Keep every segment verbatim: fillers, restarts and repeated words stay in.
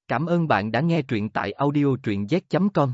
Cảm ơn bạn đã nghe truyện tại audio truyện z chấm com.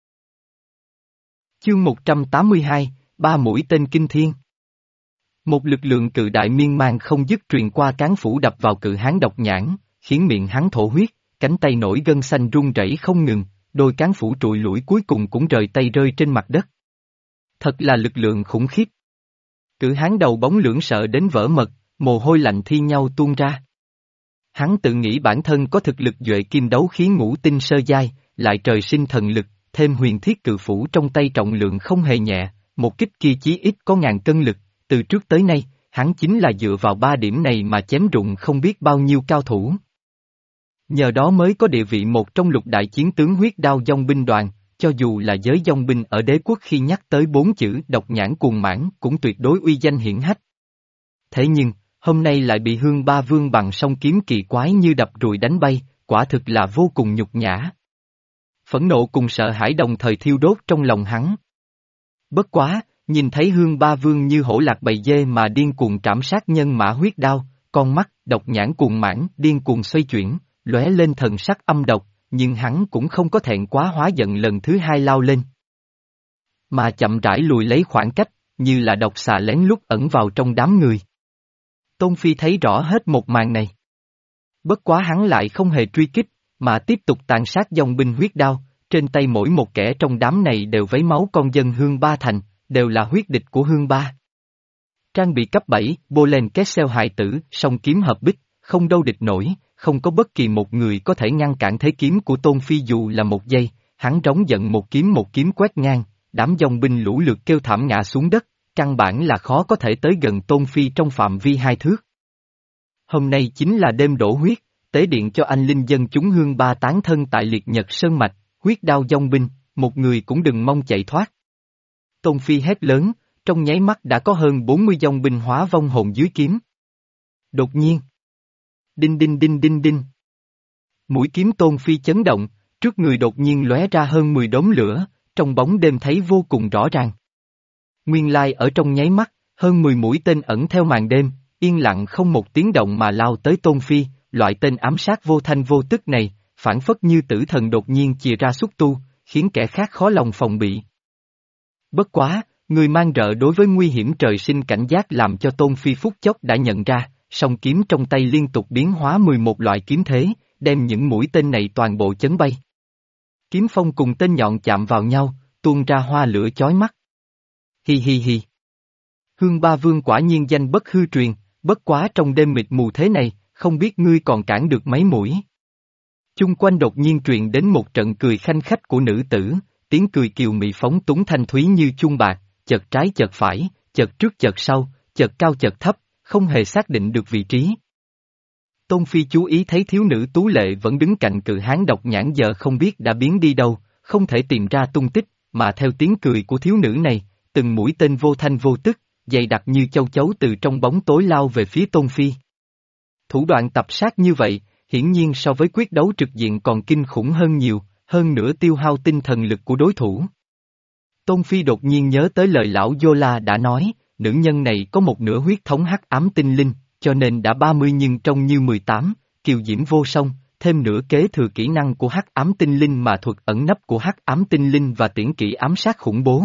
Chương một trăm tám mươi hai, Ba mũi tên kinh thiên. Một lực lượng cự đại miên man không dứt truyền qua cán phủ đập vào cự hán độc nhãn, khiến miệng hắn thổ huyết, cánh tay nổi gân xanh run rẩy không ngừng, đôi cán phủ trụi lủi cuối cùng cũng rời tay rơi trên mặt đất. Thật là lực lượng khủng khiếp. Cự hán đầu bóng lưỡng sợ đến vỡ mật, mồ hôi lạnh thi nhau tuôn ra. Hắn tự nghĩ bản thân có thực lực duệ kim đấu khí ngũ tinh sơ giai, lại trời sinh thần lực, thêm huyền thiết cự phủ trong tay trọng lượng không hề nhẹ, một kích kia chí ít có ngàn cân lực, từ trước tới nay, hắn chính là dựa vào ba điểm này mà chém rụng không biết bao nhiêu cao thủ. Nhờ đó mới có địa vị một trong lục đại chiến tướng huyết đao dòng binh đoàn, cho dù là giới dòng binh ở đế quốc khi nhắc tới bốn chữ độc nhãn cuồng mãn cũng tuyệt đối uy danh hiển hách. Thế nhưng, hôm nay lại bị Hương Ba Vương bằng song kiếm kỳ quái như đập ruồi đánh bay, quả thực là vô cùng nhục nhã. Phẫn nộ cùng sợ hãi đồng thời thiêu đốt trong lòng hắn. Bất quá, nhìn thấy Hương Ba Vương như hổ lạc bầy dê mà điên cuồng trảm sát nhân mã huyết đao, con mắt, độc nhãn cuồng mãn, điên cuồng xoay chuyển, lóe lên thần sắc âm độc, nhưng hắn cũng không có thẹn quá hóa giận lần thứ hai lao lên. Mà chậm rãi lùi lấy khoảng cách, như là độc xà lén lút ẩn vào trong đám người. Tôn Phi thấy rõ hết một màn này. Bất quá hắn lại không hề truy kích, mà tiếp tục tàn sát dòng binh huyết đao, trên tay mỗi một kẻ trong đám này đều vấy máu con dân Hương Ba Thành, đều là huyết địch của Hương Ba. Trang bị cấp bảy, bô lên két xeo hại tử, song kiếm hợp bích, không đâu địch nổi, không có bất kỳ một người có thể ngăn cản thế kiếm của Tôn Phi dù là một giây, hắn rống giận một kiếm một kiếm quét ngang, đám dòng binh lũ lượt kêu thảm ngã xuống đất. Căn bản là khó có thể tới gần Tôn Phi trong phạm vi hai thước. Hôm nay chính là đêm đổ huyết, tế điện cho anh linh dân chúng Hương Ba tán thân tại liệt nhật sơn mạch, huyết đao dòng binh, một người cũng đừng mong chạy thoát. Tôn Phi hét lớn, trong nháy mắt đã có hơn bốn mươi dòng binh hóa vong hồn dưới kiếm. Đột nhiên. Đinh đinh đinh đinh đinh. Mũi kiếm Tôn Phi chấn động, trước người đột nhiên lóe ra hơn mười đốm lửa, trong bóng đêm thấy vô cùng rõ ràng. Nguyên lai ở trong nháy mắt, hơn mười mũi tên ẩn theo màn đêm, yên lặng không một tiếng động mà lao tới Tôn Phi, loại tên ám sát vô thanh vô tức này, phản phất như tử thần đột nhiên chìa ra xúc tu, khiến kẻ khác khó lòng phòng bị. Bất quá, người mang rợ đối với nguy hiểm trời sinh cảnh giác làm cho Tôn Phi phút chốc đã nhận ra, song kiếm trong tay liên tục biến hóa mười một loại kiếm thế, đem những mũi tên này toàn bộ chấn bay. Kiếm phong cùng tên nhọn chạm vào nhau, tuôn ra hoa lửa chói mắt. Hi hi hi. Hương Ba Vương quả nhiên danh bất hư truyền, bất quá trong đêm mịt mù thế này, không biết ngươi còn cản được mấy mũi. Chung quanh đột nhiên truyền đến một trận cười khanh khách của nữ tử, tiếng cười kiều mị phóng túng thanh thúy như chuông bạc, chợt trái chợt phải, chợt trước chợt sau, chợt cao chợt thấp, không hề xác định được vị trí. Tôn Phi chú ý thấy thiếu nữ tú lệ vẫn đứng cạnh cự hán độc nhãn giờ không biết đã biến đi đâu, không thể tìm ra tung tích, mà theo tiếng cười của thiếu nữ này, từng mũi tên vô thanh vô tức, dày đặc như châu chấu từ trong bóng tối lao về phía Tôn Phi. Thủ đoạn tập sát như vậy, hiển nhiên so với quyết đấu trực diện còn kinh khủng hơn nhiều, hơn nữa tiêu hao tinh thần lực của đối thủ. Tôn Phi đột nhiên nhớ tới lời lão Yola đã nói, nữ nhân này có một nửa huyết thống hắc ám tinh linh, cho nên đã ba mươi nhưng trông như mười tám, kiều diễm vô song, thêm nửa kế thừa kỹ năng của hắc ám tinh linh mà thuật ẩn nấp của hắc ám tinh linh và tiễn kỹ ám sát khủng bố.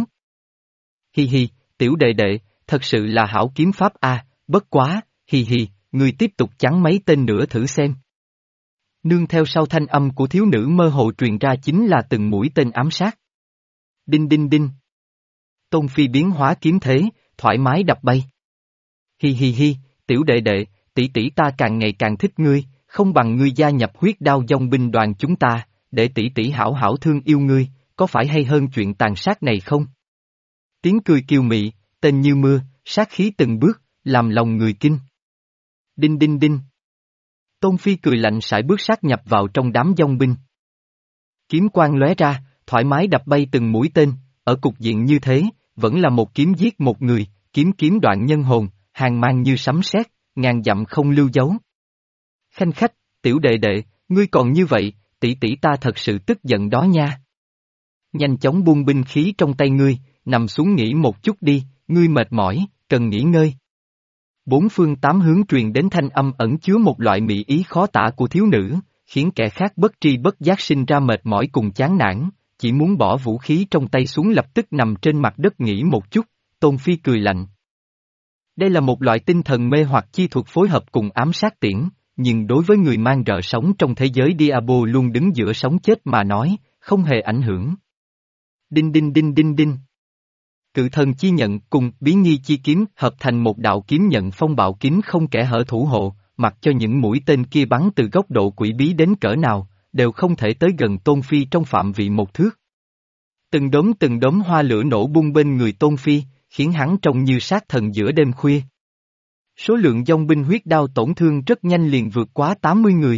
Hi hi, tiểu đệ đệ, thật sự là hảo kiếm pháp a, bất quá, hi hi, người tiếp tục chắn mấy tên nữa thử xem. Nương theo sau thanh âm của thiếu nữ mơ hồ truyền ra chính là từng mũi tên ám sát. Đinh đinh đinh. Tôn Phi biến hóa kiếm thế, thoải mái đập bay. Hi hi hi, tiểu đệ đệ, tỷ tỷ ta càng ngày càng thích ngươi, không bằng ngươi gia nhập huyết đao dòng binh đoàn chúng ta, để tỷ tỷ hảo hảo thương yêu ngươi, có phải hay hơn chuyện tàn sát này không? Tiếng cười kiều mị, tên như mưa, sát khí từng bước, làm lòng người kinh. Đinh đinh đinh. Tôn Phi cười lạnh sải bước sát nhập vào trong đám dòng binh. Kiếm quang lóe ra, thoải mái đập bay từng mũi tên, ở cục diện như thế, vẫn là một kiếm giết một người, kiếm kiếm đoạn nhân hồn, hàng mang như sấm sét, ngàn dặm không lưu dấu. Khanh khách, tiểu đệ đệ, ngươi còn như vậy, tỷ tỷ ta thật sự tức giận đó nha. Nhanh chóng buông binh khí trong tay ngươi, nằm xuống nghỉ một chút đi, ngươi mệt mỏi, cần nghỉ ngơi. Bốn phương tám hướng truyền đến thanh âm ẩn chứa một loại mỹ ý khó tả của thiếu nữ, khiến kẻ khác bất tri bất giác sinh ra mệt mỏi cùng chán nản, chỉ muốn bỏ vũ khí trong tay xuống lập tức nằm trên mặt đất nghỉ một chút. Tôn Phi cười lạnh. Đây là một loại tinh thần mê hoặc chi thuật phối hợp cùng ám sát tiễn, nhưng đối với người mang rợ sống trong thế giới Diablo luôn đứng giữa sống chết mà nói, không hề ảnh hưởng. Đinh đinh đinh đinh đinh. Cự thần chi nhận cùng bí nghi chi kiếm hợp thành một đạo kiếm nhận phong bạo kiếm không kẻ hở thủ hộ, mặc cho những mũi tên kia bắn từ góc độ quỷ bí đến cỡ nào, đều không thể tới gần Tôn Phi trong phạm vị một thước. Từng đốm từng đốm hoa lửa nổ bung bên người Tôn Phi, khiến hắn trông như sát thần giữa đêm khuya. Số lượng dòng binh huyết đao tổn thương rất nhanh liền vượt quá tám mươi người.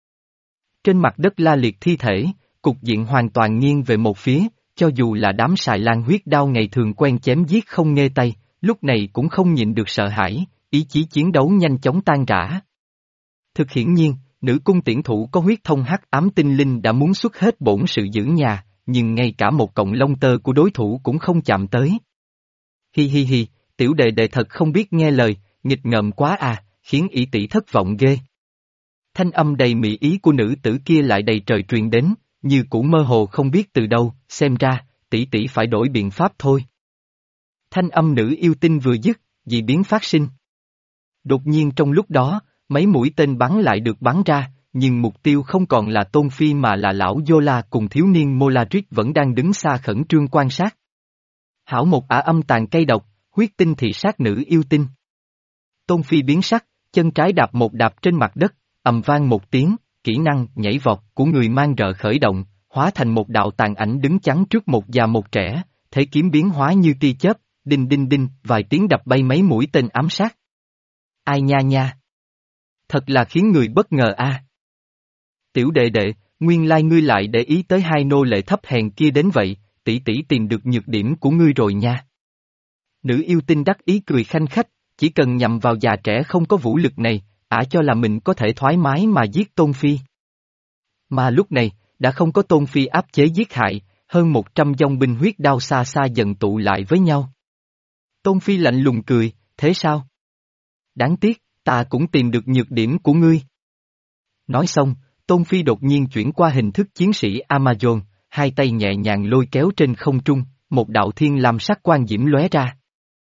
Trên mặt đất la liệt thi thể, cục diện hoàn toàn nghiêng về một phía, cho dù là đám xài lan huyết đao ngày thường quen chém giết không nghê tay, lúc này cũng không nhịn được sợ hãi, ý chí chiến đấu nhanh chóng tan rã. Thực hiển nhiên, nữ cung tiễn thủ có huyết thông hắc ám tinh linh đã muốn xuất hết bổn sự giữ nhà, nhưng ngay cả một cọng lông tơ của đối thủ cũng không chạm tới. Hi hi hi, tiểu đệ đệ thật không biết nghe lời, nghịch ngợm quá à, khiến ỷ tỷ thất vọng ghê. Thanh âm đầy mị ý của nữ tử kia lại đầy trời truyền đến, như cũ mơ hồ không biết từ đâu, xem ra, tỷ tỷ phải đổi biện pháp thôi. Thanh âm nữ yêu tinh vừa dứt, dị biến phát sinh. Đột nhiên trong lúc đó, mấy mũi tên bắn lại được bắn ra, nhưng mục tiêu không còn là Tôn Phi mà là lão Yola cùng thiếu niên Molarit vẫn đang đứng xa khẩn trương quan sát. Hảo một ả âm tàn cây độc, huyết tinh thị sát nữ yêu tinh. Tôn Phi biến sắc, chân trái đạp một đạp trên mặt đất, ầm vang một tiếng, kỹ năng nhảy vọt của người mang rợ khởi động, hóa thành một đạo tàn ảnh đứng chắn trước một già một trẻ, thế kiếm biến hóa như tia chớp, đinh đinh đinh, vài tiếng đập bay mấy mũi tên ám sát. Ai nha nha! Thật là khiến người bất ngờ a. Tiểu đệ đệ, nguyên lai ngươi lại để ý tới hai nô lệ thấp hèn kia đến vậy, tỷ tỷ tìm được nhược điểm của ngươi rồi nha. Nữ yêu tinh đắc ý cười khanh khách, chỉ cần nhằm vào già trẻ không có vũ lực này, ả cho là mình có thể thoải mái mà giết Tôn Phi. Mà lúc này, đã không có Tôn Phi áp chế giết hại, hơn một trăm dòng binh huyết đao xa xa dần tụ lại với nhau. Tôn Phi lạnh lùng cười, thế sao? Đáng tiếc, ta cũng tìm được nhược điểm của ngươi. Nói xong, Tôn Phi đột nhiên chuyển qua hình thức chiến sĩ Amazon, hai tay nhẹ nhàng lôi kéo trên không trung, một đạo thiên lam sắc quang diễm lóe ra.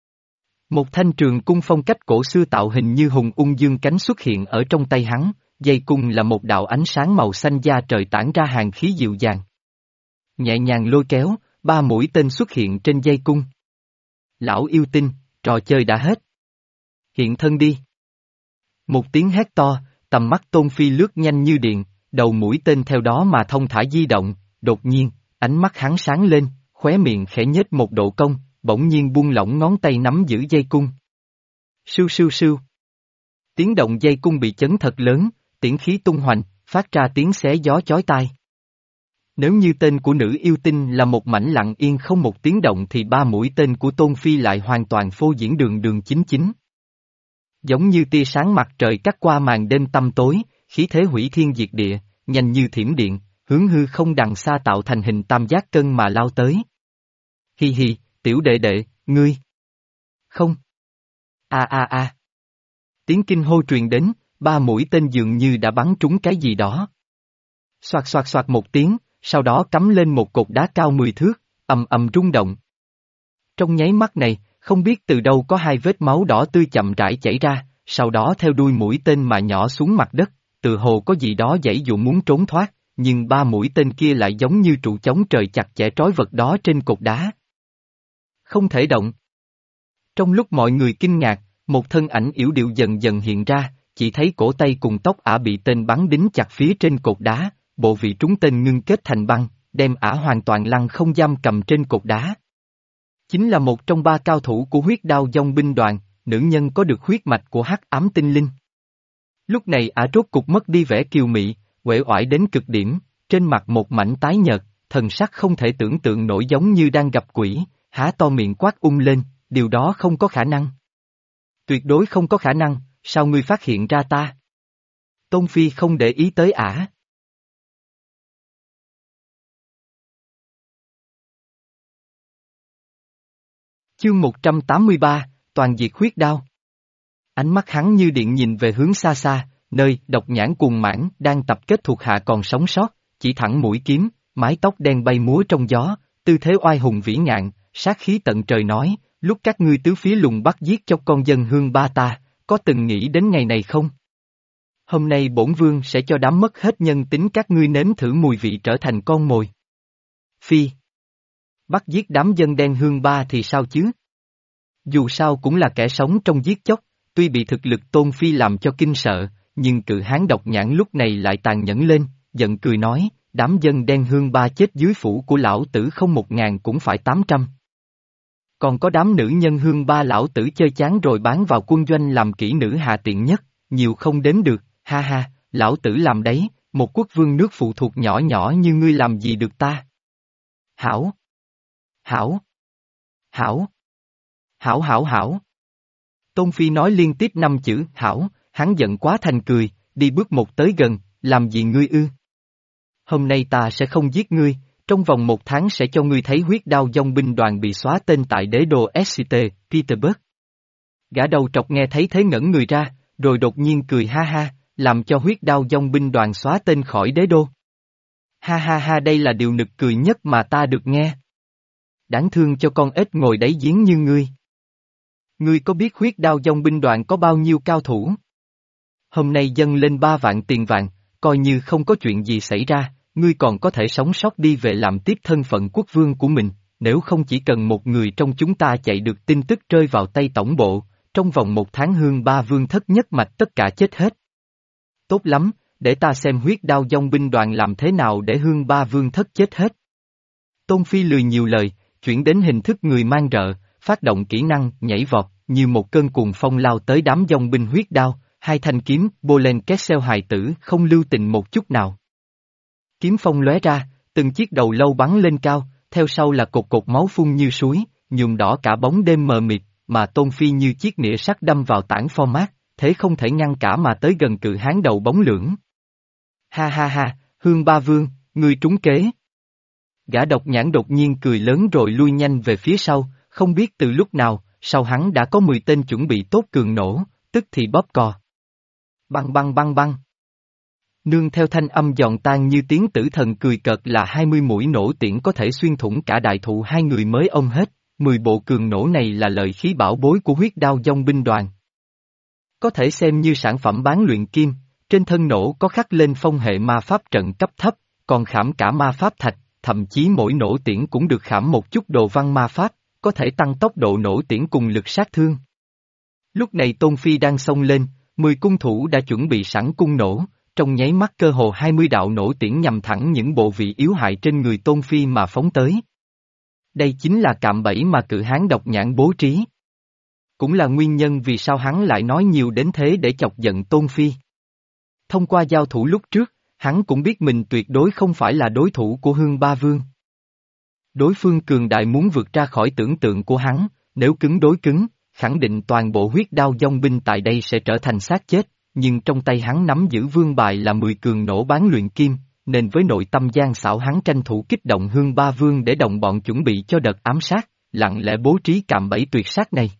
Một thanh trường cung phong cách cổ xưa tạo hình như hùng ung dương cánh xuất hiện ở trong tay hắn, dây cung là một đạo ánh sáng màu xanh da trời tản ra hàng khí dịu dàng. Nhẹ nhàng lôi kéo, ba mũi tên xuất hiện trên dây cung. Lão yêu tinh, trò chơi đã hết. Hiện thân đi. Một tiếng hét to, tầm mắt Tôn Phi lướt nhanh như điện, đầu mũi tên theo đó mà thông thả di động, đột nhiên, ánh mắt hắn sáng lên, khóe miệng khẽ nhếch một độ cong, bỗng nhiên buông lỏng ngón tay nắm giữ dây cung. Sưu sưu sưu. Tiếng động dây cung bị chấn thật lớn, tiễn khí tung hoành, phát ra tiếng xé gió chói tai. Nếu như tên của nữ yêu tinh là một mảnh lặng yên không một tiếng động thì ba mũi tên của Tôn Phi lại hoàn toàn phô diễn đường đường chính chính. Giống như tia sáng mặt trời cắt qua màn đêm tăm tối, khí thế hủy thiên diệt địa, nhanh như thiểm điện, hướng hư không đằng xa tạo thành hình tam giác cân mà lao tới. Hi hi, tiểu đệ đệ, ngươi. Không. A a a. Tiếng kinh hô truyền đến, ba mũi tên dường như đã bắn trúng cái gì đó. Xoạt xoạt xoạt một tiếng, sau đó cắm lên một cột đá cao mười thước, ầm ầm rung động. Trong nháy mắt này, không biết từ đâu có hai vết máu đỏ tươi chậm rãi chảy ra, sau đó theo đuôi mũi tên mà nhỏ xuống mặt đất, từ hồ có gì đó giãy dụ muốn trốn thoát, nhưng ba mũi tên kia lại giống như trụ chống trời chặt chẽ trói vật đó trên cột đá. Không thể động. Trong lúc mọi người kinh ngạc, một thân ảnh yểu điệu dần dần hiện ra, chỉ thấy cổ tay cùng tóc ả bị tên bắn đính chặt phía trên cột đá, bộ vị trúng tên ngưng kết thành băng, đem ả hoàn toàn lăng không giam cầm trên cột đá. Chính là một trong ba cao thủ của huyết đao dòng binh đoàn, nữ nhân có được huyết mạch của hắc ám tinh linh. Lúc này ả rốt cục mất đi vẻ kiều mị, uể oải đến cực điểm, trên mặt một mảnh tái nhợt, thần sắc không thể tưởng tượng nổi giống như đang gặp quỷ, há to miệng quát ung lên, điều đó không có khả năng. Tuyệt đối không có khả năng, sao ngươi phát hiện ra ta? Tôn Phi không để ý tới ả. Chương một trăm tám mươi ba, toàn diệt huyết đao. Ánh mắt hắn như điện nhìn về hướng xa xa, nơi độc nhãn cuồng mãn đang tập kết thuộc hạ còn sống sót, chỉ thẳng mũi kiếm, mái tóc đen bay múa trong gió, tư thế oai hùng vĩ ngạn, sát khí tận trời nói, lúc các ngươi tứ phía lùng bắt giết cho con dân hương ba ta, có từng nghĩ đến ngày này không? Hôm nay bổn vương sẽ cho đám mất hết nhân tính các ngươi nếm thử mùi vị trở thành con mồi. Phi. Bắt giết đám dân đen hương ba thì sao chứ? Dù sao cũng là kẻ sống trong giết chóc, tuy bị thực lực Tôn Phi làm cho kinh sợ, nhưng cự hán độc nhãn lúc này lại tàn nhẫn lên, giận cười nói, đám dân đen hương ba chết dưới phủ của lão tử không một ngàn cũng phải tám trăm. Còn có đám nữ nhân hương ba lão tử chơi chán rồi bán vào quân doanh làm kỹ nữ hạ tiện nhất, nhiều không đếm được, ha ha, lão tử làm đấy, một quốc vương nước phụ thuộc nhỏ nhỏ như ngươi làm gì được ta? Hảo! Hảo! Hảo! Hảo hảo hảo! Tôn Phi nói liên tiếp năm chữ hảo, hắn giận quá thành cười, đi bước một tới gần, làm gì ngươi ư? Hôm nay ta sẽ không giết ngươi, trong vòng một tháng sẽ cho ngươi thấy huyết đao dòng binh đoàn bị xóa tên tại đế đô ét xê tê, Petersburg. Gã đầu trọc nghe thấy thế ngẩn người ra, rồi đột nhiên cười ha ha, làm cho huyết đao dòng binh đoàn xóa tên khỏi đế đô. Ha ha ha, đây là điều nực cười nhất mà ta được nghe. Đáng thương cho con ếch ngồi đáy giếng như ngươi. Ngươi có biết huyết đao dòng binh đoàn có bao nhiêu cao thủ? Hôm nay dâng lên ba vạn tiền vàng, coi như không có chuyện gì xảy ra, ngươi còn có thể sống sót đi về làm tiếp thân phận quốc vương của mình, nếu không chỉ cần một người trong chúng ta chạy được tin tức rơi vào tay tổng bộ, trong vòng một tháng hương ba vương thất nhất mạch tất cả chết hết. Tốt lắm, để ta xem huyết đao dòng binh đoàn làm thế nào để hương ba vương thất chết hết. Tôn Phi lười nhiều lời, chuyển đến hình thức người mang rợ, phát động kỹ năng nhảy vọt, như một cơn cuồng phong lao tới đám dòng binh huyết đao, hai thanh kiếm, bô lên két xeo hài tử không lưu tình một chút nào. Kiếm phong lóe ra, từng chiếc đầu lâu bắn lên cao, theo sau là cột cột máu phun như suối, nhuộm đỏ cả bóng đêm mờ mịt, mà Tôn Phi như chiếc nĩa sắt đâm vào tảng format, thế không thể ngăn cả mà tới gần cự hán đầu bóng lưỡng. Ha ha ha, Hương Ba Vương, ngươi trúng kế. Gã độc nhãn đột nhiên cười lớn rồi lui nhanh về phía sau, không biết từ lúc nào, sau hắn đã có mười tên chuẩn bị tốt cường nổ, tức thì bóp cò. Băng băng băng băng. Nương theo thanh âm giòn tan như tiếng tử thần cười cợt là hai mươi mũi nổ tiễn có thể xuyên thủng cả đại thụ hai người mới ôm hết, mười bộ cường nổ này là lợi khí bảo bối của huyết đao dòng binh đoàn. Có thể xem như sản phẩm bán luyện kim, trên thân nổ có khắc lên phong hệ ma pháp trận cấp thấp, còn khảm cả ma pháp thạch, thậm chí mỗi nổ tiễn cũng được khảm một chút đồ văn ma pháp, có thể tăng tốc độ nổ tiễn cùng lực sát thương. Lúc này Tôn Phi đang xông lên, mười cung thủ đã chuẩn bị sẵn cung nổ, trong nháy mắt cơ hồ hai mươi đạo nổ tiễn nhằm thẳng những bộ vị yếu hại trên người Tôn Phi mà phóng tới. Đây chính là cạm bẫy mà cự hán độc nhãn bố trí. Cũng là nguyên nhân vì sao hắn lại nói nhiều đến thế để chọc giận Tôn Phi. Thông qua giao thủ lúc trước, hắn cũng biết mình tuyệt đối không phải là đối thủ của Hương Ba Vương. Đối phương cường đại muốn vượt ra khỏi tưởng tượng của hắn, nếu cứng đối cứng, khẳng định toàn bộ huyết đao dòng binh tại đây sẽ trở thành xác chết, nhưng trong tay hắn nắm giữ vương bài là mười cường nổ bán luyện kim, nên với nội tâm gian xảo hắn tranh thủ kích động Hương Ba Vương để đồng bọn chuẩn bị cho đợt ám sát, lặng lẽ bố trí cạm bẫy tuyệt sát này.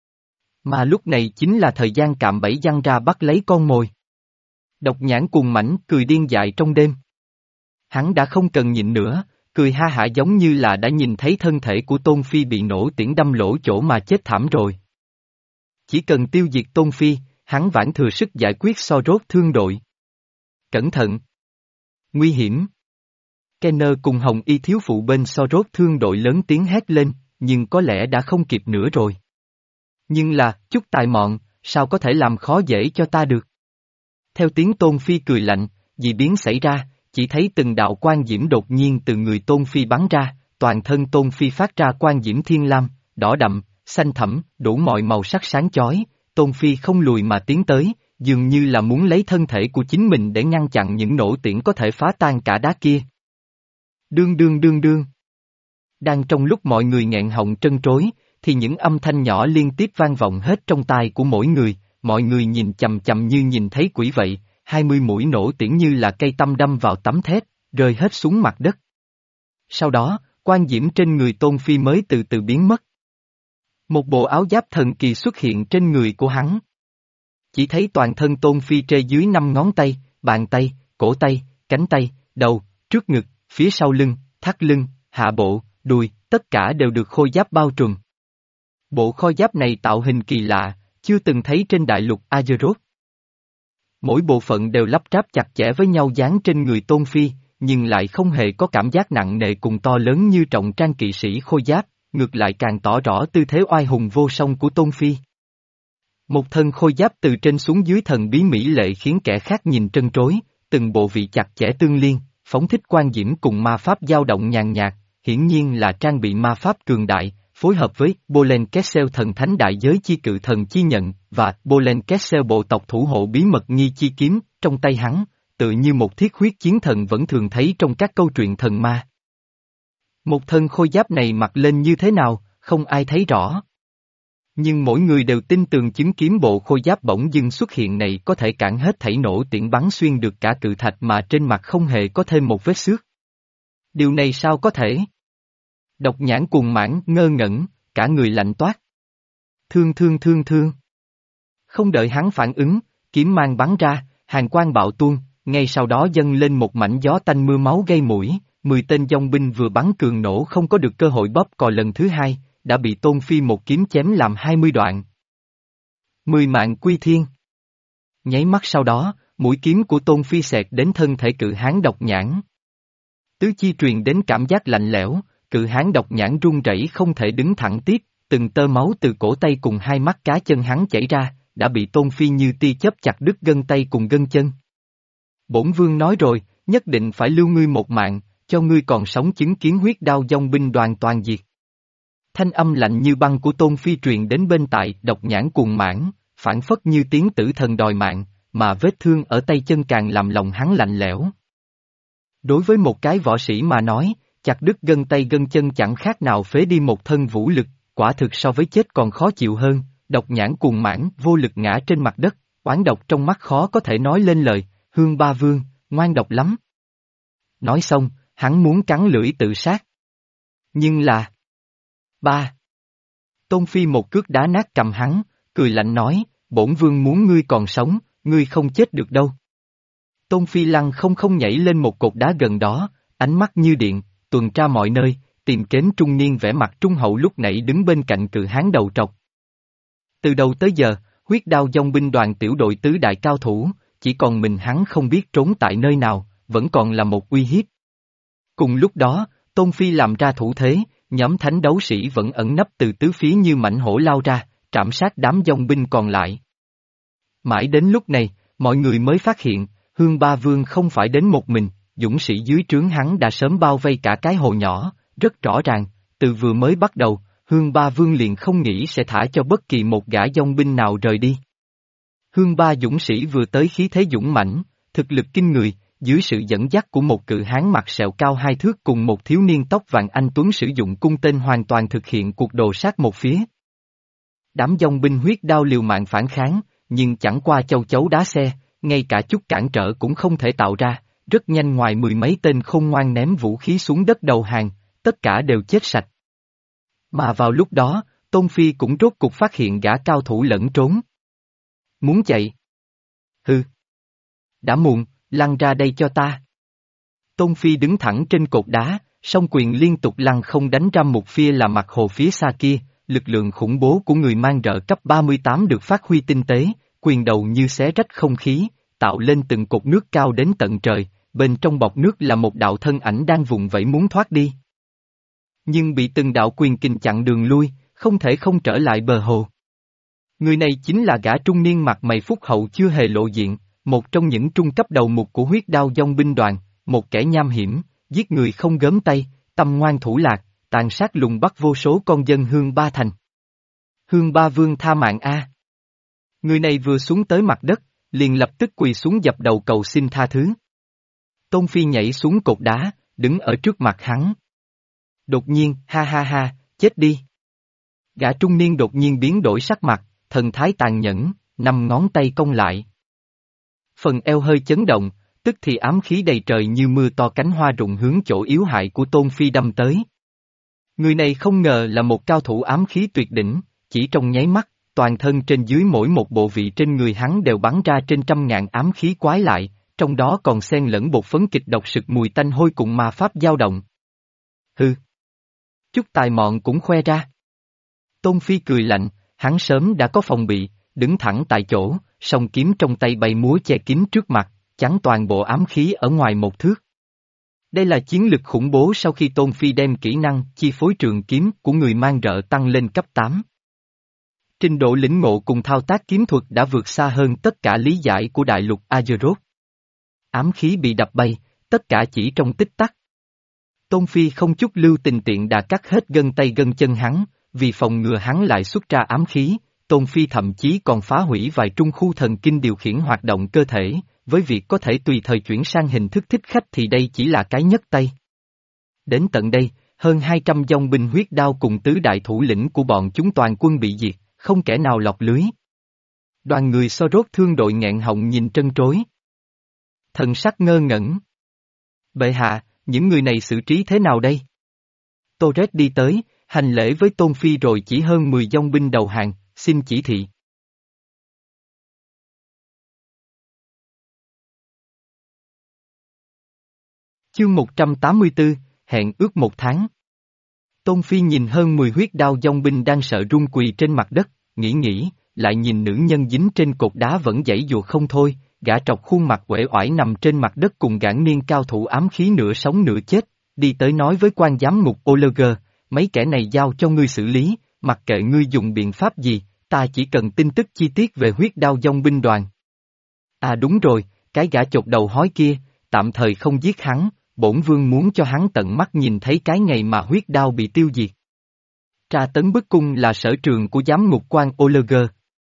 Mà lúc này chính là thời gian cạm bẫy giăng ra bắt lấy con mồi. Độc nhãn cuồng mãnh cười điên dại trong đêm. Hắn đã không cần nhịn nữa, cười ha hả giống như là đã nhìn thấy thân thể của Tôn Phi bị nổ tiễn đâm lỗ chỗ mà chết thảm rồi. Chỉ cần tiêu diệt Tôn Phi, hắn vãn thừa sức giải quyết so rốt thương đội. Cẩn thận! Nguy hiểm! Kenner cùng Hồng Y thiếu phụ bên so rốt thương đội lớn tiếng hét lên, nhưng có lẽ đã không kịp nữa rồi. Nhưng là, chút tài mọn, sao có thể làm khó dễ cho ta được? Theo tiếng Tôn Phi cười lạnh, dị biến xảy ra, chỉ thấy từng đạo quang diễm đột nhiên từ người Tôn Phi bắn ra, toàn thân Tôn Phi phát ra quang diễm thiên lam, đỏ đậm, xanh thẫm, đủ mọi màu sắc sáng chói, Tôn Phi không lùi mà tiến tới, dường như là muốn lấy thân thể của chính mình để ngăn chặn những nổ tiễn có thể phá tan cả đá kia. Đương đương đương đương. Đang trong lúc mọi người nghẹn họng trân trối, thì những âm thanh nhỏ liên tiếp vang vọng hết trong tai của mỗi người, mọi người nhìn chằm chằm như nhìn thấy quỷ vậy, hai mươi mũi nổ tiễn như là cây tăm đâm vào tấm thép, rơi hết xuống mặt đất. Sau đó, quang diễm trên người Tôn Phi mới từ từ biến mất. Một bộ áo giáp thần kỳ xuất hiện trên người của hắn. Chỉ thấy toàn thân Tôn Phi trê dưới năm ngón tay, bàn tay, cổ tay, cánh tay, đầu, trước ngực, phía sau lưng, thắt lưng, hạ bộ, đùi, tất cả đều được khôi giáp bao trùm. Bộ khôi giáp này tạo hình kỳ lạ, chưa từng thấy trên đại lục Azeroth. Mỗi bộ phận đều lắp ráp chặt chẽ với nhau dán trên người Tôn Phi, nhưng lại không hề có cảm giác nặng nề cùng to lớn như trọng trang kỵ sĩ khôi giáp, ngược lại càng tỏ rõ tư thế oai hùng vô song của Tôn Phi. Một thân khôi giáp từ trên xuống dưới thần bí mỹ lệ khiến kẻ khác nhìn trân trối, từng bộ vị chặt chẽ tương liên, phóng thích quan diễm cùng ma pháp dao động nhàn nhạt, hiển nhiên là trang bị ma pháp cường đại, phối hợp với Bolen Kessel thần thánh đại giới chi cự thần chi nhận và Bolen Kessel bộ tộc thủ hộ bí mật nghi chi kiếm trong tay hắn, tự như một thiết huyết chiến thần vẫn thường thấy trong các câu chuyện thần ma. Một thân khôi giáp này mặc lên như thế nào, không ai thấy rõ. Nhưng mỗi người đều tin tường chứng kiếm bộ khôi giáp bỗng dưng xuất hiện này có thể cản hết thảy nổ tiễn bắn xuyên được cả cự thạch mà trên mặt không hề có thêm một vết xước. Điều này sao có thể? Độc Nhãn cuồng mãn ngơ ngẩn, cả người lạnh toát. Thương thương thương thương. Không đợi hắn phản ứng, kiếm mang bắn ra, hàn quang bạo tuôn, ngay sau đó dâng lên một mảnh gió tanh mưa máu gây mũi, mười tên dòng binh vừa bắn cường nổ không có được cơ hội bóp cò lần thứ hai, đã bị Tôn Phi một kiếm chém làm hai mươi đoạn. Mười mạng quy thiên. Nháy mắt sau đó, mũi kiếm của Tôn Phi xẹt đến thân thể cự hán Độc Nhãn. Tứ chi truyền đến cảm giác lạnh lẽo, cự hán Độc Nhãn run rẩy không thể đứng thẳng tiếp, từng tơ máu từ cổ tay cùng hai mắt cá chân hắn chảy ra, đã bị Tôn Phi như tia chớp chặt đứt gân tay cùng gân chân. Bổn vương nói rồi, nhất định phải lưu ngươi một mạng, cho ngươi còn sống chứng kiến huyết đao dòng binh đoàn toàn diệt. Thanh âm lạnh như băng của Tôn Phi truyền đến bên tai Độc Nhãn cuồng mãn, phản phất như tiếng tử thần đòi mạng, mà vết thương ở tay chân càng làm lòng hắn lạnh lẽo. Đối với một cái võ sĩ mà nói, chặt đứt gân tay gân chân chẳng khác nào phế đi một thân vũ lực, quả thực so với chết còn khó chịu hơn. Độc Nhãn cuồng mãn vô lực ngã trên mặt đất, oán độc trong mắt khó có thể nói lên lời, Hương Ba Vương, ngoan độc lắm. Nói xong, hắn muốn cắn lưỡi tự sát. Nhưng là... Ba. Tôn Phi một cước đá nát cầm hắn, cười lạnh nói, bổn vương muốn ngươi còn sống, ngươi không chết được đâu. Tôn Phi lăng không không nhảy lên một cột đá gần đó, ánh mắt như điện, tuần tra mọi nơi, tìm kiếm trung niên vẻ mặt trung hậu lúc nãy đứng bên cạnh cự hán đầu trọc. Từ đầu tới giờ, huyết đao dòng binh đoàn tiểu đội tứ đại cao thủ, chỉ còn mình hắn không biết trốn tại nơi nào, vẫn còn là một uy hiếp. Cùng lúc đó, Tôn Phi làm ra thủ thế, nhóm thánh đấu sĩ vẫn ẩn nấp từ tứ phía như mãnh hổ lao ra, trảm sát đám dòng binh còn lại. Mãi đến lúc này, mọi người mới phát hiện, Hương Ba Vương không phải đến một mình, dũng sĩ dưới trướng hắn đã sớm bao vây cả cái hồ nhỏ, rất rõ ràng, từ vừa mới bắt đầu, Hương Ba Vương liền không nghĩ sẽ thả cho bất kỳ một gã dòng binh nào rời đi. Hương Ba dũng sĩ vừa tới khí thế dũng mãnh, thực lực kinh người, dưới sự dẫn dắt của một cự hán mặt sẹo cao hai thước cùng một thiếu niên tóc vàng anh tuấn sử dụng cung tên hoàn toàn thực hiện cuộc đồ sát một phía. Đám dòng binh huyết đao liều mạng phản kháng, nhưng chẳng qua châu chấu đá xe, ngay cả chút cản trở cũng không thể tạo ra, rất nhanh ngoài mười mấy tên khôn ngoan ném vũ khí xuống đất đầu hàng, tất cả đều chết sạch. Mà vào lúc đó, Tôn Phi cũng rốt cục phát hiện gã cao thủ lẫn trốn. Muốn chạy? Hừ. Đã muộn, lăn ra đây cho ta. Tôn Phi đứng thẳng trên cột đá, song quyền liên tục lăn không đánh ra một phía là mặt hồ phía xa kia, lực lượng khủng bố của người mang rợ cấp ba mươi tám được phát huy tinh tế, quyền đầu như xé rách không khí, tạo lên từng cột nước cao đến tận trời, bên trong bọt nước là một đạo thân ảnh đang vùng vẫy muốn thoát đi. Nhưng bị từng đạo quyền kình chặn đường lui, không thể không trở lại bờ hồ. Người này chính là gã trung niên mặt mày phúc hậu chưa hề lộ diện, một trong những trung cấp đầu mục của huyết đao dòng binh đoàn, một kẻ nham hiểm, giết người không gớm tay, tâm ngoan thủ lạc, tàn sát lùng bắt vô số con dân Hương Ba Thành. Hương Ba Vương tha mạng a! Người này vừa xuống tới mặt đất, liền lập tức quỳ xuống dập đầu cầu xin tha thứ. Tôn Phi nhảy xuống cột đá, đứng ở trước mặt hắn. Đột nhiên, ha ha ha, chết đi. Gã trung niên đột nhiên biến đổi sắc mặt, thần thái tàn nhẫn, năm ngón tay cong lại. Phần eo hơi chấn động, tức thì ám khí đầy trời như mưa to cánh hoa rụng hướng chỗ yếu hại của Tôn Phi đâm tới. Người này không ngờ là một cao thủ ám khí tuyệt đỉnh, chỉ trong nháy mắt, toàn thân trên dưới mỗi một bộ vị trên người hắn đều bắn ra trên trăm ngàn ám khí quái lại, trong đó còn xen lẫn bột phấn kịch độc sực mùi tanh hôi cùng ma pháp dao động. Hừ. Chút tài mọn cũng khoe ra. Tôn Phi cười lạnh, hắn sớm đã có phòng bị, đứng thẳng tại chỗ, song kiếm trong tay bay múa che kín trước mặt, chắn toàn bộ ám khí ở ngoài một thước. Đây là chiến lực khủng bố sau khi Tôn Phi đem kỹ năng chi phối trường kiếm của người mang rợ tăng lên cấp tám. Trình độ lĩnh ngộ cùng thao tác kiếm thuật đã vượt xa hơn tất cả lý giải của đại lục Azeroth. Ám khí bị đập bay, tất cả chỉ trong tích tắc. Tôn Phi không chút lưu tình tiện đã cắt hết gân tay gân chân hắn, vì phòng ngừa hắn lại xuất ra ám khí, Tôn Phi thậm chí còn phá hủy vài trung khu thần kinh điều khiển hoạt động cơ thể, với việc có thể tùy thời chuyển sang hình thức thích khách thì đây chỉ là cái nhấc tay. Đến tận đây, hơn hai trăm dòng binh huyết đao cùng tứ đại thủ lĩnh của bọn chúng toàn quân bị diệt, không kẻ nào lọt lưới. Đoàn người so rốt thương đội nghẹn họng nhìn trân trối. Thần sắc ngơ ngẩn. Bệ hạ, những người này xử trí thế nào đây? Torres đi tới, hành lễ với Tôn Phi rồi chỉ hơn mười dòng binh đầu hàng, xin chỉ thị. Chương một trăm tám mươi tư, hẹn ước một tháng. Tôn Phi nhìn hơn mười huyết đao dòng binh đang sợ run quỳ trên mặt đất, nghĩ nghĩ, lại nhìn nữ nhân dính trên cột đá vẫn giãy giụa không thôi, gã trọc khuôn mặt uể oải nằm trên mặt đất cùng gã niên cao thủ ám khí nửa sống nửa chết, đi tới nói với quan giám ngục Oleger, mấy kẻ này giao cho ngươi xử lý, mặc kệ ngươi dùng biện pháp gì, ta chỉ cần tin tức chi tiết về huyết đao dòng binh đoàn. À đúng rồi, cái gã chột đầu hói kia, tạm thời không giết hắn, bổn vương muốn cho hắn tận mắt nhìn thấy cái ngày mà huyết đao bị tiêu diệt. Tra tấn bức cung là sở trường của giám ngục quan Oleger.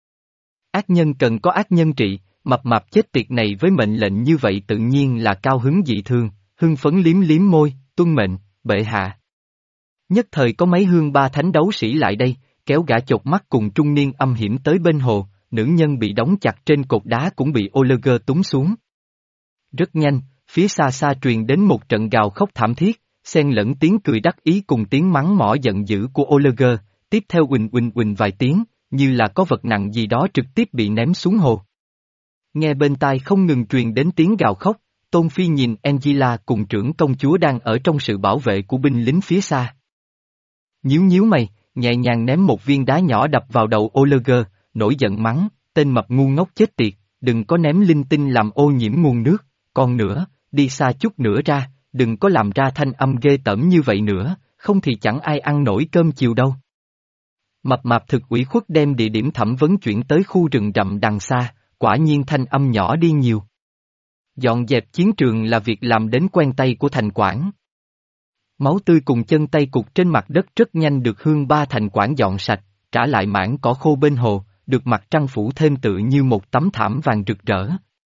Ác nhân cần có ác nhân trị, mập mạp chết tiệt này với mệnh lệnh như vậy tự nhiên là cao hứng dị thường, hưng phấn liếm liếm môi, tuân mệnh, bệ hạ. Nhất thời có mấy hương ba thánh đấu sĩ lại đây, kéo gã chột mắt cùng trung niên âm hiểm tới bên hồ, nữ nhân bị đóng chặt trên cột đá cũng bị Oleger túng xuống. Rất nhanh, phía xa xa truyền đến một trận gào khóc thảm thiết, xen lẫn tiếng cười đắc ý cùng tiếng mắng mỏ giận dữ của Oleger, tiếp theo uỳnh uỳnh uỳnh vài tiếng, như là có vật nặng gì đó trực tiếp bị ném xuống hồ. Nghe bên tai không ngừng truyền đến tiếng gào khóc, Tôn Phi nhìn Angela cùng trưởng công chúa đang ở trong sự bảo vệ của binh lính phía xa. Nhíu nhíu mày, nhẹ nhàng ném một viên đá nhỏ đập vào đầu Oleger, nổi giận mắng, tên mập ngu ngốc chết tiệt, đừng có ném linh tinh làm ô nhiễm nguồn nước, còn nữa, đi xa chút nữa ra, đừng có làm ra thanh âm ghê tởm như vậy nữa, không thì chẳng ai ăn nổi cơm chiều đâu. Mập mạp thực ủy khuất đem địa điểm thẩm vấn chuyển tới khu rừng rậm đằng xa, quả nhiên thanh âm nhỏ đi nhiều. Dọn dẹp chiến trường là việc làm đến quen tay của thành quản. Máu tươi cùng chân tay cục trên mặt đất rất nhanh được hương ba thành quản dọn sạch, trả lại mảng cỏ khô bên hồ, được mặt trăng phủ thêm tự như một tấm thảm vàng rực rỡ.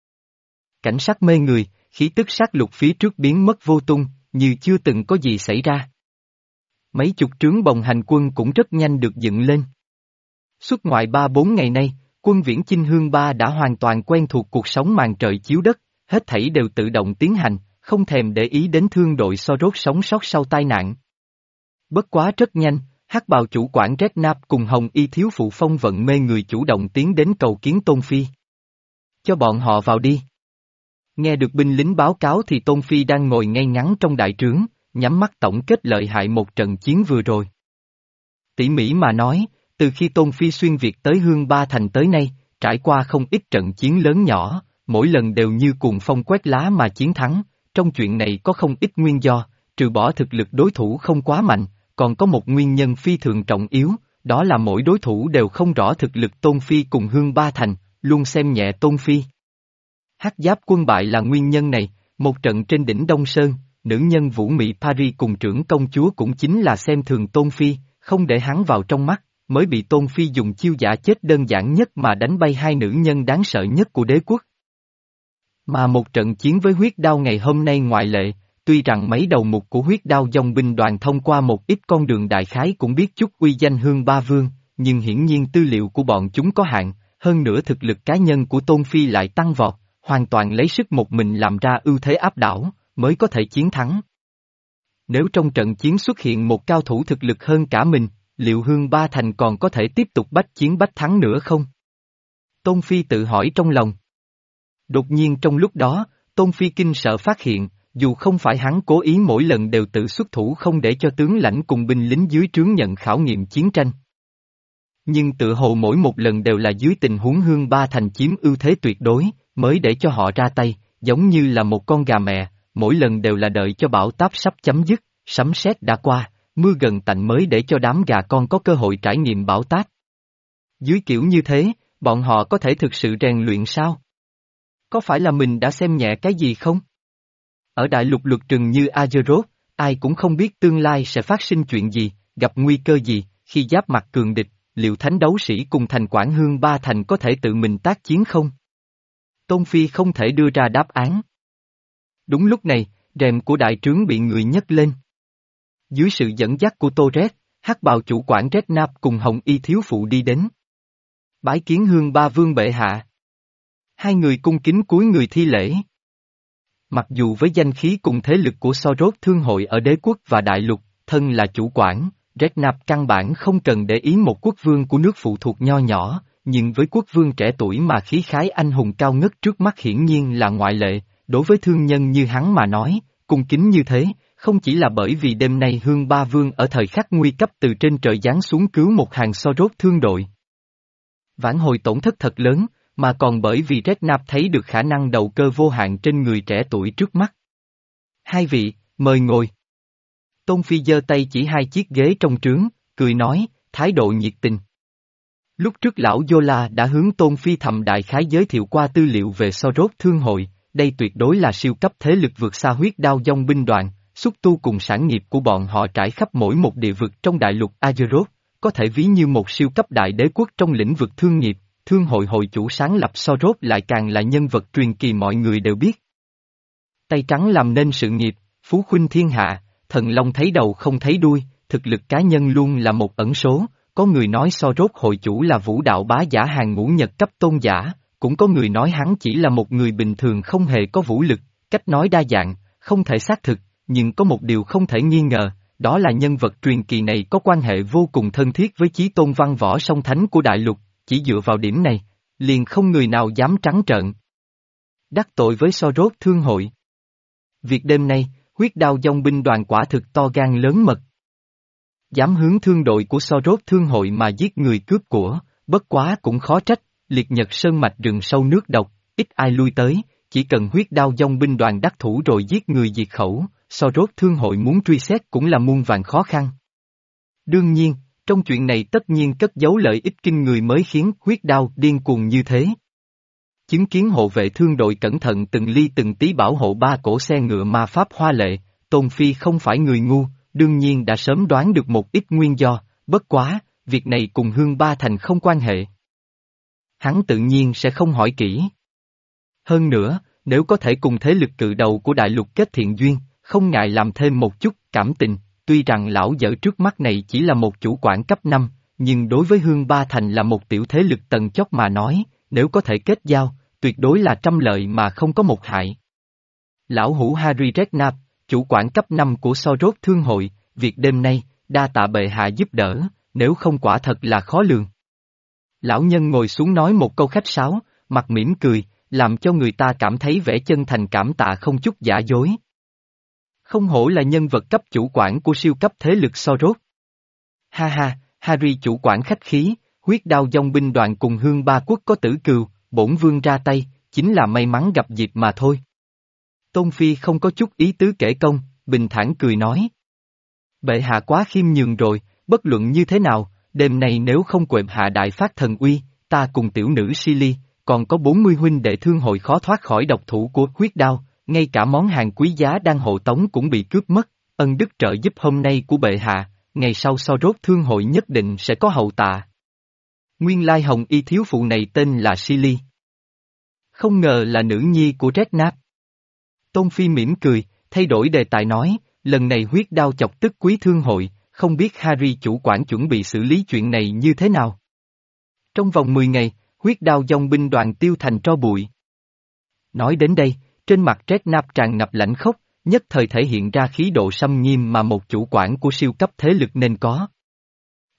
Cảnh sắc mê người, khí tức sát lục phía trước biến mất vô tung, như chưa từng có gì xảy ra. Mấy chục trướng bồng hành quân cũng rất nhanh được dựng lên. Suốt ngoài ba bốn ngày nay, quân viễn chinh hương ba đã hoàn toàn quen thuộc cuộc sống màn trời chiếu đất, hết thảy đều tự động tiến hành, không thèm để ý đến thương đội so rốt sống sót sau tai nạn. Bất quá rất nhanh, hắc bào chủ quản Red Nap cùng Hồng Y thiếu phụ phong vận mê người chủ động tiến đến cầu kiến Tôn Phi. Cho bọn họ vào đi. Nghe được binh lính báo cáo thì Tôn Phi đang ngồi ngay ngắn trong đại trướng, nhắm mắt tổng kết lợi hại một trận chiến vừa rồi. Tỉ mỉ mà nói, từ khi Tôn Phi xuyên Việt tới Hương Ba Thành tới nay, trải qua không ít trận chiến lớn nhỏ, mỗi lần đều như cuồng phong quét lá mà chiến thắng, trong chuyện này có không ít nguyên do, trừ bỏ thực lực đối thủ không quá mạnh, còn có một nguyên nhân phi thường trọng yếu, đó là mỗi đối thủ đều không rõ thực lực Tôn Phi cùng Hương Ba Thành, luôn xem nhẹ Tôn Phi. Hắc Giáp quân bại là nguyên nhân này, một trận trên đỉnh Đông Sơn, nữ nhân Vũ Mị Paris cùng trưởng công chúa cũng chính là xem thường Tôn Phi, không để hắn vào trong mắt, mới bị Tôn Phi dùng chiêu giả chết đơn giản nhất mà đánh bay hai nữ nhân đáng sợ nhất của đế quốc. Mà một trận chiến với huyết đao ngày hôm nay ngoại lệ, tuy rằng mấy đầu mục của huyết đao dòng binh đoàn thông qua một ít con đường đại khái cũng biết chút uy danh Hương Ba Vương, nhưng hiển nhiên tư liệu của bọn chúng có hạn, hơn nữa thực lực cá nhân của Tôn Phi lại tăng vọt, hoàn toàn lấy sức một mình làm ra ưu thế áp đảo, mới có thể chiến thắng. Nếu trong trận chiến xuất hiện một cao thủ thực lực hơn cả mình, liệu Hương Ba Thành còn có thể tiếp tục bách chiến bách thắng nữa không? Tôn Phi tự hỏi trong lòng. Đột nhiên trong lúc đó, Tôn Phi kinh sợ phát hiện, dù không phải hắn cố ý mỗi lần đều tự xuất thủ không để cho tướng lãnh cùng binh lính dưới trướng nhận khảo nghiệm chiến tranh. Nhưng tự hồ mỗi một lần đều là dưới tình huống Hương Ba Thành chiếm ưu thế tuyệt đối, mới để cho họ ra tay, giống như là một con gà mẹ, mỗi lần đều là đợi cho bão táp sắp chấm dứt, sấm sét đã qua, mưa gần tạnh mới để cho đám gà con có cơ hội trải nghiệm bão táp. Dưới kiểu như thế, bọn họ có thể thực sự rèn luyện sao? Có phải là mình đã xem nhẹ cái gì không? Ở đại lục luật rừng như Azeroth, ai cũng không biết tương lai sẽ phát sinh chuyện gì, gặp nguy cơ gì, khi giáp mặt cường địch, liệu thánh đấu sĩ cùng thành quản Hương Ba Thành có thể tự mình tác chiến không? Tôn Phi không thể đưa ra đáp án. Đúng lúc này, rèm của đại trướng bị người nhấc lên. Dưới sự dẫn dắt của Tô Rét, hắc bào chủ quản Rét Nạp cùng Hồng Y thiếu phụ đi đến. Bái kiến Hương Ba Vương bệ hạ. Hai người cung kính cúi người thi lễ. Mặc dù với danh khí cùng thế lực của Sorot thương hội ở đế quốc và đại lục, thân là chủ quản, Rét Nạp căn bản không cần để ý một quốc vương của nước phụ thuộc nho nhỏ, nhưng với quốc vương trẻ tuổi mà khí khái anh hùng cao ngất trước mắt hiển nhiên là ngoại lệ, đối với thương nhân như hắn mà nói, cung kính như thế, không chỉ là bởi vì đêm nay Hương Ba Vương ở thời khắc nguy cấp từ trên trời giáng xuống cứu một hàng Sorot thương đội. Vãn hồi tổn thất thật lớn, mà còn bởi vì Red Nap thấy được khả năng đầu cơ vô hạn trên người trẻ tuổi trước mắt. Hai vị, mời ngồi. Tôn Phi giơ tay chỉ hai chiếc ghế trong trướng, cười nói, thái độ nhiệt tình. Lúc trước lão Yola đã hướng Tôn Phi thầm đại khái giới thiệu qua tư liệu về Sorot thương hội, đây tuyệt đối là siêu cấp thế lực vượt xa huyết đao dòng binh đoàn, xúc tu cùng sản nghiệp của bọn họ trải khắp mỗi một địa vực trong đại lục Azeroth, có thể ví như một siêu cấp đại đế quốc trong lĩnh vực thương nghiệp. Thương hội hội chủ sáng lập Sorot lại càng là nhân vật truyền kỳ mọi người đều biết. Tay trắng làm nên sự nghiệp, phú khuynh thiên hạ, thần long thấy đầu không thấy đuôi, thực lực cá nhân luôn là một ẩn số, có người nói Sorot hội chủ là vũ đạo bá giả hàng ngũ nhật cấp tôn giả, cũng có người nói hắn chỉ là một người bình thường không hề có vũ lực, cách nói đa dạng, không thể xác thực, nhưng có một điều không thể nghi ngờ, đó là nhân vật truyền kỳ này có quan hệ vô cùng thân thiết với chí tôn văn võ song thánh của đại lục. Chỉ dựa vào điểm này, liền không người nào dám trắng trợn đắc tội với Sorot thương hội. Việc đêm nay, huyết đao dòng binh đoàn quả thực to gan lớn mật. Dám hướng thương đội của Sorot thương hội mà giết người cướp của, bất quá cũng khó trách, liệt nhật sơn mạch rừng sâu nước độc, ít ai lui tới, chỉ cần huyết đao dòng binh đoàn đắc thủ rồi giết người diệt khẩu, Sorot thương hội muốn truy xét cũng là muôn vàn khó khăn. Đương nhiên, trong chuyện này tất nhiên cất giấu lợi ích kinh người mới khiến huyết đao điên cuồng như thế. Chứng kiến hộ vệ thương đội cẩn thận từng ly từng tí bảo hộ ba cổ xe ngựa ma pháp hoa lệ, Tôn Phi không phải người ngu, đương nhiên đã sớm đoán được một ít nguyên do, bất quá, việc này cùng Hương Ba Thành không quan hệ. Hắn tự nhiên sẽ không hỏi kỹ. Hơn nữa, nếu có thể cùng thế lực cự đầu của đại lục kết thiện duyên, không ngại làm thêm một chút cảm tình. Tuy rằng lão dở trước mắt này chỉ là một chủ quản cấp năm, nhưng đối với Hương Ba Thành là một tiểu thế lực tầng chót mà nói, nếu có thể kết giao, tuyệt đối là trăm lợi mà không có một hại. Lão hủ Harry Redknapp, chủ quản cấp năm của Sorot thương hội, việc đêm nay, đa tạ bệ hạ giúp đỡ, nếu không quả thật là khó lường. Lão nhân ngồi xuống nói một câu khách sáo, mặt mỉm cười, làm cho người ta cảm thấy vẻ chân thành cảm tạ không chút giả dối. Không hổ là nhân vật cấp chủ quản của siêu cấp thế lực Sorot. Ha ha, Harry chủ quản khách khí, huyết đao dòng binh đoàn cùng Hương Ba Quốc có tử cừu, bổn vương ra tay, chính là may mắn gặp dịp mà thôi. Tôn Phi không có chút ý tứ kể công, bình thản cười nói. Bệ hạ quá khiêm nhường rồi, bất luận như thế nào, đêm nay nếu không quệm hạ đại phát thần uy, ta cùng tiểu nữ Silly, còn có bốn mươi huynh đệ thương hội khó thoát khỏi độc thủ của huyết đao. Ngay cả món hàng quý giá đang hộ tống cũng bị cướp mất, ân đức trợ giúp hôm nay của bệ hạ, ngày sau Sorot thương hội nhất định sẽ có hậu tạ. Nguyên lai hồng y thiếu phụ này tên là Silly. Không ngờ là nữ nhi của Redknapp. Tôn Phi mỉm cười, thay đổi đề tài nói, lần này huyết đao chọc tức quý thương hội, không biết Harry chủ quản chuẩn bị xử lý chuyện này như thế nào. Trong vòng mười ngày, huyết đao dòng binh đoàn tiêu thành tro bụi. Nói đến đây, trên mặt Redknapp tràn ngập lãnh khốc, nhất thời thể hiện ra khí độ xâm nghiêm mà một chủ quản của siêu cấp thế lực nên có.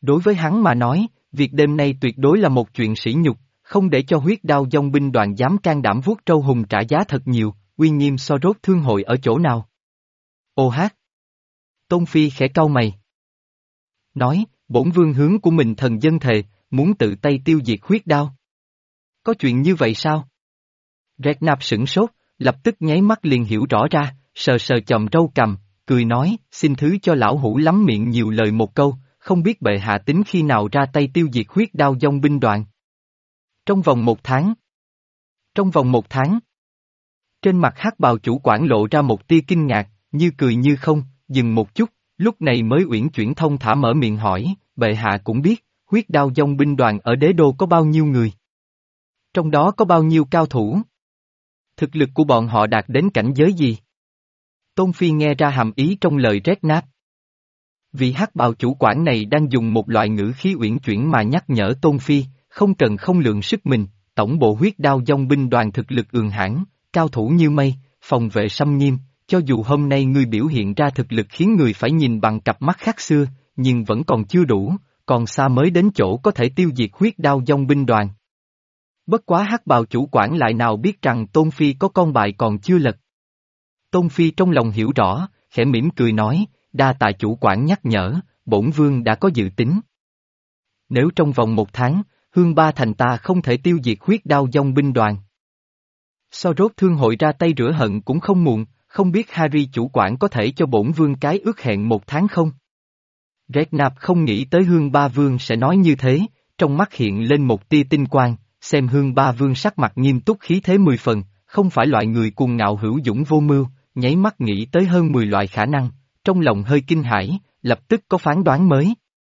Đối với hắn mà nói, việc đêm nay tuyệt đối là một chuyện sỉ nhục, không để cho huyết đao dòng binh đoàn dám can đảm vuốt trâu hùng trả giá thật nhiều, uy nghiêm so rốt thương hội ở chỗ nào. Ô hát! Tôn Phi khẽ cau mày. Nói, bổn vương hướng của mình thần dân thề, muốn tự tay tiêu diệt huyết đao. Có chuyện như vậy sao? Rét Nạp sửng sốt, lập tức nháy mắt liền hiểu rõ ra, sờ sờ chòm râu cằm, cười nói, xin thứ cho lão hủ lắm miệng nhiều lời một câu, không biết bệ hạ tính khi nào ra tay tiêu diệt huyết đao dòng binh đoàn. Trong vòng một tháng. Trong vòng một tháng. Trên mặt hắc bào chủ quản lộ ra một tia kinh ngạc, như cười như không, dừng một chút, lúc này mới uyển chuyển thông thả mở miệng hỏi, bệ hạ cũng biết, huyết đao dòng binh đoàn ở đế đô có bao nhiêu người. Trong đó có bao nhiêu cao thủ. Thực lực của bọn họ đạt đến cảnh giới gì? Tôn Phi nghe ra hàm ý trong lời Rét Nát. Vị hắc bào chủ quản này đang dùng một loại ngữ khí uyển chuyển mà nhắc nhở Tôn Phi, không cần không lượng sức mình, tổng bộ huyết đao dòng binh đoàn thực lực cường hãn, cao thủ như mây, phòng vệ xâm nghiêm, cho dù hôm nay ngươi biểu hiện ra thực lực khiến người phải nhìn bằng cặp mắt khác xưa, nhưng vẫn còn chưa đủ, còn xa mới đến chỗ có thể tiêu diệt huyết đao dòng binh đoàn. Bất quá hắc bào chủ quản lại nào biết rằng Tôn Phi có con bài còn chưa lật. Tôn Phi trong lòng hiểu rõ, khẽ mỉm cười nói, đa tạ chủ quản nhắc nhở, bổn vương đã có dự tính. Nếu trong vòng một tháng, Hương Ba Thành ta không thể tiêu diệt huyết đao dòng binh đoàn. So rốt thương hội ra tay rửa hận cũng không muộn, không biết Harry chủ quản có thể cho bổn vương cái ước hẹn một tháng không? Rét Nạp không nghĩ tới Hương Ba Vương sẽ nói như thế, trong mắt hiện lên một tia tinh quang, xem Hương Ba Vương sắc mặt nghiêm túc khí thế mười phần, không phải loại người cuồng ngạo hữu dũng vô mưu, nháy mắt nghĩ tới hơn mười loại khả năng, trong lòng hơi kinh hãi, lập tức có phán đoán mới.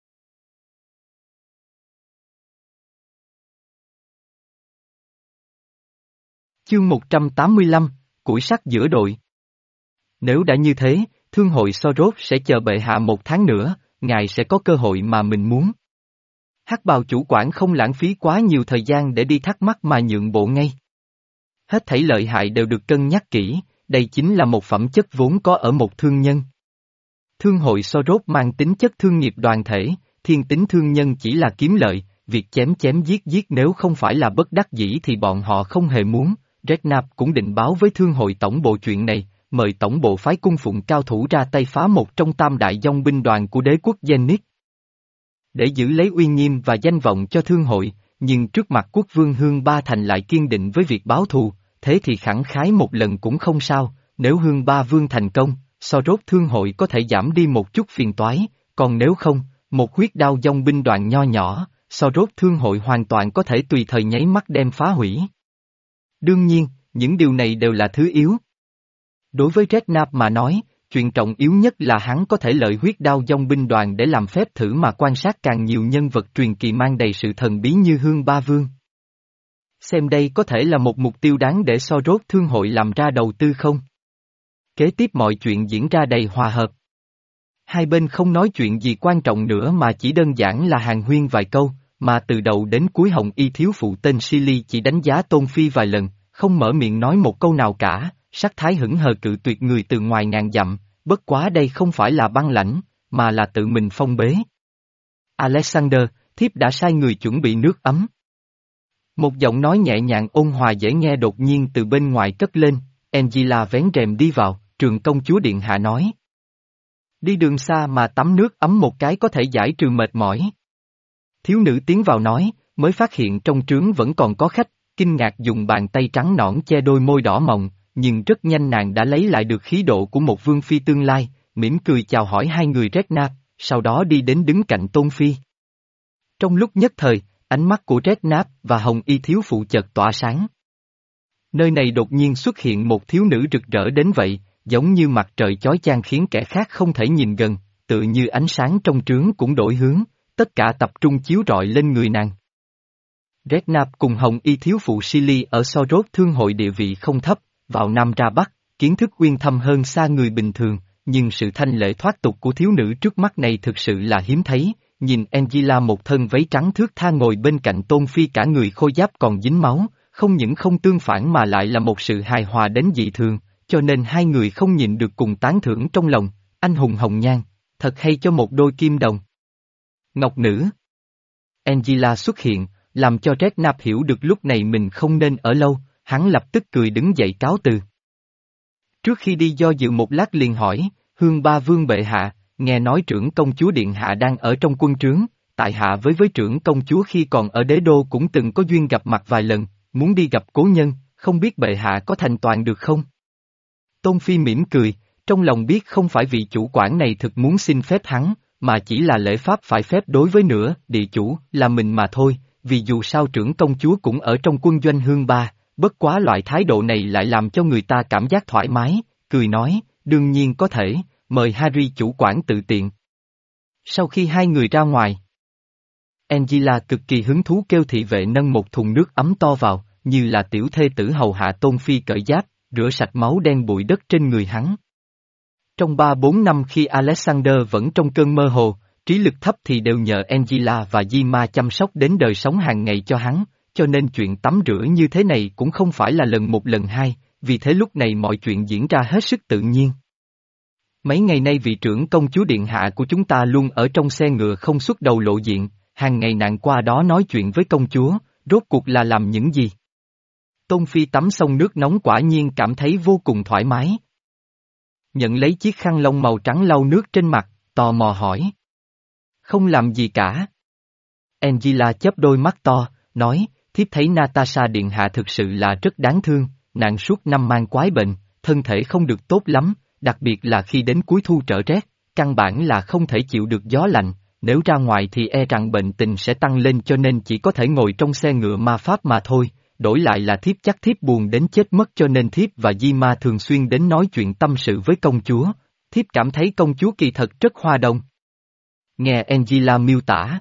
Chương một trăm tám mươi lăm, củi sắt giữa đội. Nếu đã như thế, thương hội so rốt sẽ chờ bệ hạ một tháng nữa, ngài sẽ có cơ hội mà mình muốn. Hắc bào chủ quản không lãng phí quá nhiều thời gian để đi thắc mắc mà nhượng bộ ngay. Hết thảy lợi hại đều được cân nhắc kỹ, đây chính là một phẩm chất vốn có ở một thương nhân. Thương hội so rốt mang tính chất thương nghiệp đoàn thể, thiên tính thương nhân chỉ là kiếm lợi, việc chém chém giết giết nếu không phải là bất đắc dĩ thì bọn họ không hề muốn. Red Nap cũng định báo với thương hội tổng bộ chuyện này, mời tổng bộ phái cung phụng cao thủ ra tay phá một trong tam đại dòng binh đoàn của đế quốc Zenith. Để giữ lấy uy nghiêm và danh vọng cho thương hội, nhưng trước mặt quốc vương Hương Ba Thành lại kiên định với việc báo thù, thế thì khẳng khái một lần cũng không sao, nếu Hương Ba Vương thành công, so rốt thương hội có thể giảm đi một chút phiền toái, còn nếu không, một huyết đao dòng binh đoàn nho nhỏ, so rốt thương hội hoàn toàn có thể tùy thời nháy mắt đem phá hủy. Đương nhiên, những điều này đều là thứ yếu. Đối với Red Nap mà nói, chuyện trọng yếu nhất là hắn có thể lợi huyết đao dòng binh đoàn để làm phép thử mà quan sát càng nhiều nhân vật truyền kỳ mang đầy sự thần bí như Hương Ba Vương. Xem đây có thể là một mục tiêu đáng để so rốt thương hội làm ra đầu tư không? Kế tiếp mọi chuyện diễn ra đầy hòa hợp. Hai bên không nói chuyện gì quan trọng nữa mà chỉ đơn giản là hàn huyên vài câu, mà từ đầu đến cuối Hồng Y thiếu phụ tên Silly chỉ đánh giá Tôn Phi vài lần, không mở miệng nói một câu nào cả, sắc thái hững hờ cự tuyệt người từ ngoài ngàn dặm, bất quá đây không phải là băng lãnh, mà là tự mình phong bế. Alexander, thiếp đã sai người chuẩn bị nước ấm. Một giọng nói nhẹ nhàng ôn hòa dễ nghe đột nhiên từ bên ngoài cất lên, Angela vén rèm đi vào, trường công chúa điện hạ nói. Đi đường xa mà tắm nước ấm một cái có thể giải trừ mệt mỏi. Thiếu nữ tiến vào nói, mới phát hiện trong trướng vẫn còn có khách, kinh ngạc dùng bàn tay trắng nõn che đôi môi đỏ mọng, nhưng rất nhanh nàng đã lấy lại được khí độ của một vương phi tương lai, mỉm cười chào hỏi hai người Red Nap, sau đó đi đến đứng cạnh Tôn Phi. Trong lúc nhất thời, ánh mắt của Red Nap và Hồng Y thiếu phụ chợt tỏa sáng. Nơi này đột nhiên xuất hiện một thiếu nữ rực rỡ đến vậy, giống như mặt trời chói chang khiến kẻ khác không thể nhìn gần, tự như ánh sáng trong trướng cũng đổi hướng, tất cả tập trung chiếu rọi lên người nàng. Red Nap cùng Hồng Y thiếu phụ Silly ở so rốt thương hội địa vị không thấp, vào Nam ra Bắc, kiến thức uyên thâm hơn xa người bình thường, nhưng sự thanh lệ thoát tục của thiếu nữ trước mắt này thực sự là hiếm thấy, nhìn Angela một thân váy trắng thướt tha ngồi bên cạnh Tôn Phi cả người khôi giáp còn dính máu, không những không tương phản mà lại là một sự hài hòa đến dị thường, cho nên hai người không nhịn được cùng tán thưởng trong lòng, anh hùng hồng nhan, thật hay cho một đôi kim đồng. Ngọc nữ. Angela xuất hiện, làm cho Redknapp hiểu được lúc này mình không nên ở lâu, hắn lập tức cười đứng dậy cáo từ. Trước khi đi do dự một lát liền hỏi, Hương Ba Vương bệ hạ, nghe nói trưởng công chúa điện hạ đang ở trong quân trướng, tại hạ với với trưởng công chúa khi còn ở đế đô cũng từng có duyên gặp mặt vài lần, muốn đi gặp cố nhân, không biết bệ hạ có thành toàn được không? Tôn Phi mỉm cười, trong lòng biết không phải vị chủ quản này thực muốn xin phép hắn, mà chỉ là lễ pháp phải phép đối với nữa, địa chủ, là mình mà thôi, vì dù sao trưởng công chúa cũng ở trong quân doanh Hương Ba, bất quá loại thái độ này lại làm cho người ta cảm giác thoải mái, cười nói, đương nhiên có thể, mời Harry chủ quản tự tiện. Sau khi hai người ra ngoài, Angela cực kỳ hứng thú kêu thị vệ nâng một thùng nước ấm to vào, như là tiểu thê tử hầu hạ Tôn Phi cởi giáp, rửa sạch máu đen bụi đất trên người hắn. Trong ba bốn năm khi Alexander vẫn trong cơn mơ hồ, trí lực thấp thì đều nhờ Angela và Dima chăm sóc đến đời sống hàng ngày cho hắn, cho nên chuyện tắm rửa như thế này cũng không phải là lần một lần hai, vì thế lúc này mọi chuyện diễn ra hết sức tự nhiên. Mấy ngày nay vị trưởng công chúa điện hạ của chúng ta luôn ở trong xe ngựa không xuất đầu lộ diện, hàng ngày nàng qua đó nói chuyện với công chúa, rốt cuộc là làm những gì? Tôn Phi tắm xong nước nóng quả nhiên cảm thấy vô cùng thoải mái. Nhận lấy chiếc khăn lông màu trắng lau nước trên mặt, tò mò hỏi. Không làm gì cả. Angela chớp đôi mắt to, nói, thiếp thấy Natasha điện hạ thực sự là rất đáng thương, nàng suốt năm mang quái bệnh, thân thể không được tốt lắm, đặc biệt là khi đến cuối thu trở rét, căn bản là không thể chịu được gió lạnh, nếu ra ngoài thì e rằng bệnh tình sẽ tăng lên cho nên chỉ có thể ngồi trong xe ngựa ma pháp mà thôi, đổi lại là thiếp chắc thiếp buồn đến chết mất cho nên thiếp và Dima thường xuyên đến nói chuyện tâm sự với công chúa, thiếp cảm thấy công chúa kỳ thật rất hoa đồng. Nghe Angela miêu tả.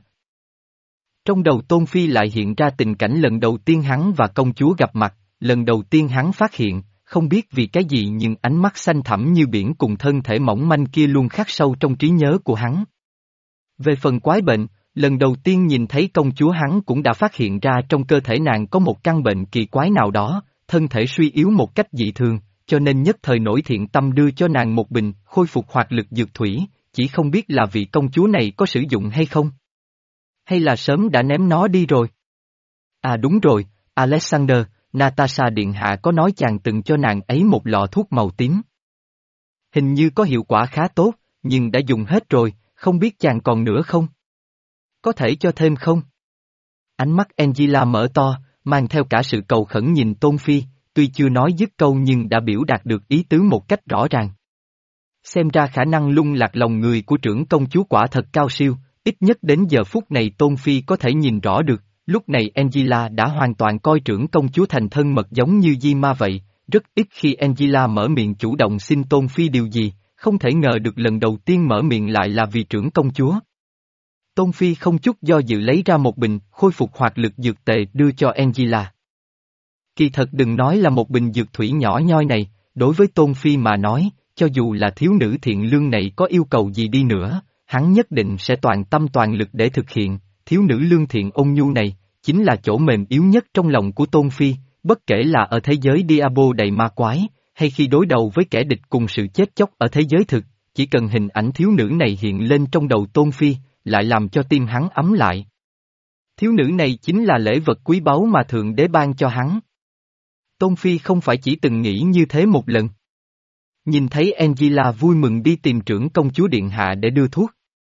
Trong đầu Tôn Phi lại hiện ra tình cảnh lần đầu tiên hắn và công chúa gặp mặt, lần đầu tiên hắn phát hiện, không biết vì cái gì nhưng ánh mắt xanh thẳm như biển cùng thân thể mỏng manh kia luôn khắc sâu trong trí nhớ của hắn. Về phần quái bệnh, lần đầu tiên nhìn thấy công chúa hắn cũng đã phát hiện ra trong cơ thể nàng có một căn bệnh kỳ quái nào đó, thân thể suy yếu một cách dị thường, cho nên nhất thời nổi thiện tâm đưa cho nàng một bình khôi phục hoạt lực dược thủy, chỉ không biết là vị công chúa này có sử dụng hay không? Hay là sớm đã ném nó đi rồi? À đúng rồi, Alexander, Natasha điện hạ có nói chàng từng cho nàng ấy một lọ thuốc màu tím. Hình như có hiệu quả khá tốt, nhưng đã dùng hết rồi, không biết chàng còn nữa không? Có thể cho thêm không? Ánh mắt Angela mở to, mang theo cả sự cầu khẩn nhìn Tôn Phi, tuy chưa nói dứt câu nhưng đã biểu đạt được ý tứ một cách rõ ràng. Xem ra khả năng lung lạc lòng người của trưởng công chúa quả thật cao siêu, ít nhất đến giờ phút này Tôn Phi có thể nhìn rõ được, lúc này Angela đã hoàn toàn coi trưởng công chúa thành thân mật giống như Dima vậy, rất ít khi Angela mở miệng chủ động xin Tôn Phi điều gì, không thể ngờ được lần đầu tiên mở miệng lại là vì trưởng công chúa. Tôn Phi không chút do dự lấy ra một bình khôi phục hoạt lực dược tề đưa cho Angela. Kỳ thật đừng nói là một bình dược thủy nhỏ nhoi này, đối với Tôn Phi mà nói, cho dù là thiếu nữ thiện lương này có yêu cầu gì đi nữa, hắn nhất định sẽ toàn tâm toàn lực để thực hiện, thiếu nữ lương thiện ôn nhu này, chính là chỗ mềm yếu nhất trong lòng của Tôn Phi, bất kể là ở thế giới Diablo đầy ma quái, hay khi đối đầu với kẻ địch cùng sự chết chóc ở thế giới thực, chỉ cần hình ảnh thiếu nữ này hiện lên trong đầu Tôn Phi, lại làm cho tim hắn ấm lại. Thiếu nữ này chính là lễ vật quý báu mà Thượng Đế ban cho hắn. Tôn Phi không phải chỉ từng nghĩ như thế một lần. Nhìn thấy Angela vui mừng đi tìm trưởng công chúa điện hạ để đưa thuốc.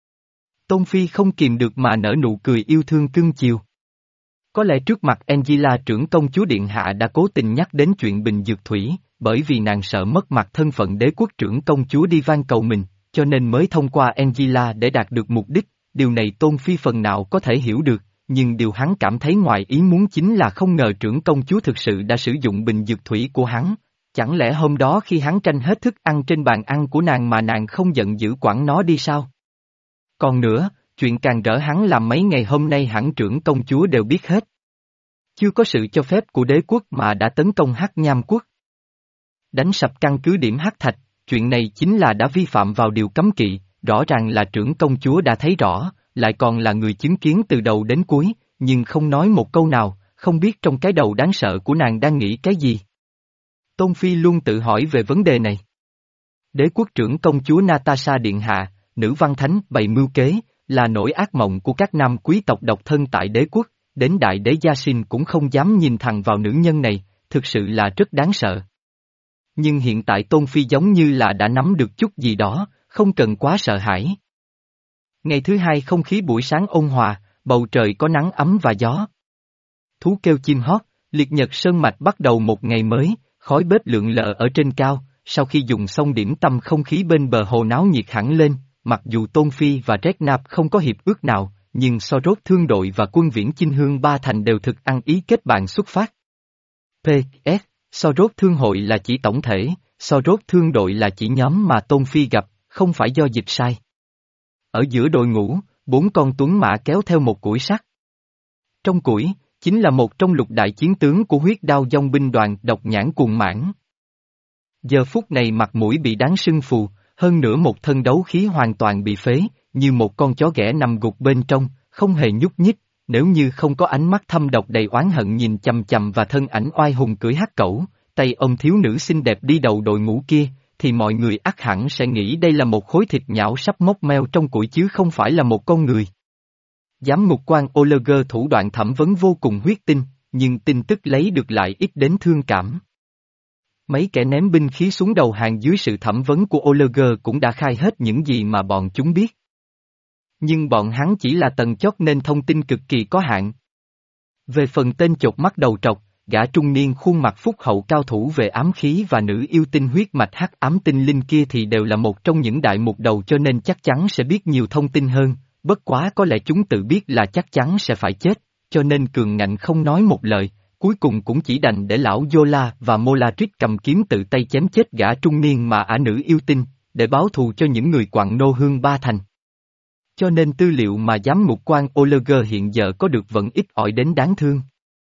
Tôn Phi không kìm được mà nở nụ cười yêu thương cưng chiều. Có lẽ trước mặt Angela trưởng công chúa điện hạ đã cố tình nhắc đến chuyện bình dược thủy, bởi vì nàng sợ mất mặt thân phận đế quốc trưởng công chúa đi van cầu mình, cho nên mới thông qua Angela để đạt được mục đích, điều này Tôn Phi phần nào có thể hiểu được, nhưng điều hắn cảm thấy ngoài ý muốn chính là không ngờ trưởng công chúa thực sự đã sử dụng bình dược thủy của hắn. Chẳng lẽ hôm đó khi hắn tranh hết thức ăn trên bàn ăn của nàng mà nàng không giận dữ quẳng nó đi sao? Còn nữa, chuyện càng rỡ hắn làm mấy ngày hôm nay hẳn trưởng công chúa đều biết hết. Chưa có sự cho phép của đế quốc mà đã tấn công Hắc Nham quốc. Đánh sập căn cứ điểm Hắc Thạch, chuyện này chính là đã vi phạm vào điều cấm kỵ, rõ ràng là trưởng công chúa đã thấy rõ, lại còn là người chứng kiến từ đầu đến cuối, nhưng không nói một câu nào, không biết trong cái đầu đáng sợ của nàng đang nghĩ cái gì. Tôn Phi luôn tự hỏi về vấn đề này. Đế quốc trưởng công chúa Natasha điện hạ, nữ văn thánh bày mưu kế, là nỗi ác mộng của các nam quý tộc độc thân tại đế quốc, đến đại đế Gia Sinh cũng không dám nhìn thẳng vào nữ nhân này, thực sự là rất đáng sợ. Nhưng hiện tại Tôn Phi giống như là đã nắm được chút gì đó, không cần quá sợ hãi. Ngày thứ hai không khí buổi sáng ôn hòa, bầu trời có nắng ấm và gió. Thú kêu chim hót, liệt nhật sơn mạch bắt đầu một ngày mới, khói bếp lượn lờ ở trên cao, sau khi dùng xong điểm tâm không khí bên bờ hồ náo nhiệt hẳn lên, mặc dù Tôn Phi và Redknapp không có hiệp ước nào, nhưng Sorod thương đội và quân viễn chinh hương ba thành đều thực ăn ý kết bạn xuất phát. pê ét Sorod thương hội là chỉ tổng thể, Sorod thương đội là chỉ nhóm mà Tôn Phi gặp, không phải do dịch sai. Ở giữa đội ngũ, bốn con tuấn mã kéo theo một củi sắt. Trong củi, chính là một trong lục đại chiến tướng của huyết đao dòng binh đoàn độc nhãn cuồng mãn. Giờ phút này mặt mũi bị đáng sưng phù, hơn nữa một thân đấu khí hoàn toàn bị phế, như một con chó ghẻ nằm gục bên trong, không hề nhúc nhích, nếu như không có ánh mắt thâm độc đầy oán hận nhìn chằm chằm và thân ảnh oai hùng cưỡi hắc cẩu, tay ông thiếu nữ xinh đẹp đi đầu đội ngũ kia, thì mọi người ắt hẳn sẽ nghĩ đây là một khối thịt nhão sắp mốc meo trong củi chứ không phải là một con người. Giám ngục quan Oleger thủ đoạn thẩm vấn vô cùng huyết tinh, nhưng tin tức lấy được lại ít đến thương cảm. Mấy kẻ ném binh khí xuống đầu hàng dưới sự thẩm vấn của Oleger cũng đã khai hết những gì mà bọn chúng biết. Nhưng bọn hắn chỉ là tầng chót nên thông tin cực kỳ có hạn. Về phần tên chột mắt đầu trọc, gã trung niên khuôn mặt phúc hậu cao thủ về ám khí và nữ yêu tinh huyết mạch hắc ám tinh linh kia thì đều là một trong những đại mục đầu cho nên chắc chắn sẽ biết nhiều thông tin hơn, bất quá có lẽ chúng tự biết là chắc chắn sẽ phải chết, cho nên cường ngạnh không nói một lời, cuối cùng cũng chỉ đành để lão Yola và Molatrix cầm kiếm tự tay chém chết gã trung niên mà ả nữ yêu tinh, để báo thù cho những người quặng nô hương ba thành. Cho nên tư liệu mà giám ngục quan Oleger hiện giờ có được vẫn ít ỏi đến đáng thương.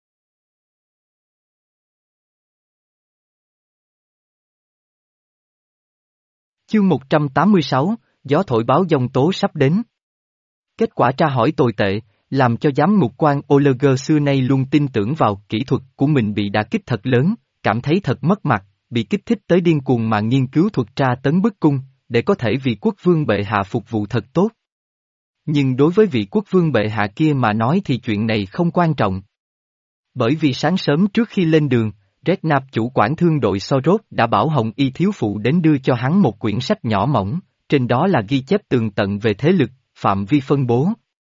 Chương một trăm tám mươi sáu, gió thổi báo giông tố sắp đến. Kết quả tra hỏi tồi tệ, làm cho giám ngục quan Oleger xưa nay luôn tin tưởng vào kỹ thuật của mình bị đả kích thật lớn, cảm thấy thật mất mặt, bị kích thích tới điên cuồng mà nghiên cứu thuật tra tấn bức cung, để có thể vì quốc vương bệ hạ phục vụ thật tốt. Nhưng đối với vị quốc vương bệ hạ kia mà nói thì chuyện này không quan trọng. Bởi vì sáng sớm trước khi lên đường, Redknapp chủ quản thương đội Sorod đã bảo Hồng Y thiếu phụ đến đưa cho hắn một quyển sách nhỏ mỏng, trên đó là ghi chép tường tận về thế lực, phạm vi phân bố.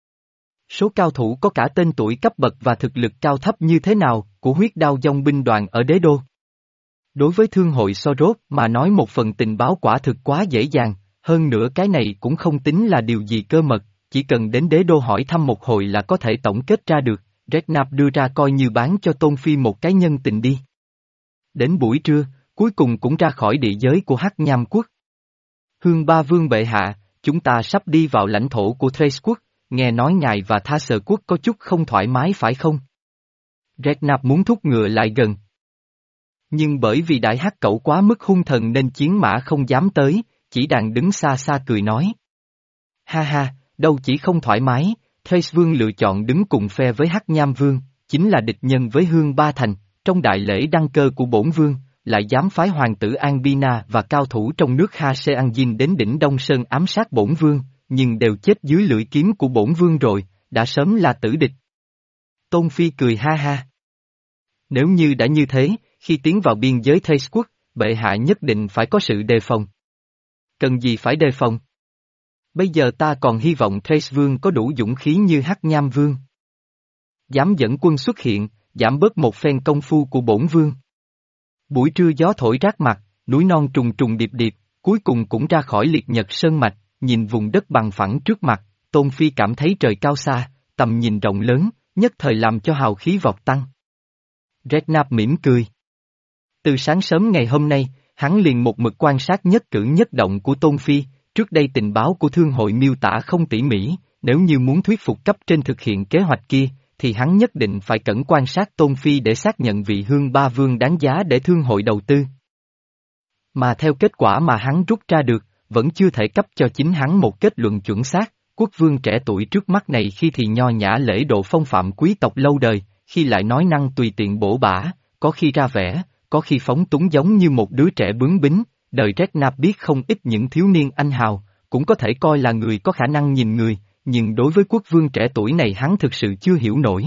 Số cao thủ có cả tên tuổi cấp bậc và thực lực cao thấp như thế nào của huyết đao dòng binh đoàn ở đế đô. Đối với thương hội Sorod mà nói một phần tình báo quả thực quá dễ dàng, hơn nữa cái này cũng không tính là điều gì cơ mật, chỉ cần đến đế đô hỏi thăm một hồi là có thể tổng kết ra được, Redknapp đưa ra coi như bán cho Tôn Phi một cái nhân tình đi. Đến buổi trưa, cuối cùng cũng ra khỏi địa giới của Hắc Nham quốc. Hương ba vương bệ hạ, chúng ta sắp đi vào lãnh thổ của Thrace quốc, nghe nói ngài và Tha Sở quốc có chút không thoải mái phải không? Redknapp muốn thúc ngựa lại gần. Nhưng bởi vì đại hắc cẩu quá mức hung thần nên chiến mã không dám tới, chỉ đàn đứng xa xa cười nói. Ha ha, đâu chỉ không thoải mái, Thrace vương lựa chọn đứng cùng phe với Hắc Nham vương, chính là địch nhân với Hương Ba Thành, trong đại lễ đăng cơ của bổn vương, lại dám phái hoàng tử Albina và cao thủ trong nước Ha Seanjin đến đỉnh Đông Sơn ám sát bổn vương, nhưng đều chết dưới lưỡi kiếm của bổn vương rồi, đã sớm là tử địch. Tôn Phi cười ha ha. Nếu như đã như thế, khi tiến vào biên giới Thrace quốc, bệ hạ nhất định phải có sự đề phòng. Cần gì phải đề phòng? Bây giờ ta còn hy vọng Thrace vương có đủ dũng khí như Hắc Nham vương. Dám dẫn quân xuất hiện, giảm bớt một phen công phu của bổn vương. Buổi trưa gió thổi rát mặt, núi non trùng trùng điệp điệp, cuối cùng cũng ra khỏi liệt nhật sơn mạch, nhìn vùng đất bằng phẳng trước mặt, Tôn Phi cảm thấy trời cao xa, tầm nhìn rộng lớn, nhất thời làm cho hào khí vọt tăng. Redknapp mỉm cười. Từ sáng sớm ngày hôm nay, hắn liền một mực quan sát nhất cử nhất động của Tôn Phi, trước đây tình báo của thương hội miêu tả không tỉ mỉ, nếu như muốn thuyết phục cấp trên thực hiện kế hoạch kia, thì hắn nhất định phải cẩn quan sát Tôn Phi để xác nhận vị Hương Ba Vương đáng giá để thương hội đầu tư. Mà theo kết quả mà hắn rút ra được, vẫn chưa thể cấp cho chính hắn một kết luận chuẩn xác, quốc vương trẻ tuổi trước mắt này khi thì nho nhã lễ độ phong phạm quý tộc lâu đời, khi lại nói năng tùy tiện bổ bả, có khi ra vẻ, có khi phóng túng giống như một đứa trẻ bướng bính, đời Redknapp biết không ít những thiếu niên anh hào, cũng có thể coi là người có khả năng nhìn người, nhưng đối với quốc vương trẻ tuổi này hắn thực sự chưa hiểu nổi.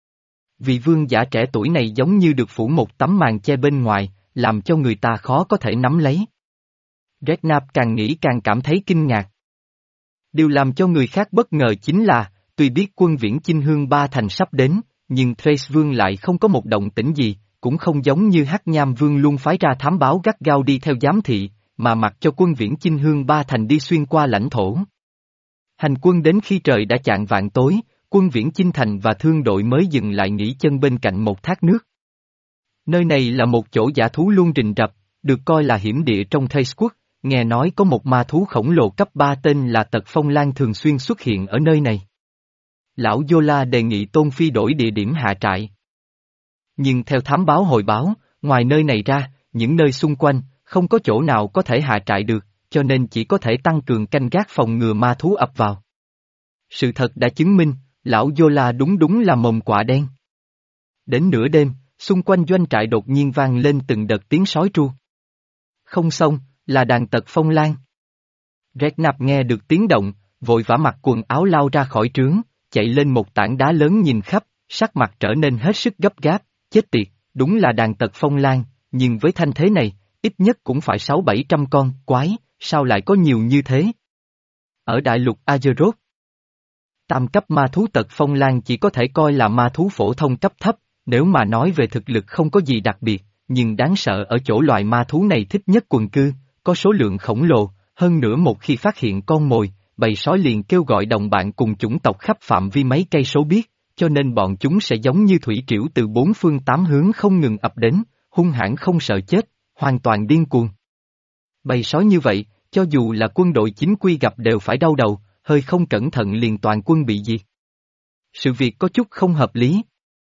Vị vương giả trẻ tuổi này giống như được phủ một tấm màn che bên ngoài, làm cho người ta khó có thể nắm lấy. Redknapp càng nghĩ càng cảm thấy kinh ngạc. Điều làm cho người khác bất ngờ chính là, tuy biết quân viễn chinh Hương Ba Thành sắp đến, nhưng Thrace Vương lại không có một động tĩnh gì, cũng không giống như Hắc Nham Vương luôn phái ra thám báo gắt gao đi theo giám thị, mà mặc cho quân viễn chinh Hương Ba Thành đi xuyên qua lãnh thổ. Hành quân đến khi trời đã chạng vạng tối, quân viễn chinh thành và thương đội mới dừng lại nghỉ chân bên cạnh một thác nước. Nơi này là một chỗ dã thú luôn rình rập, được coi là hiểm địa trong Thrace quốc, nghe nói có một ma thú khổng lồ cấp ba tên là Tật Phong Lang thường xuyên xuất hiện ở nơi này. Lão Yola đề nghị Tôn Phi đổi địa điểm hạ trại. Nhưng theo thám báo hồi báo, ngoài nơi này ra, những nơi xung quanh, không có chỗ nào có thể hạ trại được, cho nên chỉ có thể tăng cường canh gác phòng ngừa ma thú ập vào. Sự thật đã chứng minh, lão Yola đúng đúng là mồm quạ đen. Đến nửa đêm, xung quanh doanh trại đột nhiên vang lên từng đợt tiếng sói tru. Không xong, là đàn Tật Phong Lang. Redknapp nghe được tiếng động, vội vã mặc quần áo lao ra khỏi trướng, chạy lên một tảng đá lớn nhìn khắp, sắc mặt trở nên hết sức gấp gáp, chết tiệt, đúng là đàn Tật Phong Lang, nhưng với thanh thế này, ít nhất cũng phải sáu bảy trăm con, quái, sao lại có nhiều như thế? Ở đại lục Azeroth, tam cấp ma thú Tật Phong Lang chỉ có thể coi là ma thú phổ thông cấp thấp, nếu mà nói về thực lực không có gì đặc biệt, nhưng đáng sợ ở chỗ loài ma thú này thích nhất quần cư, có số lượng khổng lồ, hơn nữa một khi phát hiện con mồi, bầy sói liền kêu gọi đồng bạn cùng chủng tộc khắp phạm vi mấy cây số biết, cho nên bọn chúng sẽ giống như thủy triều từ bốn phương tám hướng không ngừng ập đến, hung hãn không sợ chết, hoàn toàn điên cuồng. Bầy sói như vậy, cho dù là quân đội chính quy gặp đều phải đau đầu, hơi không cẩn thận liền toàn quân bị diệt. Sự việc có chút không hợp lý.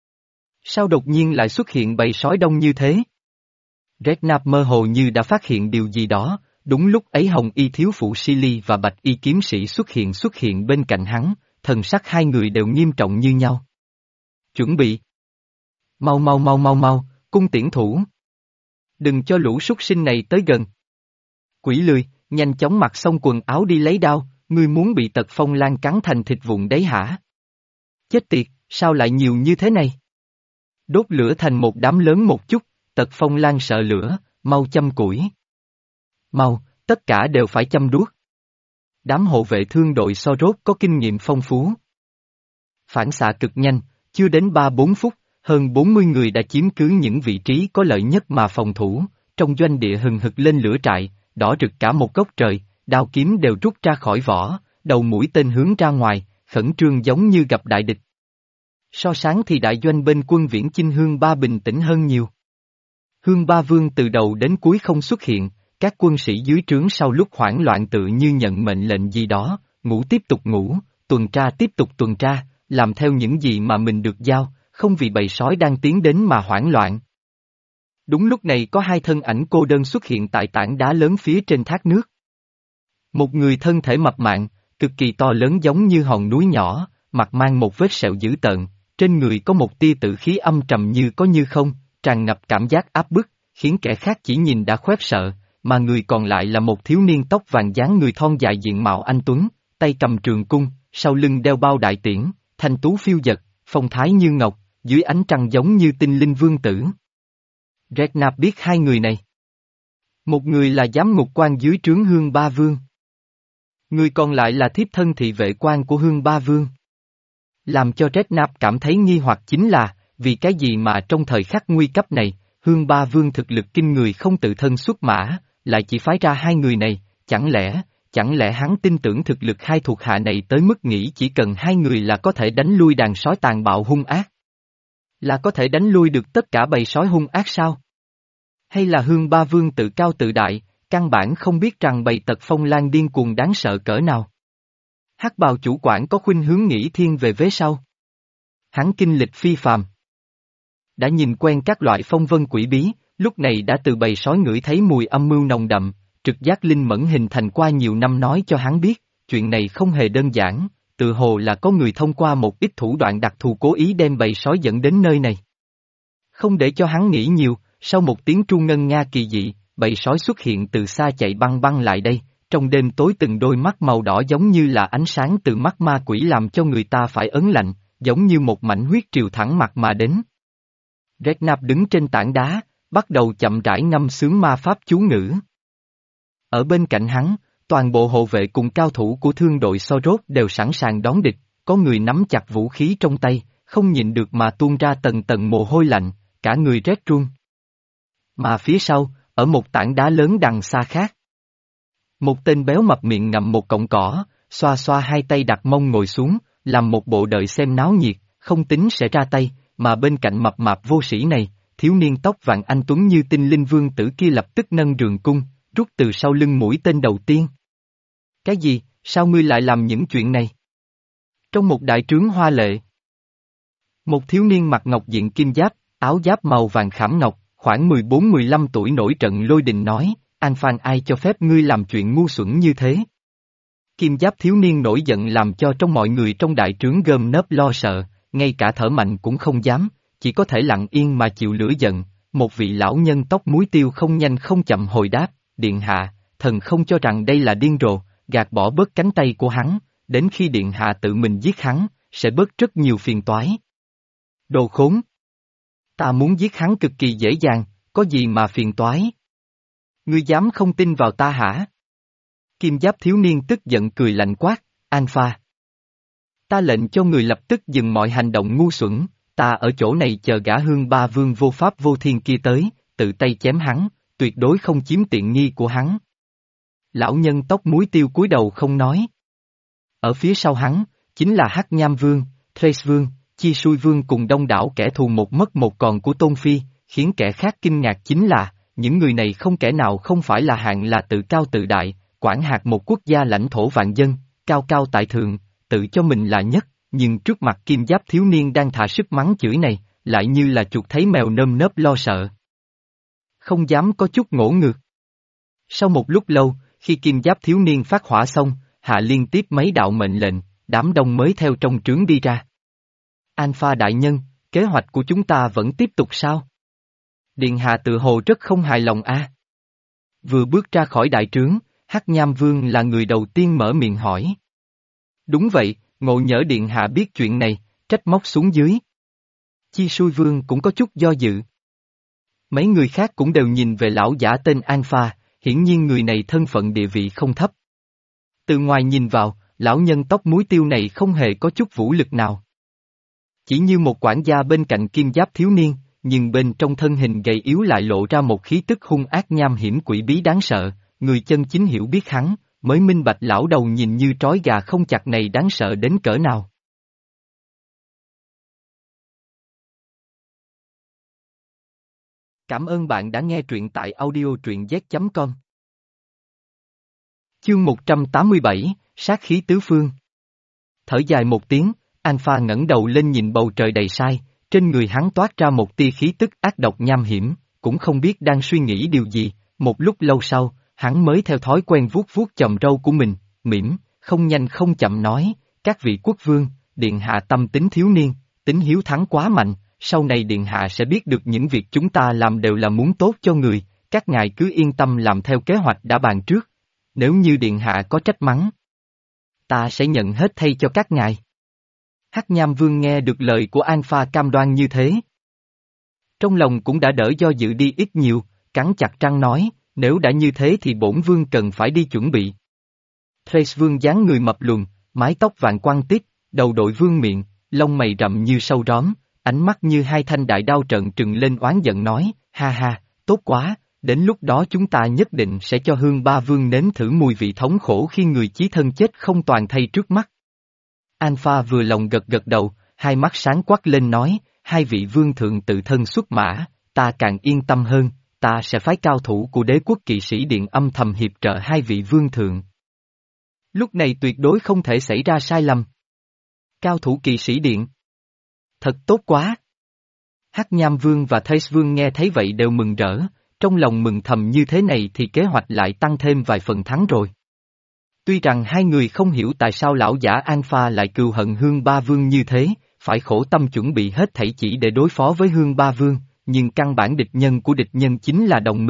Sao đột nhiên lại xuất hiện bầy sói đông như thế? Redknapp mơ hồ như đã phát hiện điều gì đó, đúng lúc ấy Hồng Y thiếu phụ Silly và Bạch Y kiếm sĩ xuất hiện xuất hiện bên cạnh hắn, thần sắc hai người đều nghiêm trọng như nhau. Chuẩn bị. Mau mau mau mau mau, cung tiễn thủ. Đừng cho lũ súc sinh này tới gần. Quỷ lười, nhanh chóng mặc xong quần áo đi lấy đao, ngươi muốn bị Tật Phong Lang cắn thành thịt vụn đấy hả? Chết tiệt, sao lại nhiều như thế này? Đốt lửa thành một đám lớn một chút, Tật Phong Lang sợ lửa, mau châm củi. Mau, tất cả đều phải châm đuốc. Đám hộ vệ thương đội Sorot có kinh nghiệm phong phú. Phản xạ cực nhanh, chưa đến ba bốn phút, hơn bốn mươi người đã chiếm cứ những vị trí có lợi nhất mà phòng thủ, trong doanh địa hừng hực lên lửa trại, đỏ rực cả một góc trời, đao kiếm đều rút ra khỏi vỏ, đầu mũi tên hướng ra ngoài, khẩn trương giống như gặp đại địch. So sáng thì đại doanh bên quân viễn chinh Hương Ba bình tĩnh hơn nhiều. Hương Ba Vương từ đầu đến cuối không xuất hiện, các quân sĩ dưới trướng sau lúc hoảng loạn tự như nhận mệnh lệnh gì đó, ngủ tiếp tục ngủ, tuần tra tiếp tục tuần tra, làm theo những gì mà mình được giao, không vì bầy sói đang tiến đến mà hoảng loạn. Đúng lúc này có hai thân ảnh cô đơn xuất hiện tại tảng đá lớn phía trên thác nước. Một người thân thể mập mạp, cực kỳ to lớn giống như hòn núi nhỏ, mặt mang một vết sẹo dữ tợn, trên người có một tia tự khí âm trầm như có như không, tràn ngập cảm giác áp bức, khiến kẻ khác chỉ nhìn đã khoét sợ, mà người còn lại là một thiếu niên tóc vàng dáng người thon dài diện mạo anh tuấn, tay cầm trường cung, sau lưng đeo bao đại tiễn, thanh tú phiêu dật, phong thái như ngọc, dưới ánh trăng giống như tinh linh vương tử. Redknapp biết hai người này. Một người là giám ngục quan dưới trướng Hương Ba Vương. Người còn lại là thiếp thân thị vệ quan của Hương Ba Vương. Làm cho Redknapp cảm thấy nghi hoặc chính là, vì cái gì mà trong thời khắc nguy cấp này, Hương Ba Vương thực lực kinh người không tự thân xuất mã, lại chỉ phái ra hai người này, chẳng lẽ, chẳng lẽ hắn tin tưởng thực lực hai thuộc hạ này tới mức nghĩ chỉ cần hai người là có thể đánh lui đàn sói tàn bạo hung ác? Là có thể đánh lui được tất cả bầy sói hung ác sao? Hay là Hương Ba Vương tự cao tự đại, căn bản không biết rằng bầy Tật Phong Lang điên cuồng đáng sợ cỡ nào? Hắc bào chủ quản có khuynh hướng nghĩ thiên về vế sau. Hắn kinh lịch phi phàm. Đã nhìn quen các loại phong vân quỷ bí, lúc này đã từ bầy sói ngửi thấy mùi âm mưu nồng đậm, trực giác linh mẫn hình thành qua nhiều năm nói cho hắn biết, chuyện này không hề đơn giản, tự hồ là có người thông qua một ít thủ đoạn đặc thù cố ý đem bầy sói dẫn đến nơi này. Không để cho hắn nghĩ nhiều, sau một tiếng tru ngân nga kỳ dị, bầy sói xuất hiện từ xa chạy băng băng lại đây, trong đêm tối từng đôi mắt màu đỏ giống như là ánh sáng từ mắt ma quỷ làm cho người ta phải ớn lạnh, giống như một mảnh huyết triều thẳng mặt mà đến. Redknapp đứng trên tảng đá, bắt đầu chậm rãi ngâm sướng ma pháp chú ngữ. Ở bên cạnh hắn, toàn bộ hộ vệ cùng cao thủ của thương đội Sorod đều sẵn sàng đón địch, có người nắm chặt vũ khí trong tay, không nhịn được mà tuôn ra tầng tầng mồ hôi lạnh, cả người rét run. Mà phía sau, ở một tảng đá lớn đằng xa khác, một tên béo mập miệng ngậm một cọng cỏ, xoa xoa hai tay đặt mông ngồi xuống, làm một bộ đợi xem náo nhiệt, không tính sẽ ra tay, mà bên cạnh mập mạp vô sĩ này, thiếu niên tóc vàng anh tuấn như tinh linh vương tử kia lập tức nâng trường cung, rút từ sau lưng mũi tên đầu tiên. Cái gì, sao ngươi lại làm những chuyện này? Trong một đại trướng hoa lệ, một thiếu niên mặc ngọc diện kim giáp, áo giáp màu vàng khảm ngọc, khoảng mười bốn mười lăm tuổi nổi trận lôi đình nói, An Phan ai cho phép ngươi làm chuyện ngu xuẩn như thế? Kim giáp thiếu niên nổi giận làm cho trong mọi người trong đại trướng gom nớp lo sợ, ngay cả thở mạnh cũng không dám, chỉ có thể lặng yên mà chịu lửa giận. Một vị lão nhân tóc muối tiêu không nhanh không chậm hồi đáp, điện hạ, thần không cho rằng đây là điên rồ, gạt bỏ bớt cánh tay của hắn, đến khi điện hạ tự mình giết hắn, sẽ bớt rất nhiều phiền toái. Đồ khốn! Ta muốn giết hắn cực kỳ dễ dàng, có gì mà phiền toái? Ngươi dám không tin vào ta hả? Kim giáp thiếu niên tức giận cười lạnh quát, An Pha. Ta lệnh cho người lập tức dừng mọi hành động ngu xuẩn, ta ở chỗ này chờ gã hương ba vương vô pháp vô thiên kia tới, tự tay chém hắn, tuyệt đối không chiếm tiện nghi của hắn. Lão nhân tóc muối tiêu cúi đầu không nói. Ở phía sau hắn, chính là Hắc Nham Vương, Thrace Vương, Chi Sui Vương cùng đông đảo kẻ thù một mất một còn của Tôn Phi, khiến kẻ khác kinh ngạc chính là, những người này không kẻ nào không phải là hạng là tự cao tự đại, quản hạt một quốc gia lãnh thổ vạn dân, cao cao tại thượng, tự cho mình là nhất, nhưng trước mặt kim giáp thiếu niên đang thả sức mắng chửi này, lại như là chuột thấy mèo nơm nớp lo sợ. Không dám có chút ngỗ ngược. Sau một lúc lâu, khi kim giáp thiếu niên phát hỏa xong, hạ liên tiếp mấy đạo mệnh lệnh, đám đông mới theo trong trướng đi ra. Alpha đại nhân, kế hoạch của chúng ta vẫn tiếp tục sao? Điện hạ tự hồ rất không hài lòng a. À? Vừa bước ra khỏi đại trướng, Hắc Nham Vương là người đầu tiên mở miệng hỏi. Đúng vậy, ngộ nhỡ điện hạ biết chuyện này, trách móc xuống dưới. Chi Sui Vương cũng có chút do dự. Mấy người khác cũng đều nhìn về lão giả tên Alpha, hiển nhiên người này thân phận địa vị không thấp. Từ ngoài nhìn vào, lão nhân tóc muối tiêu này không hề có chút vũ lực nào. Chỉ như một quản gia bên cạnh kim giáp thiếu niên, nhưng bên trong thân hình gầy yếu lại lộ ra một khí tức hung ác nham hiểm quỷ bí đáng sợ, người chân chính hiểu biết hắn, mới minh bạch lão đầu nhìn như trói gà không chặt này đáng sợ đến cỡ nào. Cảm ơn bạn đã nghe truyện tại audio truyện z chấm com. Chương một trăm tám mươi bảy, sát khí tứ phương. Thở dài một tiếng, Alpha ngẩng đầu lên nhìn bầu trời đầy sai, trên người hắn toát ra một tia khí tức ác độc nham hiểm, cũng không biết đang suy nghĩ điều gì, một lúc lâu sau, hắn mới theo thói quen vuốt vuốt chòm râu của mình, mỉm, không nhanh không chậm nói, các vị quốc vương, điện hạ tâm tính thiếu niên, tính hiếu thắng quá mạnh, sau này điện hạ sẽ biết được những việc chúng ta làm đều là muốn tốt cho người, các ngài cứ yên tâm làm theo kế hoạch đã bàn trước, nếu như điện hạ có trách mắng, ta sẽ nhận hết thay cho các ngài. Hắc Nham Vương nghe được lời của Alpha cam đoan như thế. Trong lòng cũng đã đỡ do dự đi ít nhiều, cắn chặt răng nói, nếu đã như thế thì bổn vương cần phải đi chuẩn bị. Thrace Vương dáng người mập lùn, mái tóc vàng quăng tít, đầu đội vương miệng, lông mày rậm như sâu róm, ánh mắt như hai thanh đại đao trợn trừng lên oán giận nói, ha ha, tốt quá, đến lúc đó chúng ta nhất định sẽ cho Hương Ba Vương nếm thử mùi vị thống khổ khi người chí thân chết không toàn thây trước mắt. Alpha vừa lòng gật gật đầu, hai mắt sáng quắc lên nói, hai vị vương thượng tự thân xuất mã, ta càng yên tâm hơn, ta sẽ phái cao thủ của đế quốc kỵ sĩ điện âm thầm hiệp trợ hai vị vương thượng. Lúc này tuyệt đối không thể xảy ra sai lầm. Cao thủ kỵ sĩ điện. Thật tốt quá. Hắc Nham Vương và Thrace Vương nghe thấy vậy đều mừng rỡ, trong lòng mừng thầm như thế này thì kế hoạch lại tăng thêm vài phần thắng rồi. Tuy rằng hai người không hiểu tại sao lão giả Alpha lại cừu hận Hương Ba Vương như thế, phải khổ tâm chuẩn bị hết thảy chỉ để đối phó với Hương Ba Vương, nhưng căn bản địch nhân của địch nhân chính là đồng minh,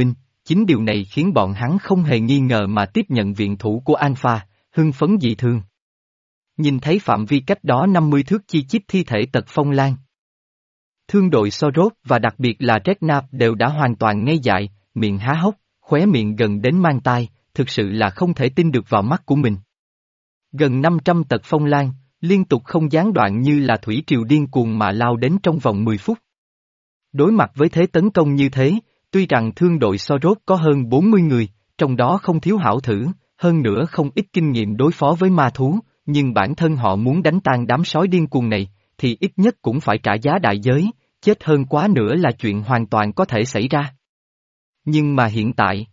Chính điều này khiến bọn hắn không hề nghi ngờ mà tiếp nhận viện thủ của Alpha, hưng phấn dị thường. Nhìn thấy phạm vi cách đó năm mươi thước chi chít thi thể Tật Phong Lan. Thương đội Soros và đặc biệt là Redknapp đều đã hoàn toàn ngây dại, miệng há hốc, khóe miệng gần đến mang tai, thực sự là không thể tin được vào mắt của mình. Gần năm trăm Tật Phong Lan, liên tục không gián đoạn như là thủy triều điên cuồng mà lao đến trong vòng mười phút. Đối mặt với thế tấn công như thế, tuy rằng thương đội Soros có hơn bốn mươi người, trong đó không thiếu hảo thử, hơn nữa không ít kinh nghiệm đối phó với ma thú, nhưng bản thân họ muốn đánh tan đám sói điên cuồng này, thì ít nhất cũng phải trả giá đại giới, chết hơn quá nữa là chuyện hoàn toàn có thể xảy ra. Nhưng mà hiện tại,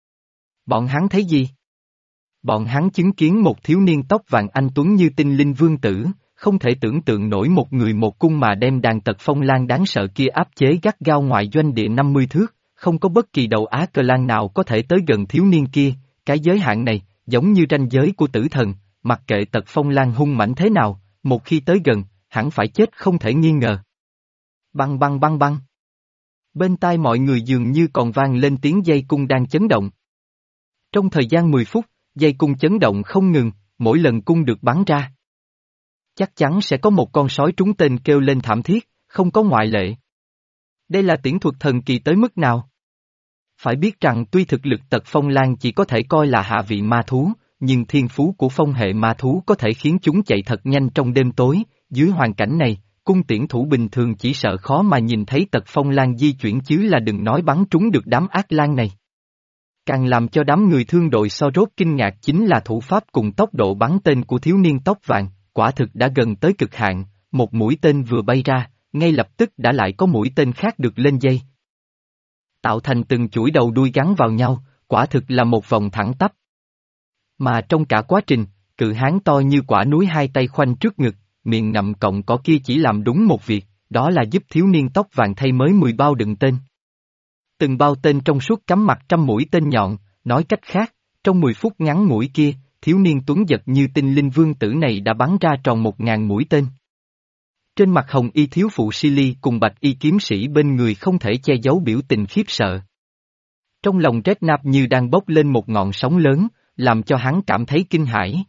bọn hắn thấy gì? Bọn hắn chứng kiến một thiếu niên tóc vàng anh tuấn như tinh linh vương tử, không thể tưởng tượng nổi một người một cung mà đem đàn Tật Phong Lan đáng sợ kia áp chế gắt gao ngoài doanh địa năm mươi thước, không có bất kỳ đầu Á Cơ Lan nào có thể tới gần thiếu niên kia, cái giới hạn này, giống như ranh giới của tử thần, mặc kệ Tật Phong Lan hung mãnh thế nào, một khi tới gần, hẳn phải chết không thể nghi ngờ. Băng băng băng băng. Bên tai mọi người dường như còn vang lên tiếng dây cung đang chấn động. Trong thời gian mười phút, dây cung chấn động không ngừng, mỗi lần cung được bắn ra. Chắc chắn sẽ có một con sói trúng tên kêu lên thảm thiết, không có ngoại lệ. Đây là tiễn thuật thần kỳ tới mức nào? Phải biết rằng tuy thực lực Tật Phong Lan chỉ có thể coi là hạ vị ma thú, nhưng thiên phú của phong hệ ma thú có thể khiến chúng chạy thật nhanh trong đêm tối, dưới hoàn cảnh này, cung tiễn thủ bình thường chỉ sợ khó mà nhìn thấy Tật Phong Lan di chuyển chứ là đừng nói bắn trúng được đám ác lan này. Càng làm cho đám người thương đội Soros kinh ngạc chính là thủ pháp cùng tốc độ bắn tên của thiếu niên tóc vàng, quả thực đã gần tới cực hạn, một mũi tên vừa bay ra, ngay lập tức đã lại có mũi tên khác được lên dây. Tạo thành từng chuỗi đầu đuôi gắn vào nhau, quả thực là một vòng thẳng tắp. Mà trong cả quá trình, cự hán to như quả núi hai tay khoanh trước ngực, miệng ngậm cọng cỏ kia chỉ làm đúng một việc, đó là giúp thiếu niên tóc vàng thay mới mười bao đựng tên. Từng bao tên trong suốt cắm mặt trăm mũi tên nhọn, nói cách khác, trong mười phút ngắn ngủi kia, thiếu niên tuấn giật như tinh linh vương tử này đã bắn ra tròn một ngàn mũi tên. Trên mặt hồng y thiếu phụ Silly cùng bạch y kiếm sĩ bên người không thể che giấu biểu tình khiếp sợ. Trong lòng Redknapp như đang bốc lên một ngọn sóng lớn, làm cho hắn cảm thấy kinh hãi.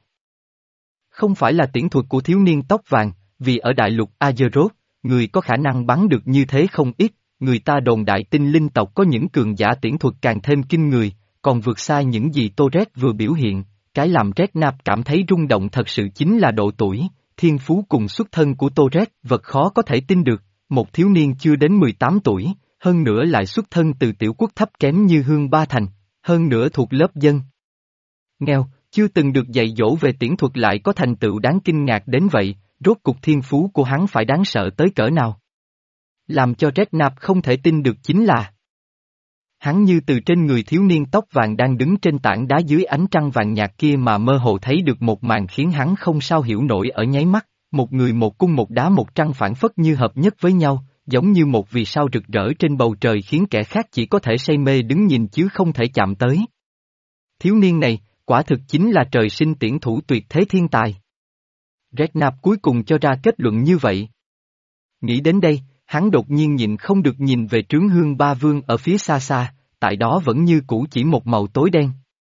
Không phải là tiễn thuật của thiếu niên tóc vàng, vì ở đại lục Azeroth, người có khả năng bắn được như thế không ít, người ta đồn đại tinh linh tộc có những cường giả tiễn thuật càng thêm kinh người, còn vượt xa những gì Torres vừa biểu hiện, cái làm Redknapp cảm thấy rung động thật sự chính là độ tuổi, thiên phú cùng xuất thân của Torres, vật khó có thể tin được, một thiếu niên chưa đến mười tám tuổi, hơn nữa lại xuất thân từ tiểu quốc thấp kém như Hương Ba Thành, hơn nữa thuộc lớp dân nghèo, chưa từng được dạy dỗ về tiễn thuật lại có thành tựu đáng kinh ngạc đến vậy, rốt cục thiên phú của hắn phải đáng sợ tới cỡ nào. Làm cho Redknapp không thể tin được chính là hắn như từ trên người thiếu niên tóc vàng đang đứng trên tảng đá dưới ánh trăng vàng nhạt kia mà mơ hồ thấy được một màn khiến hắn không sao hiểu nổi ở nháy mắt, một người một cung một đá một trăng phản phất như hợp nhất với nhau, giống như một vì sao rực rỡ trên bầu trời khiến kẻ khác chỉ có thể say mê đứng nhìn chứ không thể chạm tới. Thiếu niên này, quả thực chính là trời sinh tiễn thủ tuyệt thế thiên tài. Redknapp cuối cùng cho ra kết luận như vậy. Nghĩ đến đây, hắn đột nhiên nhịn không được nhìn về trướng Hương Ba Vương ở phía xa xa, tại đó vẫn như cũ chỉ một màu tối đen.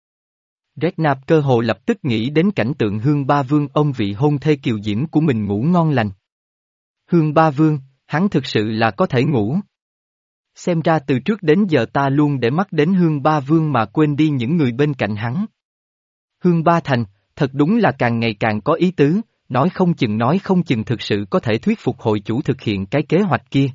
Redknapp cơ hồ lập tức nghĩ đến cảnh tượng Hương Ba Vương ôm vị hôn thê kiều diễm của mình ngủ ngon lành. Hương Ba Vương, hắn thực sự là có thể ngủ. Xem ra từ trước đến giờ ta luôn để mắt đến Hương Ba Vương mà quên đi những người bên cạnh hắn. Hương Ba Thành, thật đúng là càng ngày càng có ý tứ, nói không chừng nói không chừng thực sự có thể thuyết phục hội chủ thực hiện cái kế hoạch kia.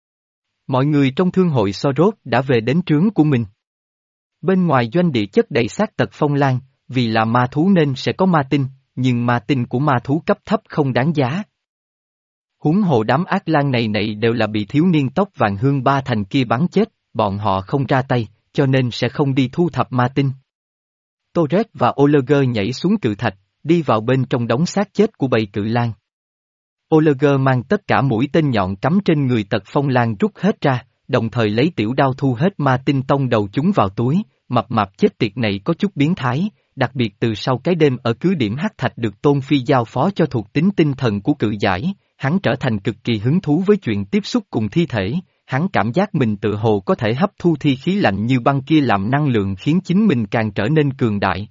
Mọi người trong thương hội Soros đã về đến trướng của mình. Bên ngoài doanh địa chất đầy xác Tật Phong Lan, vì là ma thú nên sẽ có ma tinh, nhưng ma tinh của ma thú cấp thấp không đáng giá. Huống hồ đám ác lan này này đều là bị thiếu niên tóc vàng Hương Ba Thành kia bắn chết, bọn họ không ra tay, cho nên sẽ không đi thu thập ma tinh. Torres và Oleger nhảy xuống cự thạch, đi vào bên trong đống xác chết của bầy cự lang. Oleger mang tất cả mũi tên nhọn cắm trên người Tật Phong Lan rút hết ra, đồng thời lấy tiểu đao thu hết ma tinh tông đầu chúng vào túi, mập mạp chết tiệt này có chút biến thái, đặc biệt từ sau cái đêm ở cứ điểm hắc thạch được Tôn Phi giao phó cho thuộc tính tinh thần của cự giải, hắn trở thành cực kỳ hứng thú với chuyện tiếp xúc cùng thi thể, hắn cảm giác mình tự hồ có thể hấp thu thi khí lạnh như băng kia làm năng lượng khiến chính mình càng trở nên cường đại.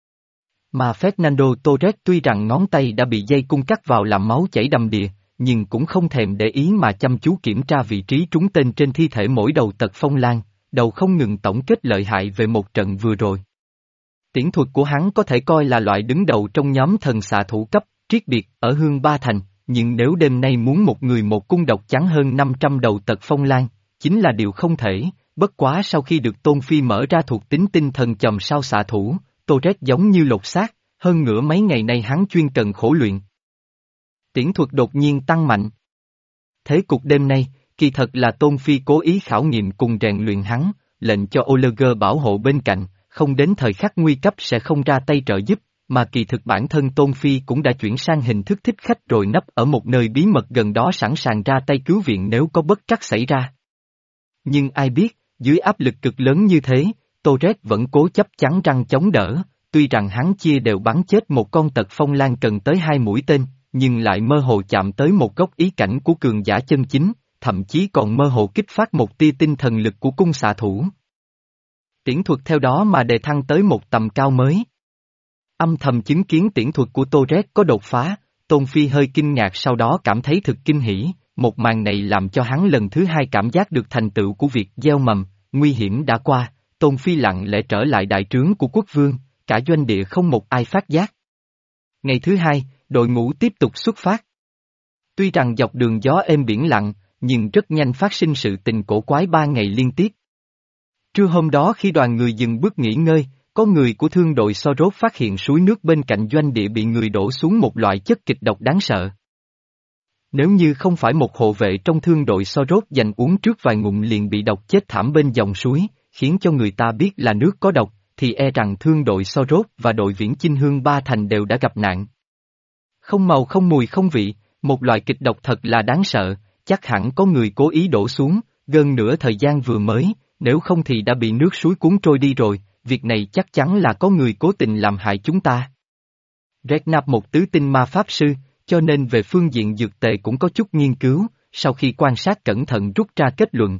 Mà Fernando Torres tuy rằng ngón tay đã bị dây cung cắt vào làm máu chảy đầm đìa, nhưng cũng không thèm để ý mà chăm chú kiểm tra vị trí trúng tên trên thi thể mỗi đầu tật phong lan, đầu không ngừng tổng kết lợi hại về một trận vừa rồi. Tiễn thuật của hắn có thể coi là loại đứng đầu trong nhóm thần xạ thủ cấp, triết biệt, ở Hương Ba Thành, nhưng nếu đêm nay muốn một người một cung độc chắn hơn năm trăm đầu tật phong lan, chính là điều không thể, bất quá sau khi được Tôn Phi mở ra thuộc tính tinh thần chòm sao xạ thủ, Torres giống như lột xác, hơn nữa mấy ngày nay hắn chuyên cần khổ luyện. Tiễn thuật đột nhiên tăng mạnh. Thế cục đêm nay, kỳ thật là Tôn Phi cố ý khảo nghiệm cùng rèn luyện hắn, lệnh cho Oleger bảo hộ bên cạnh, không đến thời khắc nguy cấp sẽ không ra tay trợ giúp, mà kỳ thực bản thân Tôn Phi cũng đã chuyển sang hình thức thích khách rồi nấp ở một nơi bí mật gần đó sẵn sàng ra tay cứu viện nếu có bất trắc xảy ra. Nhưng ai biết, dưới áp lực cực lớn như thế, Torres vẫn cố chấp chắn răng chống đỡ, tuy rằng hắn chia đều bắn chết một con tật phong lan cần tới hai mũi tên, nhưng lại mơ hồ chạm tới một góc ý cảnh của cường giả chân chính, thậm chí còn mơ hồ kích phát một tia tinh thần lực của cung xạ thủ. Tiễn thuật theo đó mà đề thăng tới một tầm cao mới. Âm thầm chứng kiến tiễn thuật của Torres có đột phá, Tôn Phi hơi kinh ngạc sau đó cảm thấy thực kinh hỉ, một màn này làm cho hắn lần thứ hai cảm giác được thành tựu của việc gieo mầm, nguy hiểm đã qua, Tôn Phi lặng lẽ trở lại đại trướng của quốc vương, cả doanh địa không một ai phát giác. Ngày thứ hai, đội ngũ tiếp tục xuất phát. Tuy rằng dọc đường gió êm biển lặng, nhưng rất nhanh phát sinh sự tình cổ quái ba ngày liên tiếp. Trưa hôm đó khi đoàn người dừng bước nghỉ ngơi, có người của thương đội Sorot phát hiện suối nước bên cạnh doanh địa bị người đổ xuống một loại chất kịch độc đáng sợ. Nếu như không phải một hộ vệ trong thương đội Sorot dành uống trước vài ngụm liền bị độc chết thảm bên dòng suối, khiến cho người ta biết là nước có độc, thì e rằng thương đội Sorot và đội viễn chinh Hương Ba Thành đều đã gặp nạn. Không màu không mùi không vị, một loại kịch độc thật là đáng sợ, chắc hẳn có người cố ý đổ xuống, gần nửa thời gian vừa mới, nếu không thì đã bị nước suối cuốn trôi đi rồi, việc này chắc chắn là có người cố tình làm hại chúng ta. Redknapp một tứ tinh ma pháp sư, cho nên về phương diện dược tề cũng có chút nghiên cứu, sau khi quan sát cẩn thận rút ra kết luận.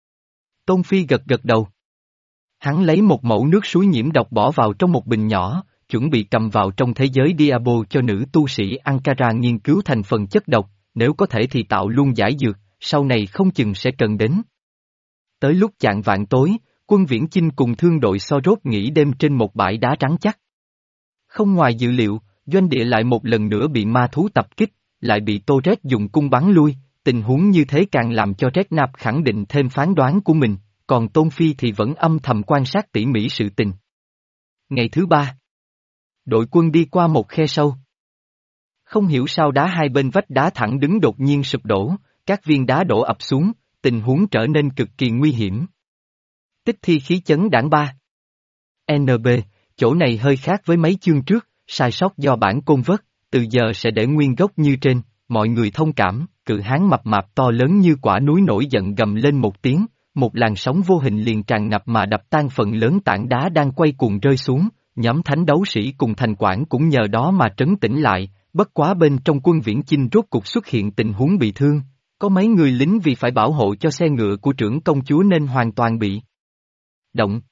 Tôn Phi gật gật đầu. Hắn lấy một mẫu nước suối nhiễm độc bỏ vào trong một bình nhỏ, chuẩn bị cầm vào trong thế giới Diabo cho nữ tu sĩ Ankara nghiên cứu thành phần chất độc, nếu có thể thì tạo luôn giải dược, sau này không chừng sẽ cần đến. Tới lúc chạng vạng tối, quân viễn chinh cùng thương đội Sorot nghỉ đêm trên một bãi đá trắng chắc. Không ngoài dự liệu, doanh địa lại một lần nữa bị ma thú tập kích, lại bị Torres dùng cung bắn lui, tình huống như thế càng làm cho Redknapp khẳng định thêm phán đoán của mình, còn Tôn Phi thì vẫn âm thầm quan sát tỉ mỉ sự tình. Ngày thứ ba, đội quân đi qua một khe sâu. Không hiểu sao đá hai bên vách đá thẳng đứng đột nhiên sụp đổ, các viên đá đổ ập xuống, tình huống trở nên cực kỳ nguy hiểm. Tích thi khí chấn đảng ba. en bê, chỗ này hơi khác với mấy chương trước, sai sót do bản côn vất, từ giờ sẽ để nguyên gốc như trên, mọi người thông cảm, cự hán mập mạp to lớn như quả núi nổi giận gầm lên một tiếng, một làn sóng vô hình liền tràn ngập mà đập tan phần lớn tảng đá đang quay cuồng rơi xuống, nhóm thánh đấu sĩ cùng thành quản cũng nhờ đó mà trấn tĩnh lại, bất quá bên trong quân viễn chinh rốt cục xuất hiện tình huống bị thương, có mấy người lính vì phải bảo hộ cho xe ngựa của trưởng công chúa nên hoàn toàn bị động.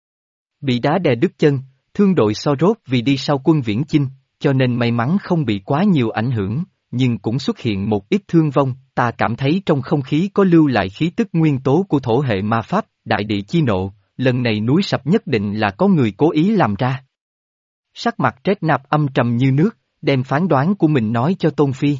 Bị đá đè đứt chân, thương đội Sorot vì đi sau quân viễn chinh, cho nên may mắn không bị quá nhiều ảnh hưởng, nhưng cũng xuất hiện một ít thương vong, ta cảm thấy trong không khí có lưu lại khí tức nguyên tố của thổ hệ ma pháp, đại địa chi nộ, lần này núi sập nhất định là có người cố ý làm ra. Sắc mặt Redknapp âm trầm như nước, đem phán đoán của mình nói cho Tôn Phi.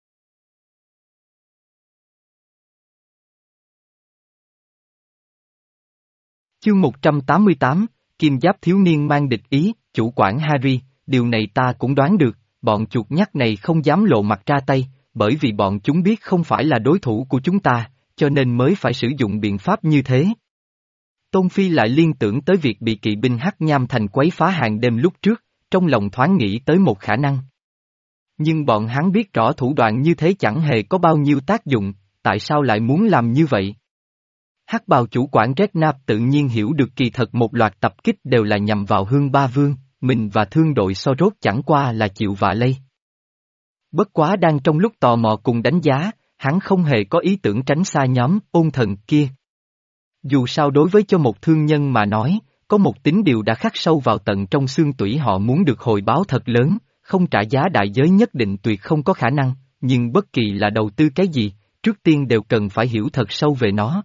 Chương một trăm tám mươi tám, Kim Giáp thiếu niên mang địch ý, chủ quản Harry, điều này ta cũng đoán được, bọn chuột nhắt này không dám lộ mặt ra tay, bởi vì bọn chúng biết không phải là đối thủ của chúng ta, cho nên mới phải sử dụng biện pháp như thế. Tôn Phi lại liên tưởng tới việc bị kỵ binh Hắc Nham Thành quấy phá hàng đêm lúc trước, trong lòng thoáng nghĩ tới một khả năng. Nhưng bọn hắn biết rõ thủ đoạn như thế chẳng hề có bao nhiêu tác dụng, tại sao lại muốn làm như vậy? Hắc bào chủ quản Redknapp tự nhiên hiểu được kỳ thật một loạt tập kích đều là nhằm vào Hương Ba Vương, mình và thương đội Sorot chẳng qua là chịu vạ lây. Bất quá đang trong lúc tò mò cùng đánh giá, hắn không hề có ý tưởng tránh xa nhóm ôn thần kia. Dù sao đối với cho một thương nhân mà nói, có một tín điều đã khắc sâu vào tận trong xương tủy họ muốn được hồi báo thật lớn, không trả giá đại giới nhất định tuyệt không có khả năng, nhưng bất kỳ là đầu tư cái gì, trước tiên đều cần phải hiểu thật sâu về nó.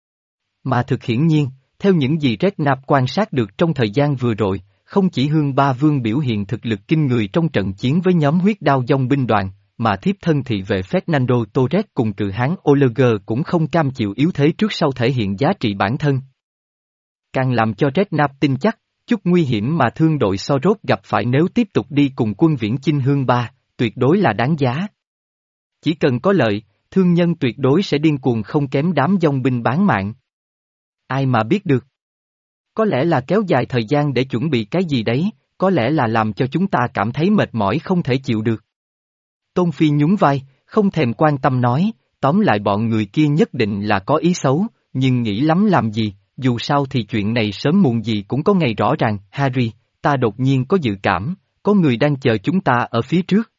Mà thực hiển nhiên, theo những gì Redknapp quan sát được trong thời gian vừa rồi, không chỉ Hương Ba Vương biểu hiện thực lực kinh người trong trận chiến với nhóm huyết đao dòng binh đoàn, mà thiếp thân thị vệ Fernando Torres cùng cự hán Oleger cũng không cam chịu yếu thế trước sau thể hiện giá trị bản thân. Càng làm cho Redknapp tin chắc, chút nguy hiểm mà thương đội Soros gặp phải nếu tiếp tục đi cùng quân viễn chinh Hương Ba, tuyệt đối là đáng giá. Chỉ cần có lợi, thương nhân tuyệt đối sẽ điên cuồng không kém đám dòng binh bán mạng. Ai mà biết được. Có lẽ là kéo dài thời gian để chuẩn bị cái gì đấy, có lẽ là làm cho chúng ta cảm thấy mệt mỏi không thể chịu được. Tôn Phi nhún vai, không thèm quan tâm nói, tóm lại bọn người kia nhất định là có ý xấu, nhưng nghĩ lắm làm gì, dù sao thì chuyện này sớm muộn gì cũng có ngày rõ ràng. Harry, ta đột nhiên có dự cảm, có người đang chờ chúng ta ở phía trước.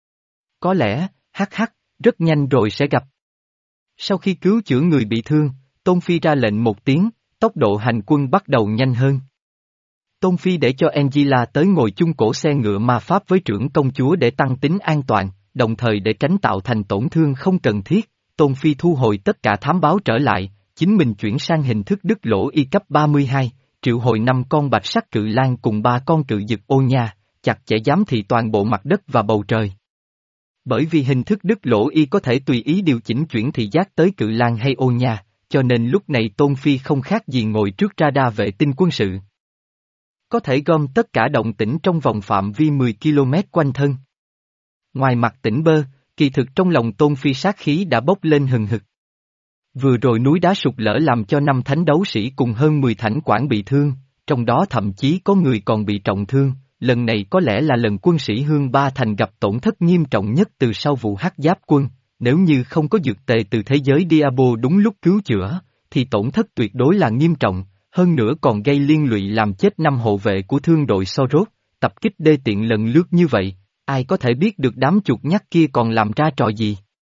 Có lẽ, hắc hắc, rất nhanh rồi sẽ gặp. Sau khi cứu chữa người bị thương, Tôn Phi ra lệnh một tiếng, tốc độ hành quân bắt đầu nhanh hơn. Tôn Phi để cho Angela tới ngồi chung cổ xe ngựa ma pháp với trưởng công chúa để tăng tính an toàn, đồng thời để tránh tạo thành tổn thương không cần thiết, Tôn Phi thu hồi tất cả thám báo trở lại, chính mình chuyển sang hình thức đứt lỗ y cấp ba mươi hai, triệu hồi năm con bạch sắc cự lang cùng ba con cự dực ô nha, chặt chẽ giám thị toàn bộ mặt đất và bầu trời. Bởi vì hình thức đứt lỗ y có thể tùy ý điều chỉnh chuyển thị giác tới cự lang hay ô nha, cho nên lúc này Tôn Phi không khác gì ngồi trước radar vệ tinh quân sự. Có thể gom tất cả động tĩnh trong vòng phạm vi mười ki lô mét quanh thân. Ngoài mặt tỉnh bơ, kỳ thực trong lòng Tôn Phi sát khí đã bốc lên hừng hực. Vừa rồi núi đá sụt lở làm cho năm thánh đấu sĩ cùng hơn mười thánh quản bị thương, trong đó thậm chí có người còn bị trọng thương, lần này có lẽ là lần quân sĩ Hương Ba Thành gặp tổn thất nghiêm trọng nhất từ sau vụ hắc giáp quân, nếu như không có dược tề từ thế giới Diablo đúng lúc cứu chữa, thì tổn thất tuyệt đối là nghiêm trọng, hơn nữa còn gây liên lụy làm chết năm hộ vệ của thương đội Soros, tập kích đê tiện lần lượt như vậy, ai có thể biết được đám chuột nhắt kia còn làm ra trò gì.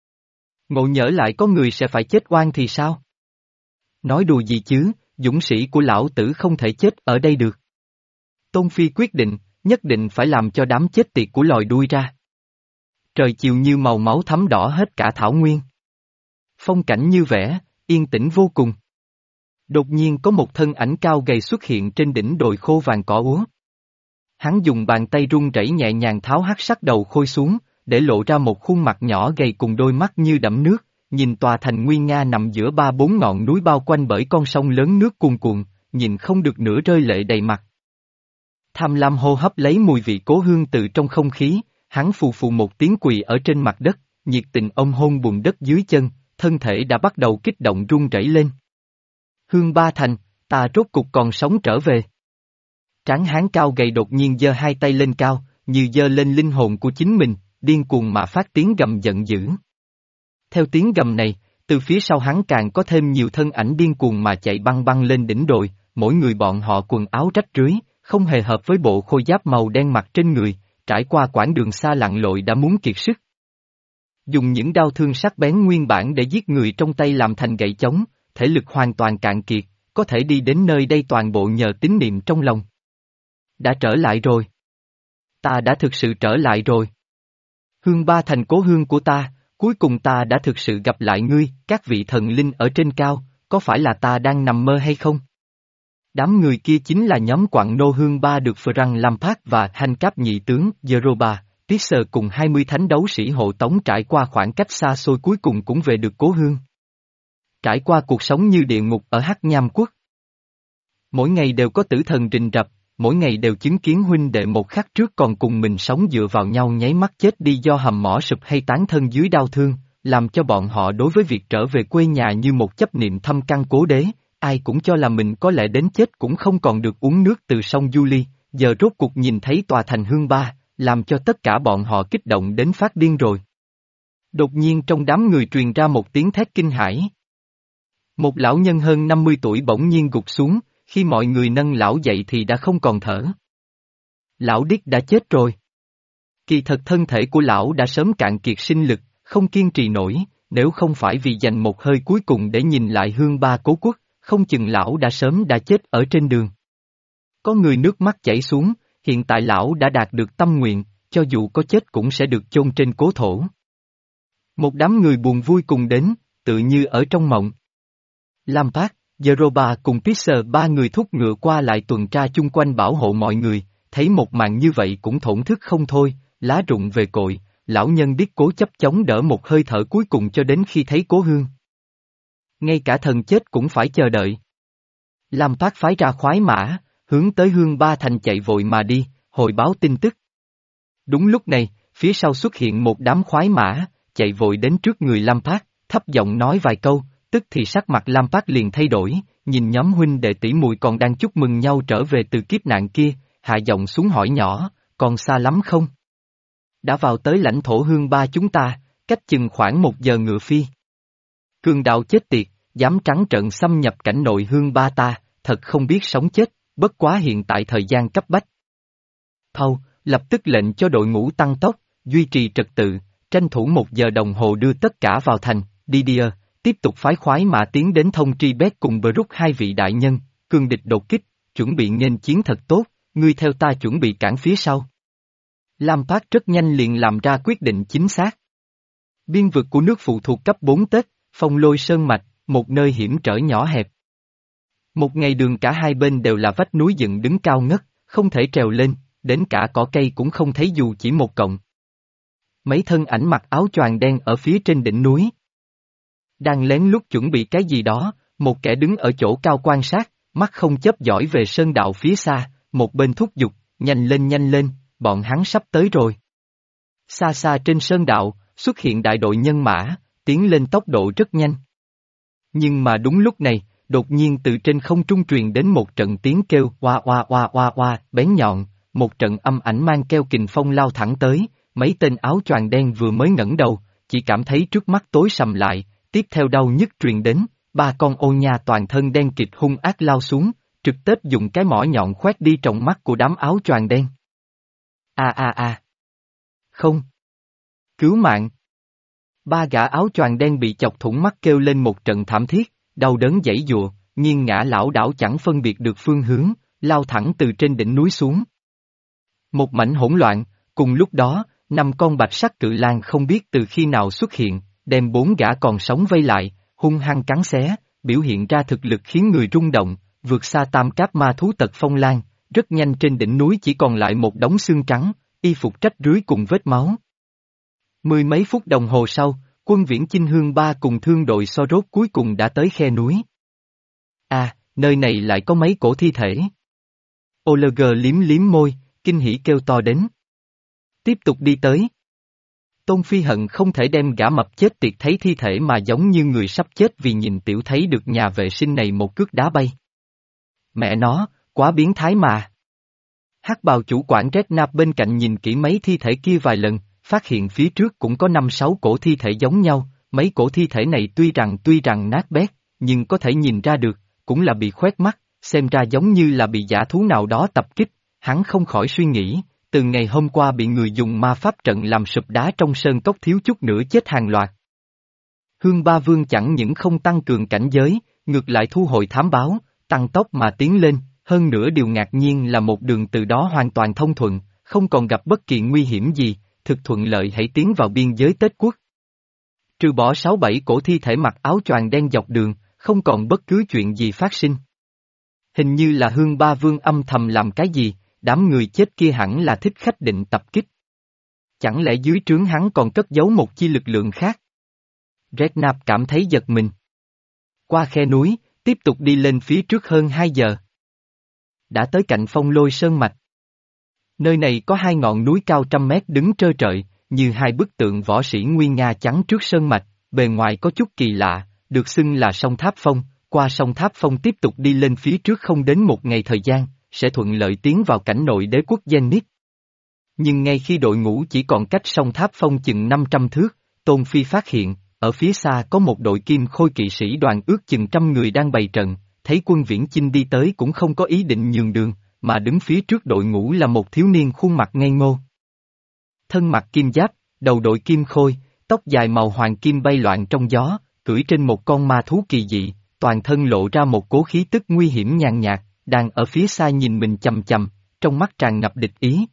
Ngộ nhỡ lại có người sẽ phải chết oan thì sao? Nói đùa gì chứ, dũng sĩ của lão tử không thể chết ở đây được. Tôn Phi quyết định, nhất định phải làm cho đám chết tiệt của lòi đuôi ra. Trời chiều như màu máu thấm đỏ hết cả thảo nguyên. Phong cảnh như vẽ, yên tĩnh vô cùng. Đột nhiên có một thân ảnh cao gầy xuất hiện trên đỉnh đồi khô vàng cỏ úa. Hắn dùng bàn tay run rẩy nhẹ nhàng tháo hắc sắc đầu khôi xuống, để lộ ra một khuôn mặt nhỏ gầy cùng đôi mắt như đẫm nước, nhìn tòa thành nguy nga nằm giữa ba bốn ngọn núi bao quanh bởi con sông lớn nước cuồn cuộn, nhìn không được nửa rơi lệ đầy mặt. Tham lam hô hấp lấy mùi vị cố hương từ trong không khí, hắn phù phù một tiếng quỳ ở trên mặt đất, nhiệt tình ôm hôn bùn đất dưới chân, thân thể đã bắt đầu kích động run rẩy lên. Hương Ba Thành, ta rốt cục còn sống trở về. Tráng hán cao gầy đột nhiên giơ hai tay lên cao, như giơ lên linh hồn của chính mình, điên cuồng mà phát tiếng gầm giận dữ. Theo tiếng gầm này, từ phía sau hắn càng có thêm nhiều thân ảnh điên cuồng mà chạy băng băng lên đỉnh đồi, mỗi người bọn họ quần áo rách rưới, không hề hợp với bộ khôi giáp màu đen mặc trên người, trải qua quãng đường xa lặn lội đã muốn kiệt sức. Dùng những đao thương sắc bén nguyên bản để giết người trong tay làm thành gậy chống, thể lực hoàn toàn cạn kiệt, có thể đi đến nơi đây toàn bộ nhờ tín niệm trong lòng. Đã trở lại rồi. Ta đã thực sự trở lại rồi. Hương Ba Thành cố hương của ta, cuối cùng ta đã thực sự gặp lại ngươi, các vị thần linh ở trên cao, có phải là ta đang nằm mơ hay không? Đám người kia chính là nhóm quặng nô Hương Ba được Frank Lampard và Hành Cáp nhị tướng Jeroba, Tisser cùng hai mươi thánh đấu sĩ hộ tống trải qua khoảng cách xa xôi cuối cùng cũng về được cố hương. Trải qua cuộc sống như địa ngục ở Hắc Nham Quốc. Mỗi ngày đều có tử thần rình rập, mỗi ngày đều chứng kiến huynh đệ một khắc trước còn cùng mình sống dựa vào nhau nháy mắt chết đi do hầm mỏ sụp hay tán thân dưới đau thương, làm cho bọn họ đối với việc trở về quê nhà như một chấp niệm thâm căn cố đế, ai cũng cho là mình có lẽ đến chết cũng không còn được uống nước từ sông Julie, giờ rốt cuộc nhìn thấy tòa thành Hương Ba, làm cho tất cả bọn họ kích động đến phát điên rồi. Đột nhiên trong đám người truyền ra một tiếng thét kinh hãi. Một lão nhân hơn năm mươi tuổi bỗng nhiên gục xuống, khi mọi người nâng lão dậy thì đã không còn thở. Lão Điếc đã chết rồi. Kỳ thật thân thể của lão đã sớm cạn kiệt sinh lực, không kiên trì nổi, nếu không phải vì dành một hơi cuối cùng để nhìn lại hương ba cố quốc, không chừng lão đã sớm đã chết ở trên đường. Có người nước mắt chảy xuống, hiện tại lão đã đạt được tâm nguyện, cho dù có chết cũng sẽ được chôn trên cố thổ. Một đám người buồn vui cùng đến, tự như ở trong mộng. Lampard, Jeroba cùng Pisser ba người thúc ngựa qua lại tuần tra chung quanh bảo hộ mọi người, thấy một màn như vậy cũng thổn thức không thôi, lá rụng về cội, lão nhân biết cố chấp chống đỡ một hơi thở cuối cùng cho đến khi thấy cố hương. Ngay cả thần chết cũng phải chờ đợi. Lampard phái ra khoái mã, hướng tới hương ba thành chạy vội mà đi, hồi báo tin tức. Đúng lúc này, phía sau xuất hiện một đám khoái mã, chạy vội đến trước người Lampard, thấp giọng nói vài câu, tức thì sắc mặt Lampard liền thay đổi, nhìn nhóm huynh đệ tỷ muội còn đang chúc mừng nhau trở về từ kiếp nạn kia, hạ giọng xuống hỏi nhỏ, còn xa lắm không? Đã vào tới lãnh thổ hương ba chúng ta, cách chừng khoảng một giờ ngựa phi. Cường đạo chết tiệt, dám trắng trợn xâm nhập cảnh nội hương ba ta, thật không biết sống chết, bất quá hiện tại thời gian cấp bách. Thâu, lập tức lệnh cho đội ngũ tăng tốc, duy trì trật tự, tranh thủ một giờ đồng hồ đưa tất cả vào thành, Didier, tiếp tục phái khoái mà tiến đến thông tri Bét cùng Brook hai vị đại nhân, cương địch đột kích, chuẩn bị nghênh chiến thật tốt, ngươi theo ta chuẩn bị cản phía sau. Lampard rất nhanh liền làm ra quyết định chính xác. Biên vực của nước phụ thuộc cấp bốn Tết, Phong Lôi Sơn Mạch, một nơi hiểm trở nhỏ hẹp. Một ngày đường cả hai bên đều là vách núi dựng đứng cao ngất, không thể trèo lên, đến cả cỏ cây cũng không thấy dù chỉ một cọng. Mấy thân ảnh mặc áo choàng đen ở phía trên đỉnh núi. Đang lén lút chuẩn bị cái gì đó, một kẻ đứng ở chỗ cao quan sát, mắt không chớp dõi về sơn đạo phía xa, một bên thúc giục, nhanh lên nhanh lên, bọn hắn sắp tới rồi. Xa xa trên sơn đạo, xuất hiện đại đội nhân mã, tiến lên tốc độ rất nhanh. Nhưng mà đúng lúc này, đột nhiên từ trên không trung truyền đến một trận tiếng kêu oa oa oa oa oa, bén nhọn, một trận âm ảnh mang keo kình phong lao thẳng tới, mấy tên áo choàng đen vừa mới ngẩng đầu, chỉ cảm thấy trước mắt tối sầm lại, tiếp theo đau nhức truyền đến, ba con ô nha toàn thân đen kịt hung ác lao xuống, trực tiếp dùng cái mỏ nhọn khoét đi trong mắt của đám áo choàng đen. A a a. Không. Cứu mạng. Ba gã áo choàng đen bị chọc thủng mắt kêu lên một trận thảm thiết, đau đớn giãy giụa, nghiêng ngã lảo đảo chẳng phân biệt được phương hướng, lao thẳng từ trên đỉnh núi xuống. Một mảnh hỗn loạn, cùng lúc đó, năm con bạch sắc cự lang không biết từ khi nào xuất hiện, đem bốn gã còn sống vây lại, hung hăng cắn xé, biểu hiện ra thực lực khiến người rung động, vượt xa tam cáp ma thú tật phong lang, rất nhanh trên đỉnh núi chỉ còn lại một đống xương trắng, y phục rách rưới cùng vết máu. Mười mấy phút đồng hồ sau, quân viễn chinh hương ba cùng thương đội so rốt cuối cùng đã tới khe núi. À, nơi này lại có mấy cổ thi thể. Oleger liếm liếm môi, kinh hỉ kêu to đến. Tiếp tục đi tới. Tôn Phi hận không thể đem gã mập chết tiệt thấy thi thể mà giống như người sắp chết vì nhìn tiểu thấy được nhà vệ sinh này một cước đá bay. Mẹ nó, quá biến thái mà. Hắc bào chủ quản Red Nap bên cạnh nhìn kỹ mấy thi thể kia vài lần, phát hiện phía trước cũng có năm sáu cổ thi thể giống nhau, mấy cổ thi thể này tuy rằng tuy rằng nát bét, nhưng có thể nhìn ra được, cũng là bị khoét mắt, xem ra giống như là bị dã thú nào đó tập kích, hắn không khỏi suy nghĩ, từ ngày hôm qua bị người dùng ma pháp trận làm sụp đá trong sơn cốc thiếu chút nữa chết hàng loạt. Hương Ba Vương chẳng những không tăng cường cảnh giới, ngược lại thu hồi thám báo, tăng tốc mà tiến lên, hơn nữa điều ngạc nhiên là một đường từ đó hoàn toàn thông thuận, không còn gặp bất kỳ nguy hiểm gì, thực thuận lợi hãy tiến vào biên giới Tết Quốc. Trừ bỏ sáu bảy cổ thi thể mặc áo choàng đen dọc đường, không còn bất cứ chuyện gì phát sinh. Hình như là Hương Ba Vương âm thầm làm cái gì, đám người chết kia hẳn là thích khách định tập kích. Chẳng lẽ dưới trướng hắn còn cất giấu một chi lực lượng khác? Red Nap cảm thấy giật mình. Qua khe núi, tiếp tục đi lên phía trước hơn hai giờ. Đã tới cạnh Phong Lôi Sơn Mạch. Nơi này có hai ngọn núi cao trăm mét đứng trơ trọi, như hai bức tượng võ sĩ nguy nga chắn trước sơn mạch, bề ngoài có chút kỳ lạ, được xưng là sông Tháp Phong, qua sông Tháp Phong tiếp tục đi lên phía trước không đến một ngày thời gian, sẽ thuận lợi tiến vào cảnh nội đế quốc Zenith. Nhưng ngay khi đội ngũ chỉ còn cách sông Tháp Phong chừng năm trăm thước, Tôn Phi phát hiện, ở phía xa có một đội kim khôi kỵ sĩ đoàn ước chừng trăm người đang bày trận, thấy quân viễn chinh đi tới cũng không có ý định nhường đường, mà đứng phía trước đội ngũ là một thiếu niên khuôn mặt ngây ngô. Thân mặc kim giáp, đầu đội kim khôi, tóc dài màu hoàng kim bay loạn trong gió, cưỡi trên một con ma thú kỳ dị, toàn thân lộ ra một cố khí tức nguy hiểm nhàn nhạt, đang ở phía xa nhìn mình chằm chằm, trong mắt tràn ngập địch ý.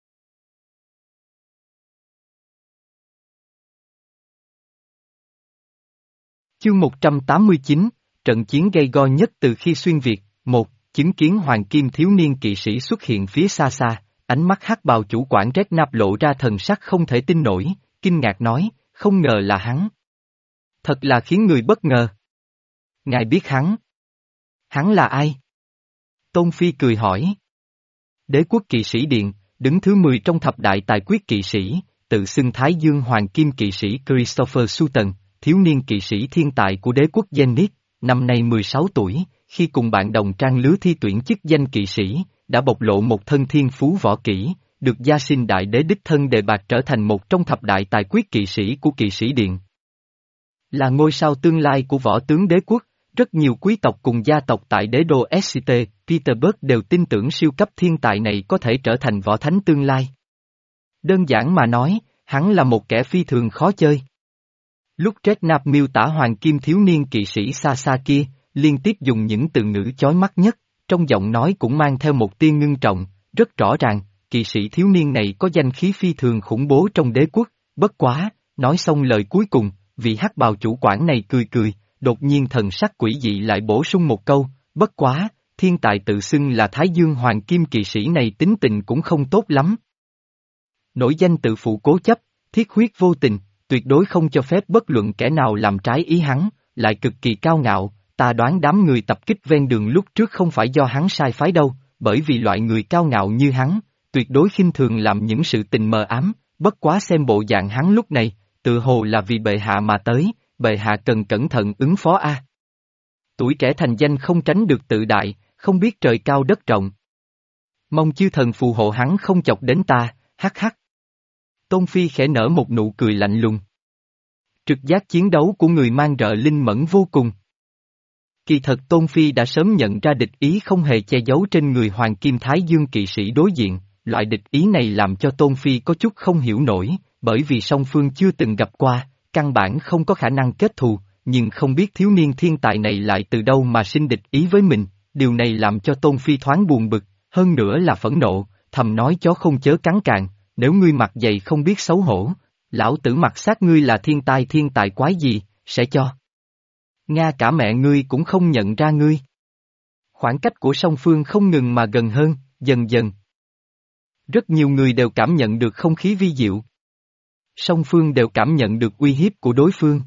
Chương một trăm tám mươi chín, trận chiến gay go nhất từ khi xuyên Việt, một, chứng kiến hoàng kim thiếu niên kỵ sĩ xuất hiện phía xa xa, ánh mắt hắc bào chủ quản Red Nap lộ ra thần sắc không thể tin nổi, kinh ngạc nói, không ngờ là hắn. Thật là khiến người bất ngờ. Ngài biết hắn. Hắn là ai? Tôn Phi cười hỏi. Đế quốc kỵ sĩ điện, đứng thứ mười trong thập đại tài quyết kỵ sĩ, tự xưng Thái Dương Hoàng Kim kỵ sĩ Christopher Sutton, thiếu niên kỵ sĩ thiên tài của đế quốc Zenith, năm nay mười sáu tuổi, khi cùng bạn đồng trang lứa thi tuyển chức danh kỵ sĩ, đã bộc lộ một thân thiên phú võ kỹ, được gia sinh đại đế đích thân đề bạt trở thành một trong thập đại tài quyết kỵ sĩ của kỵ sĩ điện. Là ngôi sao tương lai của võ tướng đế quốc, rất nhiều quý tộc cùng gia tộc tại đế đô ét xê tê, Petersburg đều tin tưởng siêu cấp thiên tài này có thể trở thành võ thánh tương lai. Đơn giản mà nói, hắn là một kẻ phi thường khó chơi. Lúc Red Nap miêu tả hoàng kim thiếu niên kỵ sĩ xa xa kia, liên tiếp dùng những từ ngữ chói mắt nhất, trong giọng nói cũng mang theo một tia ngưng trọng, rất rõ ràng, kỵ sĩ thiếu niên này có danh khí phi thường khủng bố trong đế quốc, bất quá, nói xong lời cuối cùng, vị hắc bào chủ quản này cười cười, đột nhiên thần sắc quỷ dị lại bổ sung một câu, bất quá, thiên tài tự xưng là Thái Dương Hoàng Kim kỵ sĩ này tính tình cũng không tốt lắm. Nổi danh tự phụ cố chấp, thiết huyết vô tình, tuyệt đối không cho phép bất luận kẻ nào làm trái ý hắn, lại cực kỳ cao ngạo, ta đoán đám người tập kích ven đường lúc trước không phải do hắn sai phái đâu, bởi vì loại người cao ngạo như hắn, tuyệt đối khinh thường làm những sự tình mờ ám, bất quá xem bộ dạng hắn lúc này, tự hồ là vì bệ hạ mà tới, bệ hạ cần cẩn thận ứng phó a. Tuổi trẻ thành danh không tránh được tự đại, không biết trời cao đất rộng. Mong chư thần phù hộ hắn không chọc đến ta, hắc hắc. Tôn Phi khẽ nở một nụ cười lạnh lùng. Trực giác chiến đấu của người mang rợ linh mẫn vô cùng. Kỳ thật Tôn Phi đã sớm nhận ra địch ý không hề che giấu trên người Hoàng Kim Thái Dương kỵ sĩ đối diện, loại địch ý này làm cho Tôn Phi có chút không hiểu nổi, bởi vì song phương chưa từng gặp qua, căn bản không có khả năng kết thù, nhưng không biết thiếu niên thiên tài này lại từ đâu mà sinh địch ý với mình, điều này làm cho Tôn Phi thoáng buồn bực, hơn nữa là phẫn nộ, thầm nói chó không chớ cắn càng, nếu ngươi mặt dày không biết xấu hổ, lão tử mặt sát ngươi là thiên tai thiên tài quái gì, sẽ cho. Nga cả mẹ ngươi cũng không nhận ra ngươi. Khoảng cách của song phương không ngừng mà gần hơn, dần dần. Rất nhiều người đều cảm nhận được không khí vi diệu. Song phương đều cảm nhận được uy hiếp của đối phương.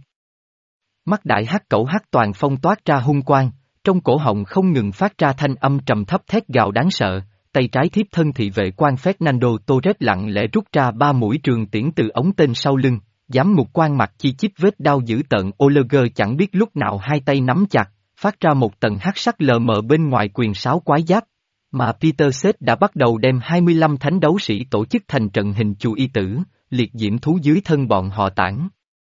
Mắt đại hắc cẩu hắc toàn phong toát ra hung quang, trong cổ họng không ngừng phát ra thanh âm trầm thấp thét gào đáng sợ, tay trái thiếp thân thị vệ quan Fernando Torres lặng lẽ rút ra ba mũi trường tiễn từ ống tên sau lưng, giám ngục quan mặt chi chít vết đau dữ tợn Oliver chẳng biết lúc nào hai tay nắm chặt, phát ra một tầng hắc sắc lờ mờ bên ngoài quyền sáo quái giáp, mà Peter Seth đã bắt đầu đem hai mươi lăm thánh đấu sĩ tổ chức thành trận hình chu y tử, liệt diễm thú dưới thân bọn họ tản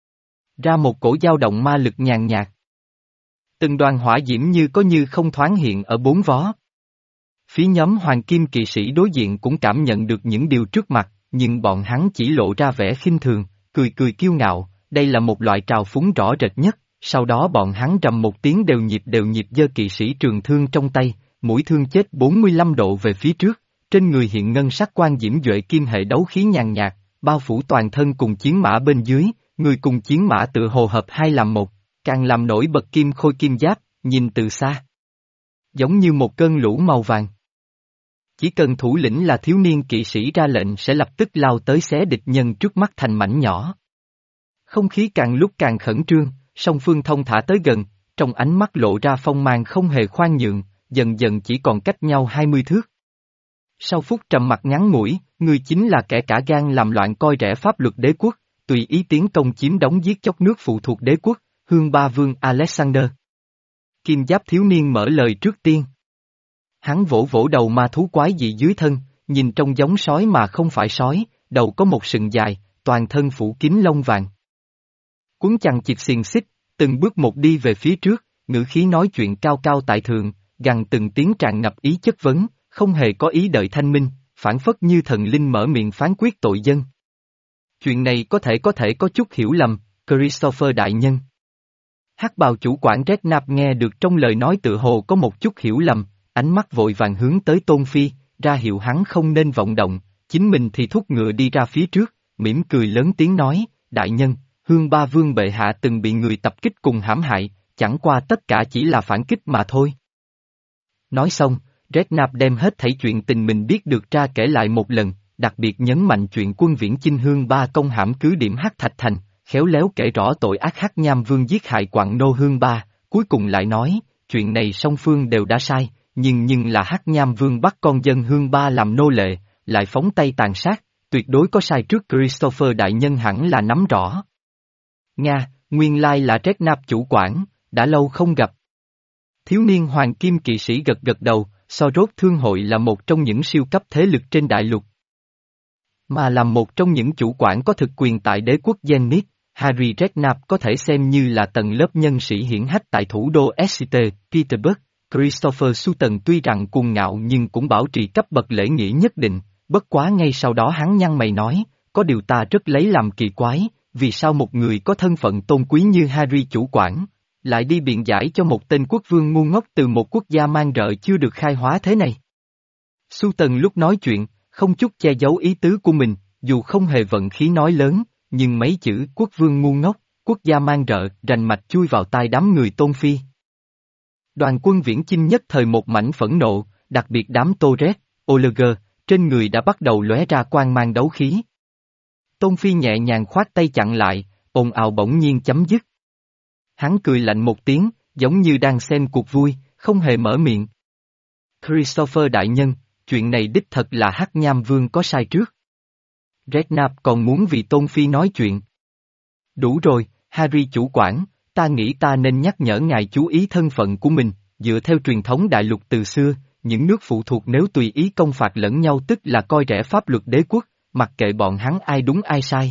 ra một cổ dao động ma lực nhàn nhạt. Từng đoàn hỏa diễm như có như không thoáng hiện ở bốn vó. Phía nhóm hoàng kim kỵ sĩ đối diện cũng cảm nhận được những điều trước mặt, nhưng bọn hắn chỉ lộ ra vẻ khinh thường, cười cười kiêu ngạo, đây là một loại trào phúng rõ rệt nhất, sau đó bọn hắn rầm một tiếng đều nhịp đều nhịp giơ kỵ sĩ trường thương trong tay, mũi thương chết bốn mươi lăm độ về phía trước, trên người hiện ngân sắc quan diễm duệ kim hệ đấu khí nhàn nhạt, bao phủ toàn thân cùng chiến mã bên dưới, người cùng chiến mã tự hồ hợp hai làm một, càng làm nổi bật kim khôi kim giáp, nhìn từ xa. Giống như một cơn lũ màu vàng. Chỉ cần thủ lĩnh là thiếu niên kỵ sĩ ra lệnh sẽ lập tức lao tới xé địch nhân trước mắt thành mảnh nhỏ. Không khí càng lúc càng khẩn trương, song phương thông thả tới gần, trong ánh mắt lộ ra phong mang không hề khoan nhượng, dần dần chỉ còn cách nhau hai mươi thước. Sau phút trầm mặc ngắn ngủi, người chính là kẻ cả gan làm loạn coi rẻ pháp luật đế quốc, tùy ý tiến công chiếm đóng giết chóc nước phụ thuộc đế quốc, Hương Ba Vương Alexander. Kim giáp thiếu niên mở lời trước tiên. Hắn vỗ vỗ đầu ma thú quái dị dưới thân, nhìn trông giống sói mà không phải sói, đầu có một sừng dài, toàn thân phủ kín lông vàng. Cuốn chằng chịt xiềng xích, từng bước một đi về phía trước, ngữ khí nói chuyện cao cao tại thượng, gằn từng tiếng tràn ngập ý chất vấn, không hề có ý đợi thanh minh, phản phất như thần linh mở miệng phán quyết tội dân. Chuyện này có thể có thể có chút hiểu lầm, Christopher đại nhân. Hắc bào chủ quản Redknapp nghe được trong lời nói tự hồ có một chút hiểu lầm, ánh mắt vội vàng hướng tới Tôn Phi, ra hiệu hắn không nên vọng động, chính mình thì thúc ngựa đi ra phía trước, mỉm cười lớn tiếng nói, đại nhân, Hương Ba Vương bệ hạ từng bị người tập kích cùng hãm hại, chẳng qua tất cả chỉ là phản kích mà thôi. Nói xong, Redknapp đem hết thảy chuyện tình mình biết được ra kể lại một lần, đặc biệt nhấn mạnh chuyện quân viễn chinh Hương Ba công hãm cứ điểm Hắc Thạch Thành, khéo léo kể rõ tội ác Hắc Nham Vương giết hại Quặng Nô Hương Ba, cuối cùng lại nói, chuyện này song phương đều đã sai, nhưng nhưng là Hắc Nham Vương bắt con dân Hương Ba làm nô lệ, lại phóng tay tàn sát, tuyệt đối có sai trước Christopher đại nhân hẳn là nắm rõ. Nga, nguyên lai là Redknapp chủ quản, đã lâu không gặp. Thiếu niên hoàng kim kỵ sĩ gật gật đầu, Sorod Thương hội là một trong những siêu cấp thế lực trên đại lục. Mà làm một trong những chủ quản có thực quyền tại đế quốc Zenith, Harry Redknapp có thể xem như là tầng lớp nhân sĩ hiển hách tại thủ đô Exeter, Peterborough. Christopher Sutton tuy rằng cuồng ngạo nhưng cũng bảo trì cấp bậc lễ nghĩa nhất định, bất quá ngay sau đó hắn nhăn mày nói, có điều ta rất lấy làm kỳ quái, vì sao một người có thân phận tôn quý như Harry chủ quản, lại đi biện giải cho một tên quốc vương ngu ngốc từ một quốc gia mang rợ chưa được khai hóa thế này. Sutton lúc nói chuyện, không chút che giấu ý tứ của mình, dù không hề vận khí nói lớn, nhưng mấy chữ quốc vương ngu ngốc, quốc gia mang rợ, rành mạch chui vào tai đám người Tôn Phi. Đoàn quân viễn chinh nhất thời một mảnh phẫn nộ, đặc biệt đám Torres, Oleger, trên người đã bắt đầu lóe ra quang mang đấu khí. Tôn Phi nhẹ nhàng khoát tay chặn lại, ồn ào bỗng nhiên chấm dứt. Hắn cười lạnh một tiếng, giống như đang xem cuộc vui, không hề mở miệng. Christopher đại nhân, chuyện này đích thật là Hắc Nham Vương có sai trước. Redknapp còn muốn vì Tôn Phi nói chuyện. Đủ rồi, Harry chủ quản, ta nghĩ ta nên nhắc nhở ngài chú ý thân phận của mình, dựa theo truyền thống đại lục từ xưa, những nước phụ thuộc nếu tùy ý công phạt lẫn nhau tức là coi rẻ pháp luật đế quốc, mặc kệ bọn hắn ai đúng ai sai.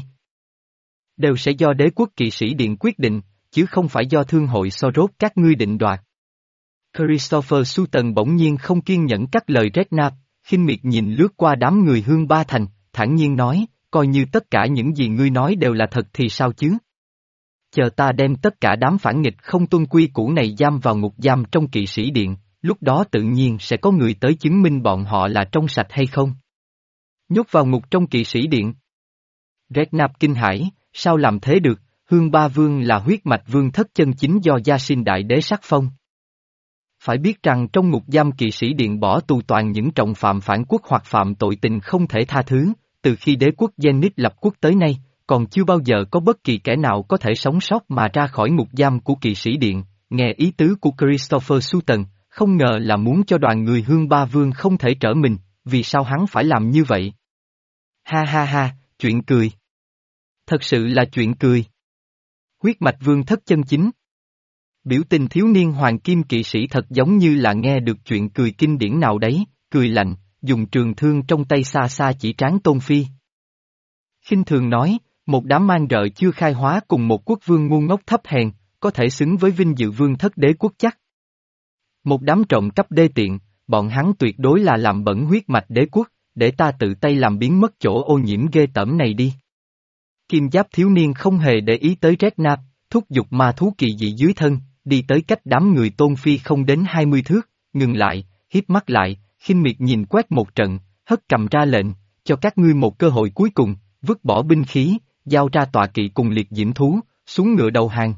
Đều sẽ do đế quốc kỵ sĩ điện quyết định, chứ không phải do thương hội Sorod các ngươi định đoạt. Christopher Sutton bỗng nhiên không kiên nhẫn cắt lời Redknapp, khinh miệt nhìn lướt qua đám người Hương Ba Thành, thản nhiên nói, coi như tất cả những gì ngươi nói đều là thật thì sao chứ? Chờ ta đem tất cả đám phản nghịch không tuân quy củ này giam vào ngục giam trong kỵ sĩ điện, lúc đó tự nhiên sẽ có người tới chứng minh bọn họ là trong sạch hay không. Nhốt vào ngục trong kỵ sĩ điện. Redknapp kinh hãi, sao làm thế được, Hương Ba Vương là huyết mạch vương thất chân chính do gia sinh đại đế sắc phong. Phải biết rằng trong ngục giam kỵ sĩ điện bỏ tù toàn những trọng phạm phản quốc hoặc phạm tội tình không thể tha thứ, từ khi đế quốc Zenith lập quốc tới nay, còn chưa bao giờ có bất kỳ kẻ nào có thể sống sót mà ra khỏi ngục giam của kỵ sĩ điện, nghe ý tứ của Christopher Sutton, không ngờ là muốn cho đoàn người Hương Ba Vương không thể trở mình, vì sao hắn phải làm như vậy? Ha ha ha, chuyện cười. Thật sự là chuyện cười. Huyết mạch vương thất chân chính. Biểu tình thiếu niên hoàng kim kỵ sĩ thật giống như là nghe được chuyện cười kinh điển nào đấy, cười lạnh, dùng trường thương trong tay xa xa chỉ trán Tôn Phi. Khinh thường nói, một đám mang rợ chưa khai hóa cùng một quốc vương ngu ngốc thấp hèn, có thể xứng với vinh dự vương thất đế quốc chắc. Một đám trộm cắp đê tiện, bọn hắn tuyệt đối là làm bẩn huyết mạch đế quốc, để ta tự tay làm biến mất chỗ ô nhiễm ghê tởm này đi. Kim giáp thiếu niên không hề để ý tới Redknapp, thúc giục ma thú kỳ dị dưới thân, đi tới cách đám người Tôn Phi không đến hai mươi thước, ngừng lại, híp mắt lại, khinh miệt nhìn quét một trận, hất cầm ra lệnh, cho các ngươi một cơ hội cuối cùng, vứt bỏ binh khí, giao ra tọa kỵ cùng liệt diễm thú, xuống ngựa đầu hàng.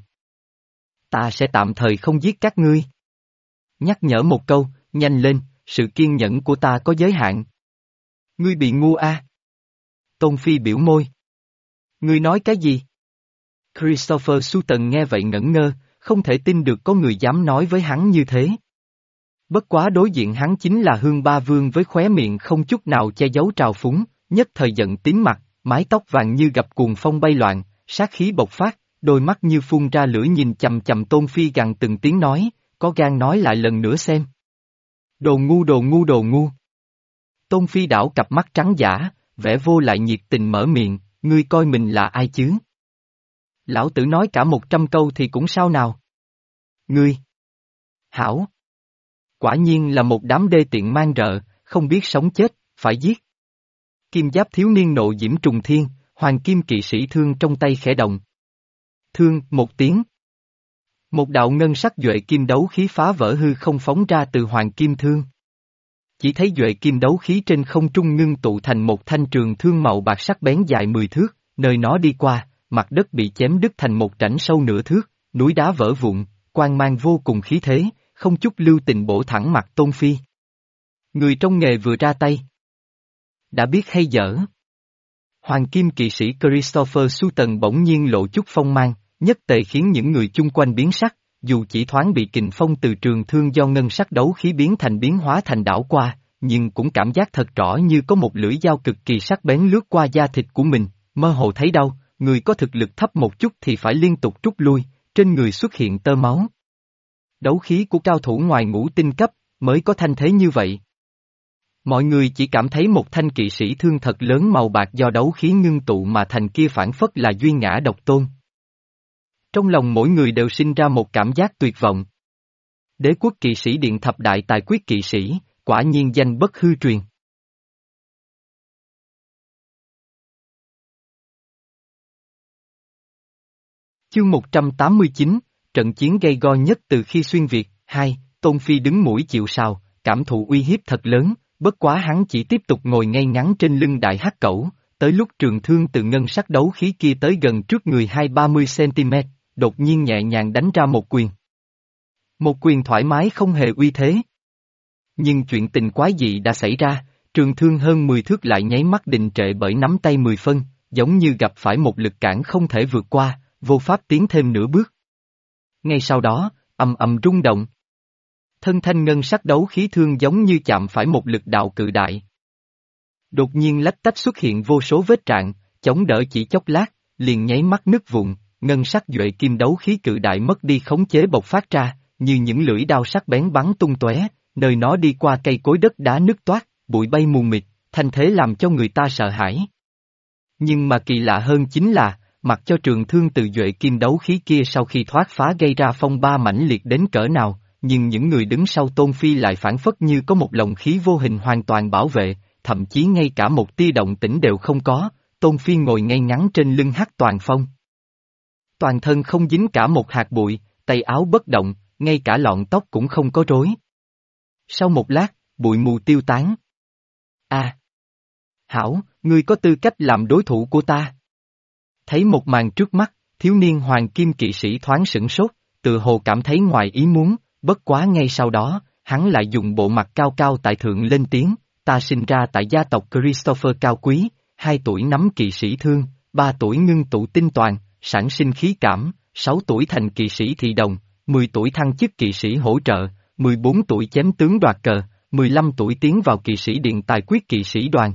Ta sẽ tạm thời không giết các ngươi. Nhắc nhở một câu, nhanh lên, sự kiên nhẫn của ta có giới hạn. Ngươi bị ngu à? Tôn Phi biểu môi. Ngươi nói cái gì? Christopher Sutton nghe vậy ngẩn ngơ, không thể tin được có người dám nói với hắn như thế. Bất quá đối diện hắn chính là Hương Ba Vương với khóe miệng không chút nào che giấu trào phúng, nhất thời giận tím mặt, mái tóc vàng như gặp cuồng phong bay loạn, sát khí bộc phát, đôi mắt như phun ra lửa nhìn chầm chầm Tôn Phi gằn từng tiếng nói, có gan nói lại lần nữa xem. Đồ ngu đồ ngu đồ ngu. Tôn Phi đảo cặp mắt trắng giả, vẻ vô lại nhiệt tình mở miệng, ngươi coi mình là ai chứ? Lão tử nói cả một trăm câu thì cũng sao nào? Ngươi! Hảo! Quả nhiên là một đám đê tiện mang rợ, không biết sống chết, phải giết. Kim giáp thiếu niên nộ diễm trùng thiên, Hoàng kim kỵ sĩ thương trong tay khẽ động. Thương, một tiếng. Một đạo ngân sắc duệ kim đấu khí phá vỡ hư không phóng ra từ hoàng kim thương. Chỉ thấy duệ kim đấu khí trên không trung ngưng tụ thành một thanh trường thương màu bạc sắc bén dài mười thước, nơi nó đi qua, mặt đất bị chém đứt thành một rãnh sâu nửa thước, núi đá vỡ vụn, quang mang vô cùng khí thế, không chút lưu tình bổ thẳng mặt Tôn Phi. Người trong nghề vừa ra tay. Đã biết hay dở. Hoàng kim kỵ sĩ Christopher Sutton bỗng nhiên lộ chút phong mang, nhất tề khiến những người chung quanh biến sắc, dù chỉ thoáng bị kình phong từ trường thương do ngân sắc đấu khí biến thành biến hóa thành đảo qua, nhưng cũng cảm giác thật rõ như có một lưỡi dao cực kỳ sắc bén lướt qua da thịt của mình, mơ hồ thấy đau, người có thực lực thấp một chút thì phải liên tục rút lui, trên người xuất hiện tơ máu. Đấu khí của cao thủ ngoài ngũ tinh cấp, mới có thanh thế như vậy. Mọi người chỉ cảm thấy một thanh kỵ sĩ thương thật lớn màu bạc do đấu khí ngưng tụ mà thành kia phản phất là duy ngã độc tôn. Trong lòng mỗi người đều sinh ra một cảm giác tuyệt vọng. Đế quốc kỵ sĩ điện thập đại tài quyết kỵ sĩ, quả nhiên danh bất hư truyền. Chương một trăm tám mươi chín, trận chiến gay go nhất từ khi xuyên Việt, hai, Tôn Phi đứng mũi chịu sào, cảm thụ uy hiếp thật lớn, bất quá hắn chỉ tiếp tục ngồi ngay ngắn trên lưng đại hắc cẩu, tới lúc trường thương từ ngân sắc đấu khí kia tới gần trước người hai ba mươi xăng-ti-mét, đột nhiên nhẹ nhàng đánh ra một quyền. Một quyền thoải mái không hề uy thế. Nhưng chuyện tình quái dị đã xảy ra, trường thương hơn mười thước lại nháy mắt đình trệ bởi nắm tay mười phân, giống như gặp phải một lực cản không thể vượt qua, vô pháp tiến thêm nửa bước. Ngay sau đó, ầm ầm rung động. Thân thanh ngân sắc đấu khí thương giống như chạm phải một lực đạo cự đại. Đột nhiên lách tách xuất hiện vô số vết trạng, chống đỡ chỉ chốc lát, liền nháy mắt nứt vụn, ngân sắc duệ kim đấu khí cự đại mất đi khống chế bộc phát ra, như những lưỡi đao sắc bén bắn tung tóe, nơi nó đi qua cây cối đất đá nứt toát, bụi bay mù mịt, thanh thế làm cho người ta sợ hãi. Nhưng mà kỳ lạ hơn chính là, mặc cho trường thương từ duệ kim đấu khí kia sau khi thoát phá gây ra phong ba mãnh liệt đến cỡ nào, nhưng những người đứng sau Tôn Phi lại phản phất như có một lồng khí vô hình hoàn toàn bảo vệ, thậm chí ngay cả một tia động tĩnh đều không có, Tôn Phi ngồi ngay ngắn trên lưng hắc toàn phong. Toàn thân không dính cả một hạt bụi, tay áo bất động, ngay cả lọn tóc cũng không có rối. Sau một lát, bụi mù tiêu tán. À! Hảo, ngươi có tư cách làm đối thủ của ta. Thấy một màn trước mắt, thiếu niên hoàng kim kỵ sĩ thoáng sửng sốt, tự hồ cảm thấy ngoài ý muốn, bất quá ngay sau đó, hắn lại dùng bộ mặt cao cao tại thượng lên tiếng, ta sinh ra tại gia tộc Christopher cao quý, hai tuổi nắm kỵ sĩ thương, ba tuổi ngưng tụ tinh toàn, sản sinh khí cảm, sáu tuổi thành kỵ sĩ thị đồng, mười tuổi thăng chức kỵ sĩ hỗ trợ, mười bốn tuổi chém tướng đoạt cờ, mười lăm tuổi tiến vào kỵ sĩ điện tài quyết kỵ sĩ đoàn.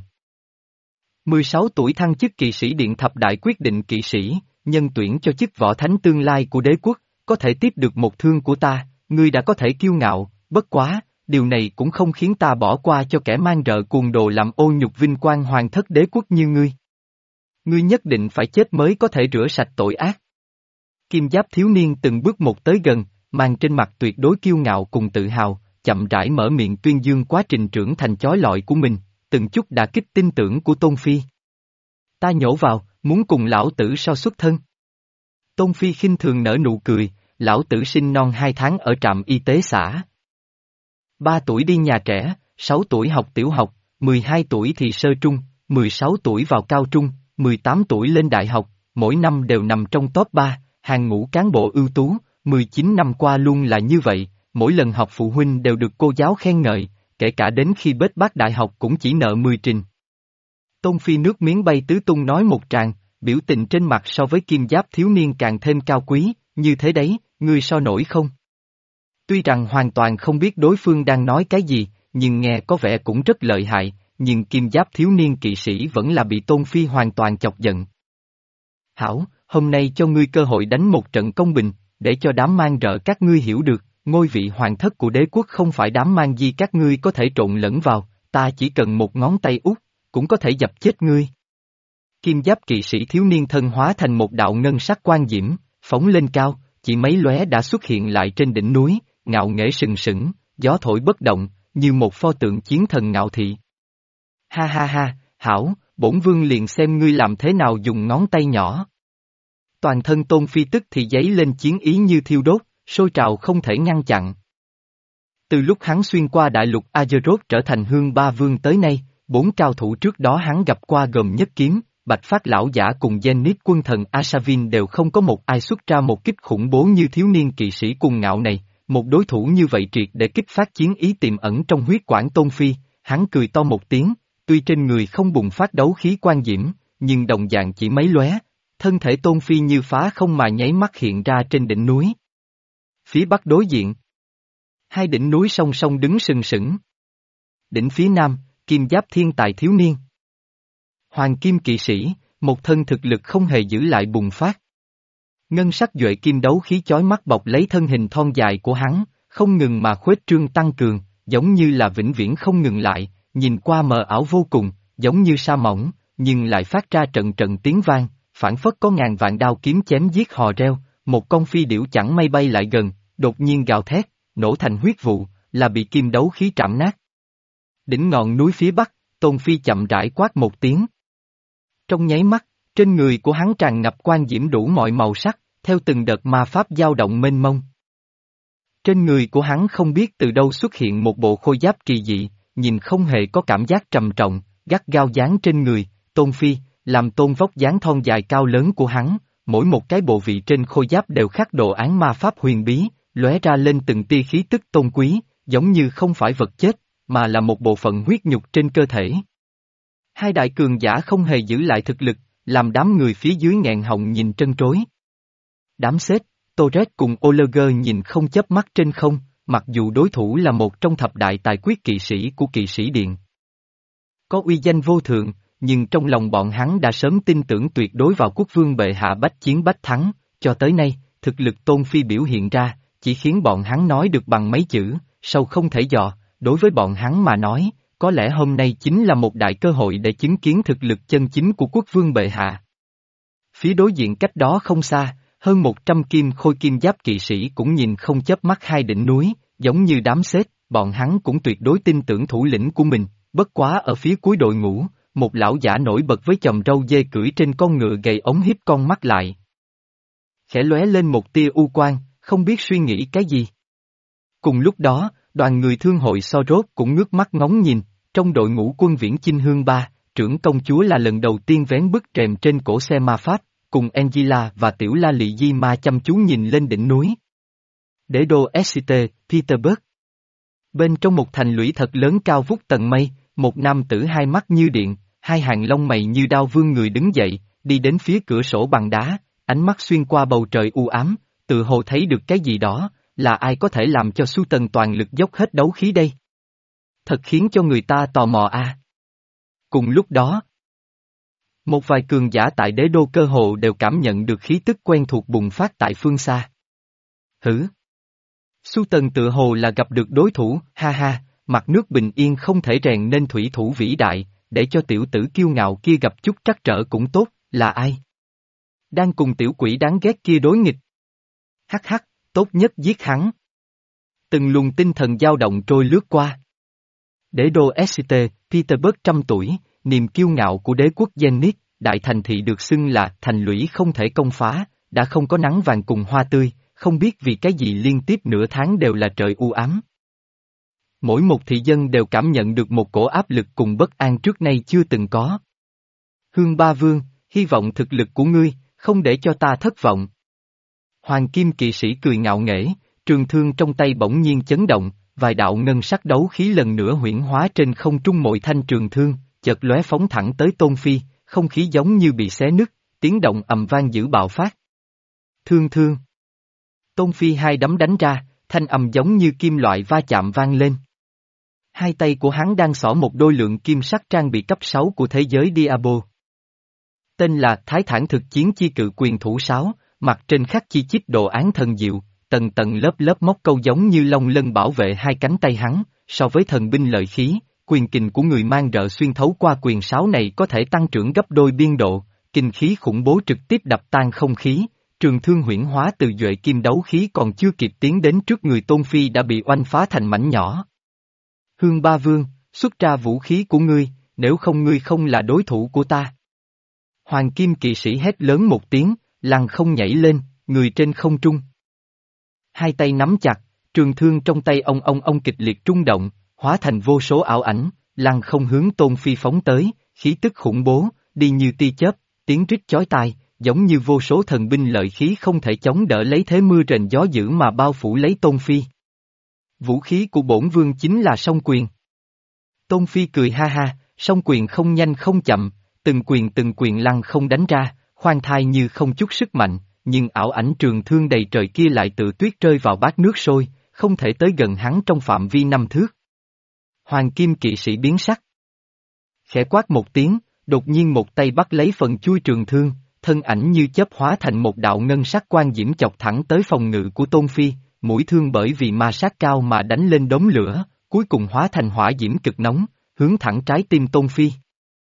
mười sáu tuổi thăng chức kỵ sĩ điện thập đại quyết định kỵ sĩ, nhân tuyển cho chức võ thánh tương lai của đế quốc, có thể tiếp được một thương của ta, ngươi đã có thể kiêu ngạo, bất quá, điều này cũng không khiến ta bỏ qua cho kẻ mang rợ cuồng đồ làm ô nhục vinh quang hoàng thất đế quốc như ngươi. Ngươi nhất định phải chết mới có thể rửa sạch tội ác. Kim giáp thiếu niên từng bước một tới gần, mang trên mặt tuyệt đối kiêu ngạo cùng tự hào, chậm rãi mở miệng tuyên dương quá trình trưởng thành chói lọi của mình, từng chút đả kích tin tưởng của Tôn Phi. Ta nhổ vào, muốn cùng lão tử so xuất thân. Tôn Phi khinh thường nở nụ cười, lão tử sinh non hai tháng ở trạm y tế xã. Ba tuổi đi nhà trẻ, sáu tuổi học tiểu học, mười hai tuổi thì sơ trung, mười sáu tuổi vào cao trung, mười tám tuổi lên đại học, mỗi năm đều nằm trong top ba, hàng ngũ cán bộ ưu tú, mười chín năm qua luôn là như vậy, mỗi lần học phụ huynh đều được cô giáo khen ngợi, kể cả đến khi bết bát đại học cũng chỉ nợ mười trình. Tôn Phi nước miếng bay tứ tung nói một tràng, biểu tình trên mặt so với kim giáp thiếu niên càng thêm cao quý, như thế đấy, ngươi so nổi không? Tuy rằng hoàn toàn không biết đối phương đang nói cái gì, nhưng nghe có vẻ cũng rất lợi hại, nhưng kim giáp thiếu niên kỵ sĩ vẫn là bị Tôn Phi hoàn toàn chọc giận. Hảo, hôm nay cho ngươi cơ hội đánh một trận công bình, để cho đám mang rợ các ngươi hiểu được, ngôi vị hoàng thất của đế quốc không phải đám mang di các ngươi có thể trộn lẫn vào, ta chỉ cần một ngón tay út, cũng có thể dập chết ngươi. Kim giáp kỵ sĩ thiếu niên thân hóa thành một đạo ngân sắc quang diễm, phóng lên cao, chỉ mấy lóe đã xuất hiện lại trên đỉnh núi, ngạo nghễ sừng sững, gió thổi bất động, như một pho tượng chiến thần ngạo thị. Ha ha ha, hảo, bổn vương liền xem ngươi làm thế nào dùng ngón tay nhỏ. Toàn thân Tôn Phi tức thì giấy lên chiến ý như thiêu đốt, sôi trào không thể ngăn chặn. Từ lúc hắn xuyên qua đại lục Azeroth trở thành Hương Ba Vương tới nay, bốn cao thủ trước đó hắn gặp qua gồm Nhất Kiếm, Bạch Phát Lão Giả cùng Zenith Quân Thần Asavin đều không có một ai xuất ra một kích khủng bố như thiếu niên kỵ sĩ cuồng ngạo này, một đối thủ như vậy triệt để kích phát chiến ý tiềm ẩn trong huyết quản Tôn Phi, hắn cười to một tiếng, tuy trên người không bùng phát đấu khí quan diễm, nhưng đồng dạng chỉ mấy lóe, thân thể Tôn Phi như phá không mà nháy mắt hiện ra trên đỉnh núi. Phía bắc đối diện, hai đỉnh núi song song đứng sừng sững. Đỉnh phía nam, Kim Giáp thiên tài thiếu niên. Hoàng Kim kỵ sĩ, một thân thực lực không hề giữ lại bùng phát. Ngân sắc duệ kim đấu khí chói mắt bọc lấy thân hình thon dài của hắn, không ngừng mà khuếch trương tăng cường, giống như là vĩnh viễn không ngừng lại, nhìn qua mờ ảo vô cùng, giống như sa mỏng, nhưng lại phát ra trận trận tiếng vang, phảng phất có ngàn vạn đao kiếm chém giết hò reo, một con phi điểu chẳng may bay lại gần, đột nhiên gào thét, nổ thành huyết vụ, là bị kim đấu khí trảm nát. Đỉnh ngọn núi phía bắc, Tôn Phi chậm rãi quát một tiếng. Trong nháy mắt, trên người của hắn tràn ngập quan diễm đủ mọi màu sắc, theo từng đợt ma pháp dao động mênh mông. Trên người của hắn không biết từ đâu xuất hiện một bộ khôi giáp kỳ dị, nhìn không hề có cảm giác trầm trọng, gắt gao dán trên người, Tôn Phi, làm tôn vóc dáng thon dài cao lớn của hắn, mỗi một cái bộ vị trên khôi giáp đều khắc đồ án ma pháp huyền bí, lóe ra lên từng tia khí tức tôn quý, giống như không phải vật chết, mà là một bộ phận huyết nhục trên cơ thể. Hai đại cường giả không hề giữ lại thực lực, làm đám người phía dưới nghẹn họng nhìn trân trối. Đám sếp, Torres cùng Oliver nhìn không chớp mắt trên không, mặc dù đối thủ là một trong thập đại tài quyết kỵ sĩ của kỵ sĩ điện. Có uy danh vô thượng, nhưng trong lòng bọn hắn đã sớm tin tưởng tuyệt đối vào quốc vương bệ hạ bách chiến bách thắng, cho tới nay, thực lực Tôn Phi biểu hiện ra, chỉ khiến bọn hắn nói được bằng mấy chữ, sâu không thể dò, đối với bọn hắn mà nói, có lẽ hôm nay chính là một đại cơ hội để chứng kiến thực lực chân chính của quốc vương bệ hạ. Phía đối diện cách đó không xa, hơn một trăm kim khôi kim giáp kỵ sĩ cũng nhìn không chớp mắt hai đỉnh núi, giống như đám sét, bọn hắn cũng tuyệt đối tin tưởng thủ lĩnh của mình, bất quá ở phía cuối đội ngũ, một lão giả nổi bật với chòm râu dê cưỡi trên con ngựa gầy ống híp con mắt lại. Khẽ lóe lên một tia u quang, không biết suy nghĩ cái gì. Cùng lúc đó, đoàn người thương hội Sorot cũng ngước mắt ngóng nhìn, trong đội ngũ quân viễn chinh hương ba, trưởng công chúa là lần đầu tiên vén bức rèm trên cổ xe ma pháp, cùng Angela và tiểu la lị di ma chăm chú nhìn lên đỉnh núi. Đế đô Exeter, Petersburg. Bên trong một thành lũy thật lớn cao vút tầng mây, một nam tử hai mắt như điện, hai hàng lông mày như đao vương người đứng dậy, đi đến phía cửa sổ bằng đá, ánh mắt xuyên qua bầu trời u ám, tự hồ thấy được cái gì đó, là ai có thể làm cho Su Tần toàn lực dốc hết đấu khí đây? Thật khiến cho người ta tò mò a. À. Cùng lúc đó, một vài cường giả tại đế đô cơ hồ đều cảm nhận được khí tức quen thuộc bùng phát tại phương xa. Hử? Su Tần tự hồ là gặp được đối thủ, ha ha, mặt nước bình yên không thể rèn nên thủy thủ vĩ đại, để cho tiểu tử kiêu ngạo kia gặp chút trắc trở cũng tốt, là ai? Đang cùng tiểu quỷ đáng ghét kia đối nghịch. Hắc hắc, tốt nhất giết hắn. Từng luồng tinh thần dao động trôi lướt qua. Đế đô Exeter, Petersburg trăm tuổi, niềm kiêu ngạo của đế quốc Zenith, đại thành thị được xưng là thành lũy không thể công phá, đã không có nắng vàng cùng hoa tươi, không biết vì cái gì liên tiếp nửa tháng đều là trời u ám. Mỗi một thị dân đều cảm nhận được một cổ áp lực cùng bất an trước nay chưa từng có. Hương Ba Vương, hy vọng thực lực của ngươi, không để cho ta thất vọng. Hoàng Kim kỵ sĩ cười ngạo nghễ, trường thương trong tay bỗng nhiên chấn động, vài đạo ngân sắc đấu khí lần nữa huyễn hóa trên không trung mỗi thanh trường thương, chợt lóe phóng thẳng tới Tôn Phi, không khí giống như bị xé nứt, tiếng động ầm vang dữ bạo phát. Thương thương. Tôn Phi hai đấm đánh ra, thanh âm giống như kim loại va chạm vang lên. Hai tay của hắn đang xỏ một đôi lượng kim sắc trang bị cấp sáu của thế giới Diablo. Tên là Thái Thản Thực Chiến Chi Cự Quyền Thủ Sáo, mặt trên khắc chi chít đồ án thần diệu, tầng tầng lớp lớp móc câu giống như long lân bảo vệ hai cánh tay hắn, so với thần binh lợi khí, quyền kình của người mang rợ xuyên thấu qua quyền sáo này có thể tăng trưởng gấp đôi biên độ, kinh khí khủng bố trực tiếp đập tan không khí, trường thương huyễn hóa từ duệ kim đấu khí còn chưa kịp tiến đến trước người Tôn Phi đã bị oanh phá thành mảnh nhỏ. Hương Ba Vương, xuất ra vũ khí của ngươi, nếu không ngươi không là đối thủ của ta. Hoàng kim kỵ sĩ hét lớn một tiếng, lăng không nhảy lên, người trên không trung. Hai tay nắm chặt, trường thương trong tay ông ông ông kịch liệt rung động, hóa thành vô số ảo ảnh, lăng không hướng Tôn Phi phóng tới, khí tức khủng bố, đi như tia chớp, tiếng rít chói tai, giống như vô số thần binh lợi khí không thể chống đỡ lấy thế mưa rền gió dữ mà bao phủ lấy Tôn Phi. Vũ khí của bổn vương chính là song quyền. Tôn Phi cười ha ha, song quyền không nhanh không chậm, từng quyền từng quyền lăng không đánh ra, khoan thai như không chút sức mạnh, nhưng ảo ảnh trường thương đầy trời kia lại tự tuyết rơi vào bát nước sôi, không thể tới gần hắn trong phạm vi năm thước. Hoàng kim kỵ sĩ biến sắc. Khẽ quát một tiếng, đột nhiên một tay bắt lấy phần chui trường thương, thân ảnh như chớp hóa thành một đạo ngân sắc quang diễm chọc thẳng tới phòng ngự của Tôn Phi, mũi thương bởi vì ma sát cao mà đánh lên đống lửa, cuối cùng hóa thành hỏa diễm cực nóng, hướng thẳng trái tim Tôn Phi.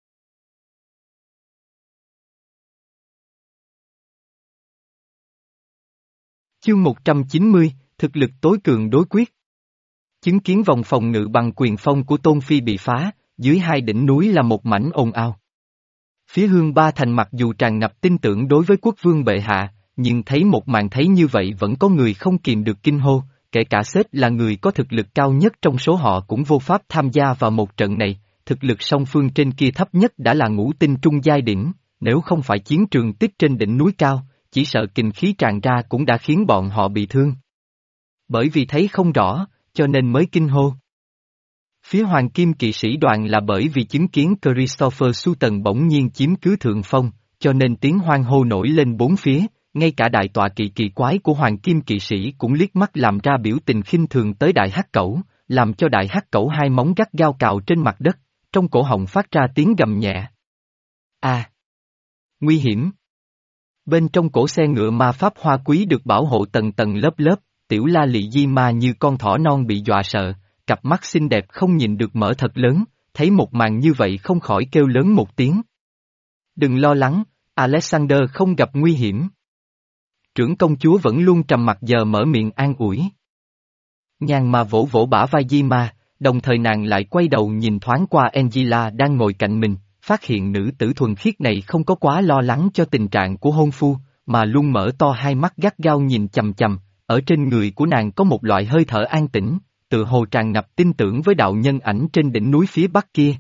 Chương một trăm chín mươi, thực lực tối cường đối quyết. Chứng kiến vòng phòng ngự bằng quyền phong của Tôn Phi bị phá, dưới hai đỉnh núi là một mảnh ồn ào. Phía Hương Ba Thành mặc dù tràn ngập tin tưởng đối với quốc vương bệ hạ, nhưng thấy một màn thấy như vậy vẫn có người không kìm được kinh hô, kể cả sếp là người có thực lực cao nhất trong số họ cũng vô pháp tham gia vào một trận này, thực lực song phương trên kia thấp nhất đã là ngũ tinh trung giai đỉnh, nếu không phải chiến trường tích trên đỉnh núi cao, chỉ sợ kình khí tràn ra cũng đã khiến bọn họ bị thương. Bởi vì thấy không rõ, cho nên mới kinh hô. Phía Hoàng Kim kỵ sĩ đoàn là bởi vì chứng kiến Christopher Sutton bỗng nhiên chiếm cứ thượng phong, cho nên tiếng hoan hô nổi lên bốn phía, ngay cả đại tọa kỵ kỳ quái của Hoàng Kim kỵ sĩ cũng liếc mắt làm ra biểu tình khinh thường tới đại hắc cẩu, làm cho đại hắc cẩu hai móng gắt gao cào trên mặt đất, trong cổ họng phát ra tiếng gầm nhẹ. À! Nguy hiểm! Bên trong cổ xe ngựa ma pháp hoa quý được bảo hộ tầng tầng lớp lớp, tiểu la lị di ma như con thỏ non bị dọa sợ, cặp mắt xinh đẹp không nhìn được mở thật lớn, thấy một màn như vậy không khỏi kêu lớn một tiếng. Đừng lo lắng, Alexander không gặp nguy hiểm. Trưởng công chúa vẫn luôn trầm mặc giờ mở miệng an ủi. Nhàn mà vỗ vỗ bả vai di ma, đồng thời nàng lại quay đầu nhìn thoáng qua Angela đang ngồi cạnh mình, phát hiện nữ tử thuần khiết này không có quá lo lắng cho tình trạng của hôn phu, mà luôn mở to hai mắt gắt gao nhìn chằm chằm, ở trên người của nàng có một loại hơi thở an tĩnh, tự hồ tràn ngập tin tưởng với đạo nhân ảnh trên đỉnh núi phía bắc kia.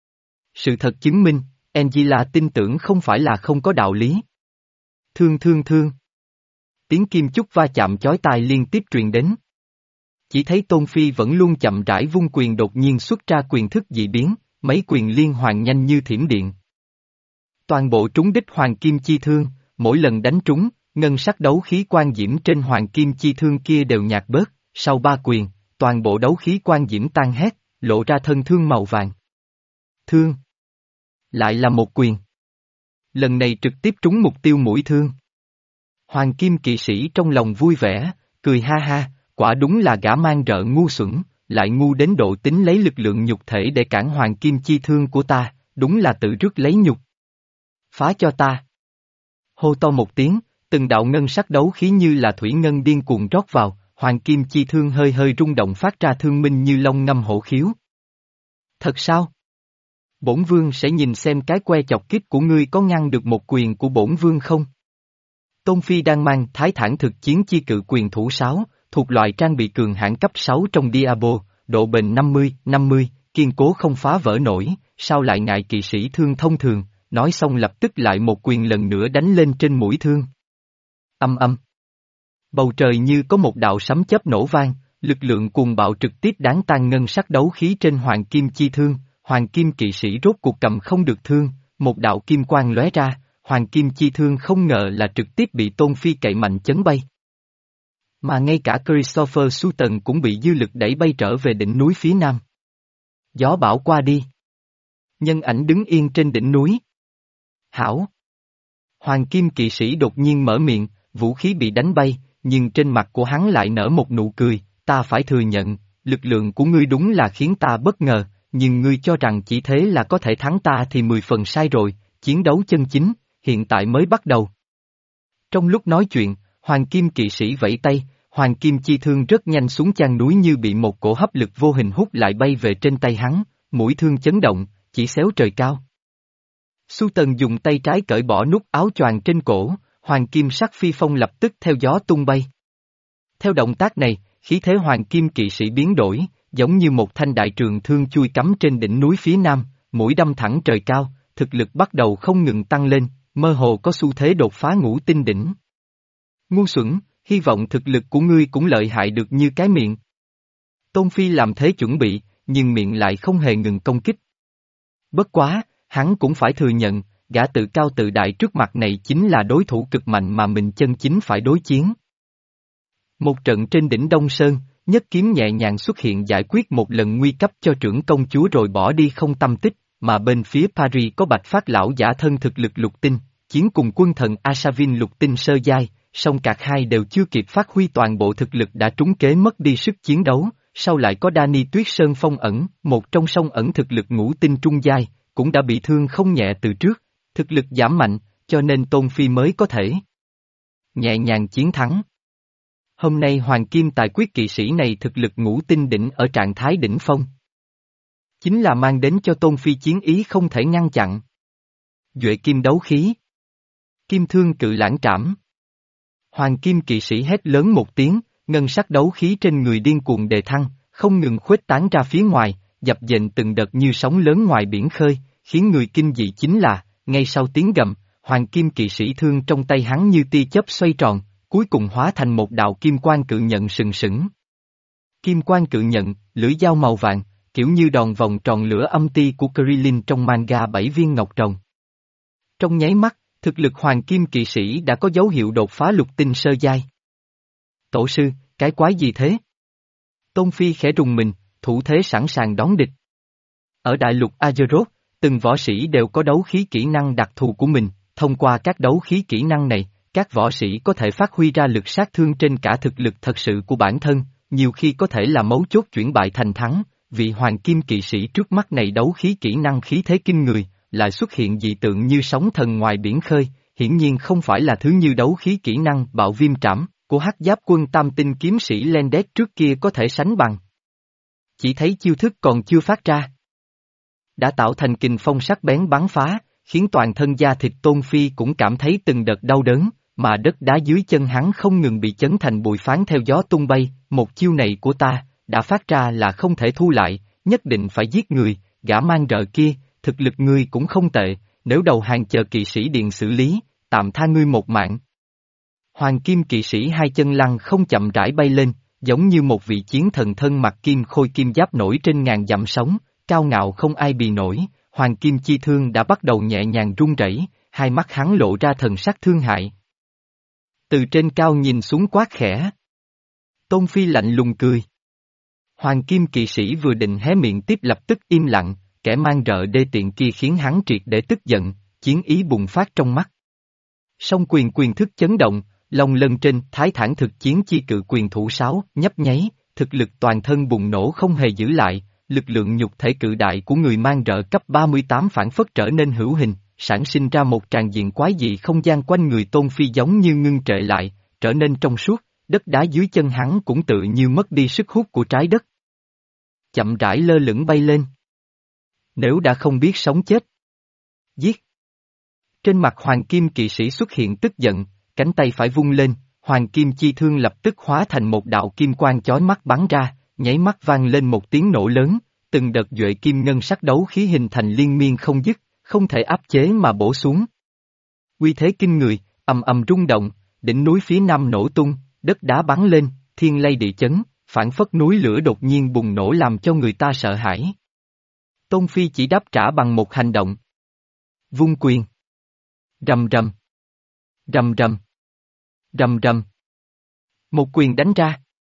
Sự thật chứng minh, Angela tin tưởng không phải là không có đạo lý. Thương thương thương. Tiếng kim chúc va chạm chói tai liên tiếp truyền đến. Chỉ thấy Tôn Phi vẫn luôn chậm rãi vung quyền đột nhiên xuất ra quyền thức dị biến, mấy quyền liên hoàn nhanh như thiểm điện. Toàn bộ trúng đích hoàng kim chi thương, mỗi lần đánh trúng, ngân sắc đấu khí quan diễm trên hoàng kim chi thương kia đều nhạt bớt, sau ba quyền, toàn bộ đấu khí quan diễm tan hết, lộ ra thân thương màu vàng. Thương. Lại là một quyền. Lần này trực tiếp trúng mục tiêu mũi thương. Hoàng kim kỵ sĩ trong lòng vui vẻ, cười ha ha, quả đúng là gã mang rợ ngu xuẩn, lại ngu đến độ tính lấy lực lượng nhục thể để cản hoàng kim chi thương của ta, đúng là tự rước lấy nhục. Phá cho ta. Hô to một tiếng, từng đạo ngân sắc đấu khí như là thủy ngân điên cuồng rót vào, hoàng kim chi thương hơi hơi rung động phát ra thương minh như long ngâm hổ khiếu. Thật sao? Bổn vương sẽ nhìn xem cái que chọc kích của ngươi có ngăn được một quyền của bổn vương không? Tôn Phi đang mang thái thản thực chiến chi cự quyền thủ sáu, thuộc loại trang bị cường hãn cấp sáu trong Diablo, độ bền năm mươi, năm mươi, kiên cố không phá vỡ nổi, sao lại ngại kỵ sĩ thương thông thường, nói xong lập tức lại một quyền lần nữa đánh lên trên mũi thương. Âm âm. Bầu trời như có một đạo sấm chớp nổ vang, lực lượng cuồng bạo trực tiếp đáng tan ngân sắc đấu khí trên hoàng kim chi thương, hoàng kim kỵ sĩ rốt cuộc cầm không được thương, một đạo kim quang lóe ra, hoàng kim chi thương không ngờ là trực tiếp bị Tôn Phi cậy mạnh chấn bay. Mà ngay cả Christopher Sutton cũng bị dư lực đẩy bay trở về đỉnh núi phía nam. Gió bão qua đi. Nhân ảnh đứng yên trên đỉnh núi. Hảo. Hoàng kim kỵ sĩ đột nhiên mở miệng, vũ khí bị đánh bay, nhưng trên mặt của hắn lại nở một nụ cười, ta phải thừa nhận, lực lượng của ngươi đúng là khiến ta bất ngờ, nhưng ngươi cho rằng chỉ thế là có thể thắng ta thì mười phần sai rồi, chiến đấu chân chính, hiện tại mới bắt đầu. Trong lúc nói chuyện, Hoàng kim kỵ sĩ vẫy tay, hoàng kim chi thương rất nhanh xuống chân núi như bị một cổ hấp lực vô hình hút lại bay về trên tay hắn, mũi thương chấn động, chỉ xéo trời cao. Xu Tần dùng tay trái cởi bỏ nút áo choàng trên cổ, hoàng kim sắc phi phong lập tức theo gió tung bay. Theo động tác này, khí thế hoàng kim kỵ sĩ biến đổi, giống như một thanh đại trường thương chui cắm trên đỉnh núi phía nam, mũi đâm thẳng trời cao, thực lực bắt đầu không ngừng tăng lên, mơ hồ có xu thế đột phá ngũ tinh đỉnh. Ngu xuẩn, hy vọng thực lực của ngươi cũng lợi hại được như cái miệng. Tôn Phi làm thế chuẩn bị, nhưng miệng lại không hề ngừng công kích. Bất quá, hắn cũng phải thừa nhận, gã tự cao tự đại trước mặt này chính là đối thủ cực mạnh mà mình chân chính phải đối chiến. Một trận trên đỉnh Đông Sơn, nhất kiếm nhẹ nhàng xuất hiện giải quyết một lần nguy cấp cho trưởng công chúa rồi bỏ đi không tâm tích, mà bên phía Paris có Bạch Phát lão giả thân thực lực lục tinh, chiến cùng quân thần Asavin lục tinh sơ giai, song cả hai đều chưa kịp phát huy toàn bộ thực lực đã trúng kế mất đi sức chiến đấu, sau lại có Đani Tuyết Sơn phong ẩn, một trong song ẩn thực lực ngũ tinh trung giai, cũng đã bị thương không nhẹ từ trước, thực lực giảm mạnh, cho nên Tôn Phi mới có thể nhẹ nhàng chiến thắng. Hôm nay Hoàng Kim Tài Quyết kỵ sĩ này thực lực ngũ tinh đỉnh ở trạng thái đỉnh phong. Chính là mang đến cho Tôn Phi chiến ý không thể ngăn chặn. Duệ kim đấu khí. Kim thương cự lãng trảm. Hoàng Kim kỵ sĩ hét lớn một tiếng, ngân sắc đấu khí trên người điên cuồng đề thăng, không ngừng khuếch tán ra phía ngoài, dập dềnh từng đợt như sóng lớn ngoài biển khơi, khiến người kinh dị chính là, ngay sau tiếng gầm, Hoàng Kim kỵ sĩ thương trong tay hắn như tia chớp xoay tròn, cuối cùng hóa thành một đạo kim quang cự nhận sừng sững. Kim quang cự nhận, lưỡi dao màu vàng, kiểu như đòn vòng tròn lửa âm ti của Krillin trong manga bảy viên ngọc rồng. Trong nháy mắt, thực lực Hoàng Kim kỵ sĩ đã có dấu hiệu đột phá lục tinh sơ giai. Tổ sư, cái quái gì thế? Tôn Phi khẽ rùng mình, thủ thế sẵn sàng đón địch. Ở đại lục Azeroth, từng võ sĩ đều có đấu khí kỹ năng đặc thù của mình, thông qua các đấu khí kỹ năng này, các võ sĩ có thể phát huy ra lực sát thương trên cả thực lực thật sự của bản thân, nhiều khi có thể là mấu chốt chuyển bại thành thắng, vị Hoàng Kim kỵ sĩ trước mắt này đấu khí kỹ năng khí thế kinh người, lại xuất hiện dị tượng như sóng thần ngoài biển khơi, hiển nhiên không phải là thứ như đấu khí kỹ năng bạo viêm trảm của hắc giáp quân tam tinh kiếm sĩ Lendet trước kia có thể sánh bằng. Chỉ thấy chiêu thức còn chưa phát ra, đã tạo thành kình phong sắc bén bắn phá, khiến toàn thân da thịt Tôn Phi cũng cảm thấy từng đợt đau đớn, mà đất đá dưới chân hắn không ngừng bị chấn thành bụi phán theo gió tung bay, một chiêu này của ta, đã phát ra là không thể thu lại, nhất định phải giết người, gã mang rợ kia, thực lực ngươi cũng không tệ, nếu đầu hàng chờ kỵ sĩ điện xử lý, tạm tha ngươi một mạng. Hoàng Kim kỵ sĩ hai chân lăn không chậm rãi bay lên, giống như một vị chiến thần thân mặc kim khôi kim giáp nổi trên ngàn dặm sóng, cao ngạo không ai bì nổi, Hoàng Kim chi thương đã bắt đầu nhẹ nhàng run rẩy, hai mắt hắn lộ ra thần sắc thương hại. Từ trên cao nhìn xuống quát khẽ. Tôn Phi lạnh lùng cười. Hoàng Kim kỵ sĩ vừa định hé miệng tiếp lập tức im lặng, kẻ mang rợ đê tiện kia khiến hắn triệt để tức giận, chiến ý bùng phát trong mắt. Song quyền quyền thức chấn động, lòng lân trên thái thản thực chiến chi cự quyền thủ sáo, nhấp nháy, thực lực toàn thân bùng nổ không hề giữ lại, lực lượng nhục thể cự đại của người mang rợ cấp ba mươi tám phản phất trở nên hữu hình, sản sinh ra một tràng diện quái dị không gian quanh người Tôn Phi giống như ngưng trệ lại, trở nên trong suốt, đất đá dưới chân hắn cũng tự như mất đi sức hút của trái đất. Chậm rãi lơ lửng bay lên. Nếu đã không biết sống chết, giết. Trên mặt Hoàng Kim kỵ sĩ xuất hiện tức giận, cánh tay phải vung lên, Hoàng Kim chi thương lập tức hóa thành một đạo kim quang chói mắt bắn ra, nháy mắt vang lên một tiếng nổ lớn, từng đợt duệ kim ngân sắc đấu khí hình thành liên miên không dứt, không thể áp chế mà bổ xuống. Uy thế kinh người, ầm ầm rung động, đỉnh núi phía nam nổ tung, đất đá bắn lên, thiên lay địa chấn, phản phất núi lửa đột nhiên bùng nổ làm cho người ta sợ hãi. Tôn Phi chỉ đáp trả bằng một hành động. Vung quyền. Rầm rầm. Rầm rầm. Rầm rầm. Một quyền đánh ra.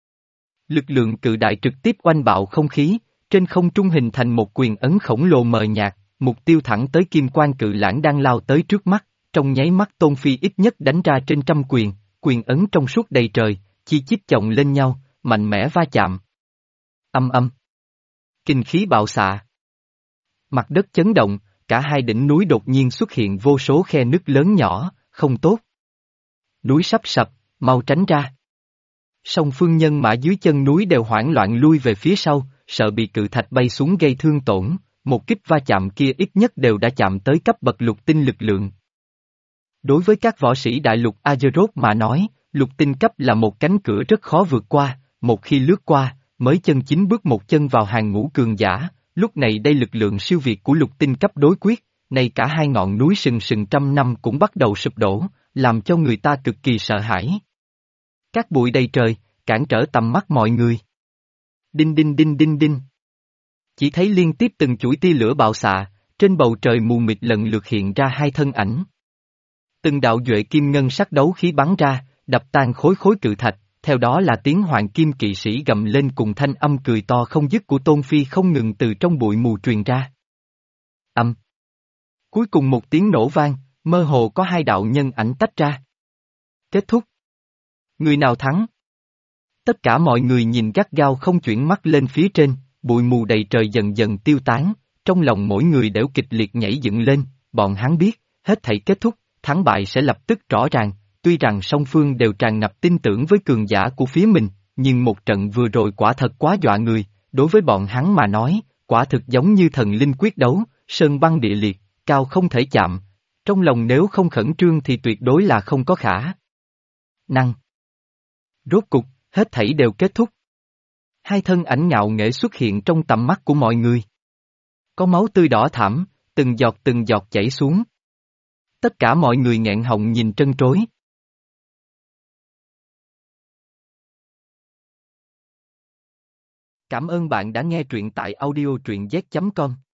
Lực lượng cự đại trực tiếp oanh bạo không khí, trên không trung hình thành một quyền ấn khổng lồ mờ nhạt, mục tiêu thẳng tới kim quan cự lãng đang lao tới trước mắt, trong nháy mắt Tôn Phi ít nhất đánh ra trên trăm quyền, quyền ấn trong suốt đầy trời, chi chít chồng lên nhau, mạnh mẽ va chạm. Âm âm. Kinh khí bạo xạ. Mặt đất chấn động, cả hai đỉnh núi đột nhiên xuất hiện vô số khe nứt lớn nhỏ, không tốt. Núi sắp sập, mau tránh ra. Song phương nhân mã dưới chân núi đều hoảng loạn lui về phía sau, sợ bị cự thạch bay xuống gây thương tổn, một kích va chạm kia ít nhất đều đã chạm tới cấp bậc lục tinh lực lượng. Đối với các võ sĩ đại lục Azeroth mà nói, lục tinh cấp là một cánh cửa rất khó vượt qua, một khi lướt qua, mới chân chính bước một chân vào hàng ngũ cường giả, lúc này đây lực lượng siêu việt của lục tinh cấp đối quyết, này cả hai ngọn núi sừng sừng trăm năm cũng bắt đầu sụp đổ, làm cho người ta cực kỳ sợ hãi. Các bụi đầy trời, cản trở tầm mắt mọi người. Đinh đinh đinh đinh đinh. Chỉ thấy liên tiếp từng chuỗi tia lửa bạo xạ, trên bầu trời mù mịt lần lượt hiện ra hai thân ảnh. Từng đạo duệ kim ngân sắc đấu khí bắn ra, đập tan khối khối cự thạch, theo đó là tiếng hoàng kim kỵ sĩ gầm lên cùng thanh âm cười to không dứt của Tôn Phi không ngừng từ trong bụi mù truyền ra. Âm. Cuối cùng một tiếng nổ vang, mơ hồ có hai đạo nhân ảnh tách ra. Kết thúc. Người nào thắng? Tất cả mọi người nhìn gắt gao không chuyển mắt lên phía trên, bụi mù đầy trời dần dần tiêu tán, trong lòng mỗi người đều kịch liệt nhảy dựng lên, bọn hắn biết, hết thảy kết thúc, thắng bại sẽ lập tức rõ ràng, tuy rằng song phương đều tràn ngập tin tưởng với cường giả của phía mình, nhưng một trận vừa rồi quả thật quá dọa người, đối với bọn hắn mà nói, quả thực giống như thần linh quyết đấu, sơn băng địa liệt, cao không thể chạm, trong lòng nếu không khẩn trương thì tuyệt đối là không có khả năng. Rốt cục, hết thảy đều kết thúc. Hai thân ảnh ngạo nghễ xuất hiện trong tầm mắt của mọi người. Có máu tươi đỏ thẳm, từng giọt từng giọt chảy xuống. Tất cả mọi người nghẹn họng nhìn trân trối. Cảm ơn bạn đã nghe truyện tại audio truyện z chấm com.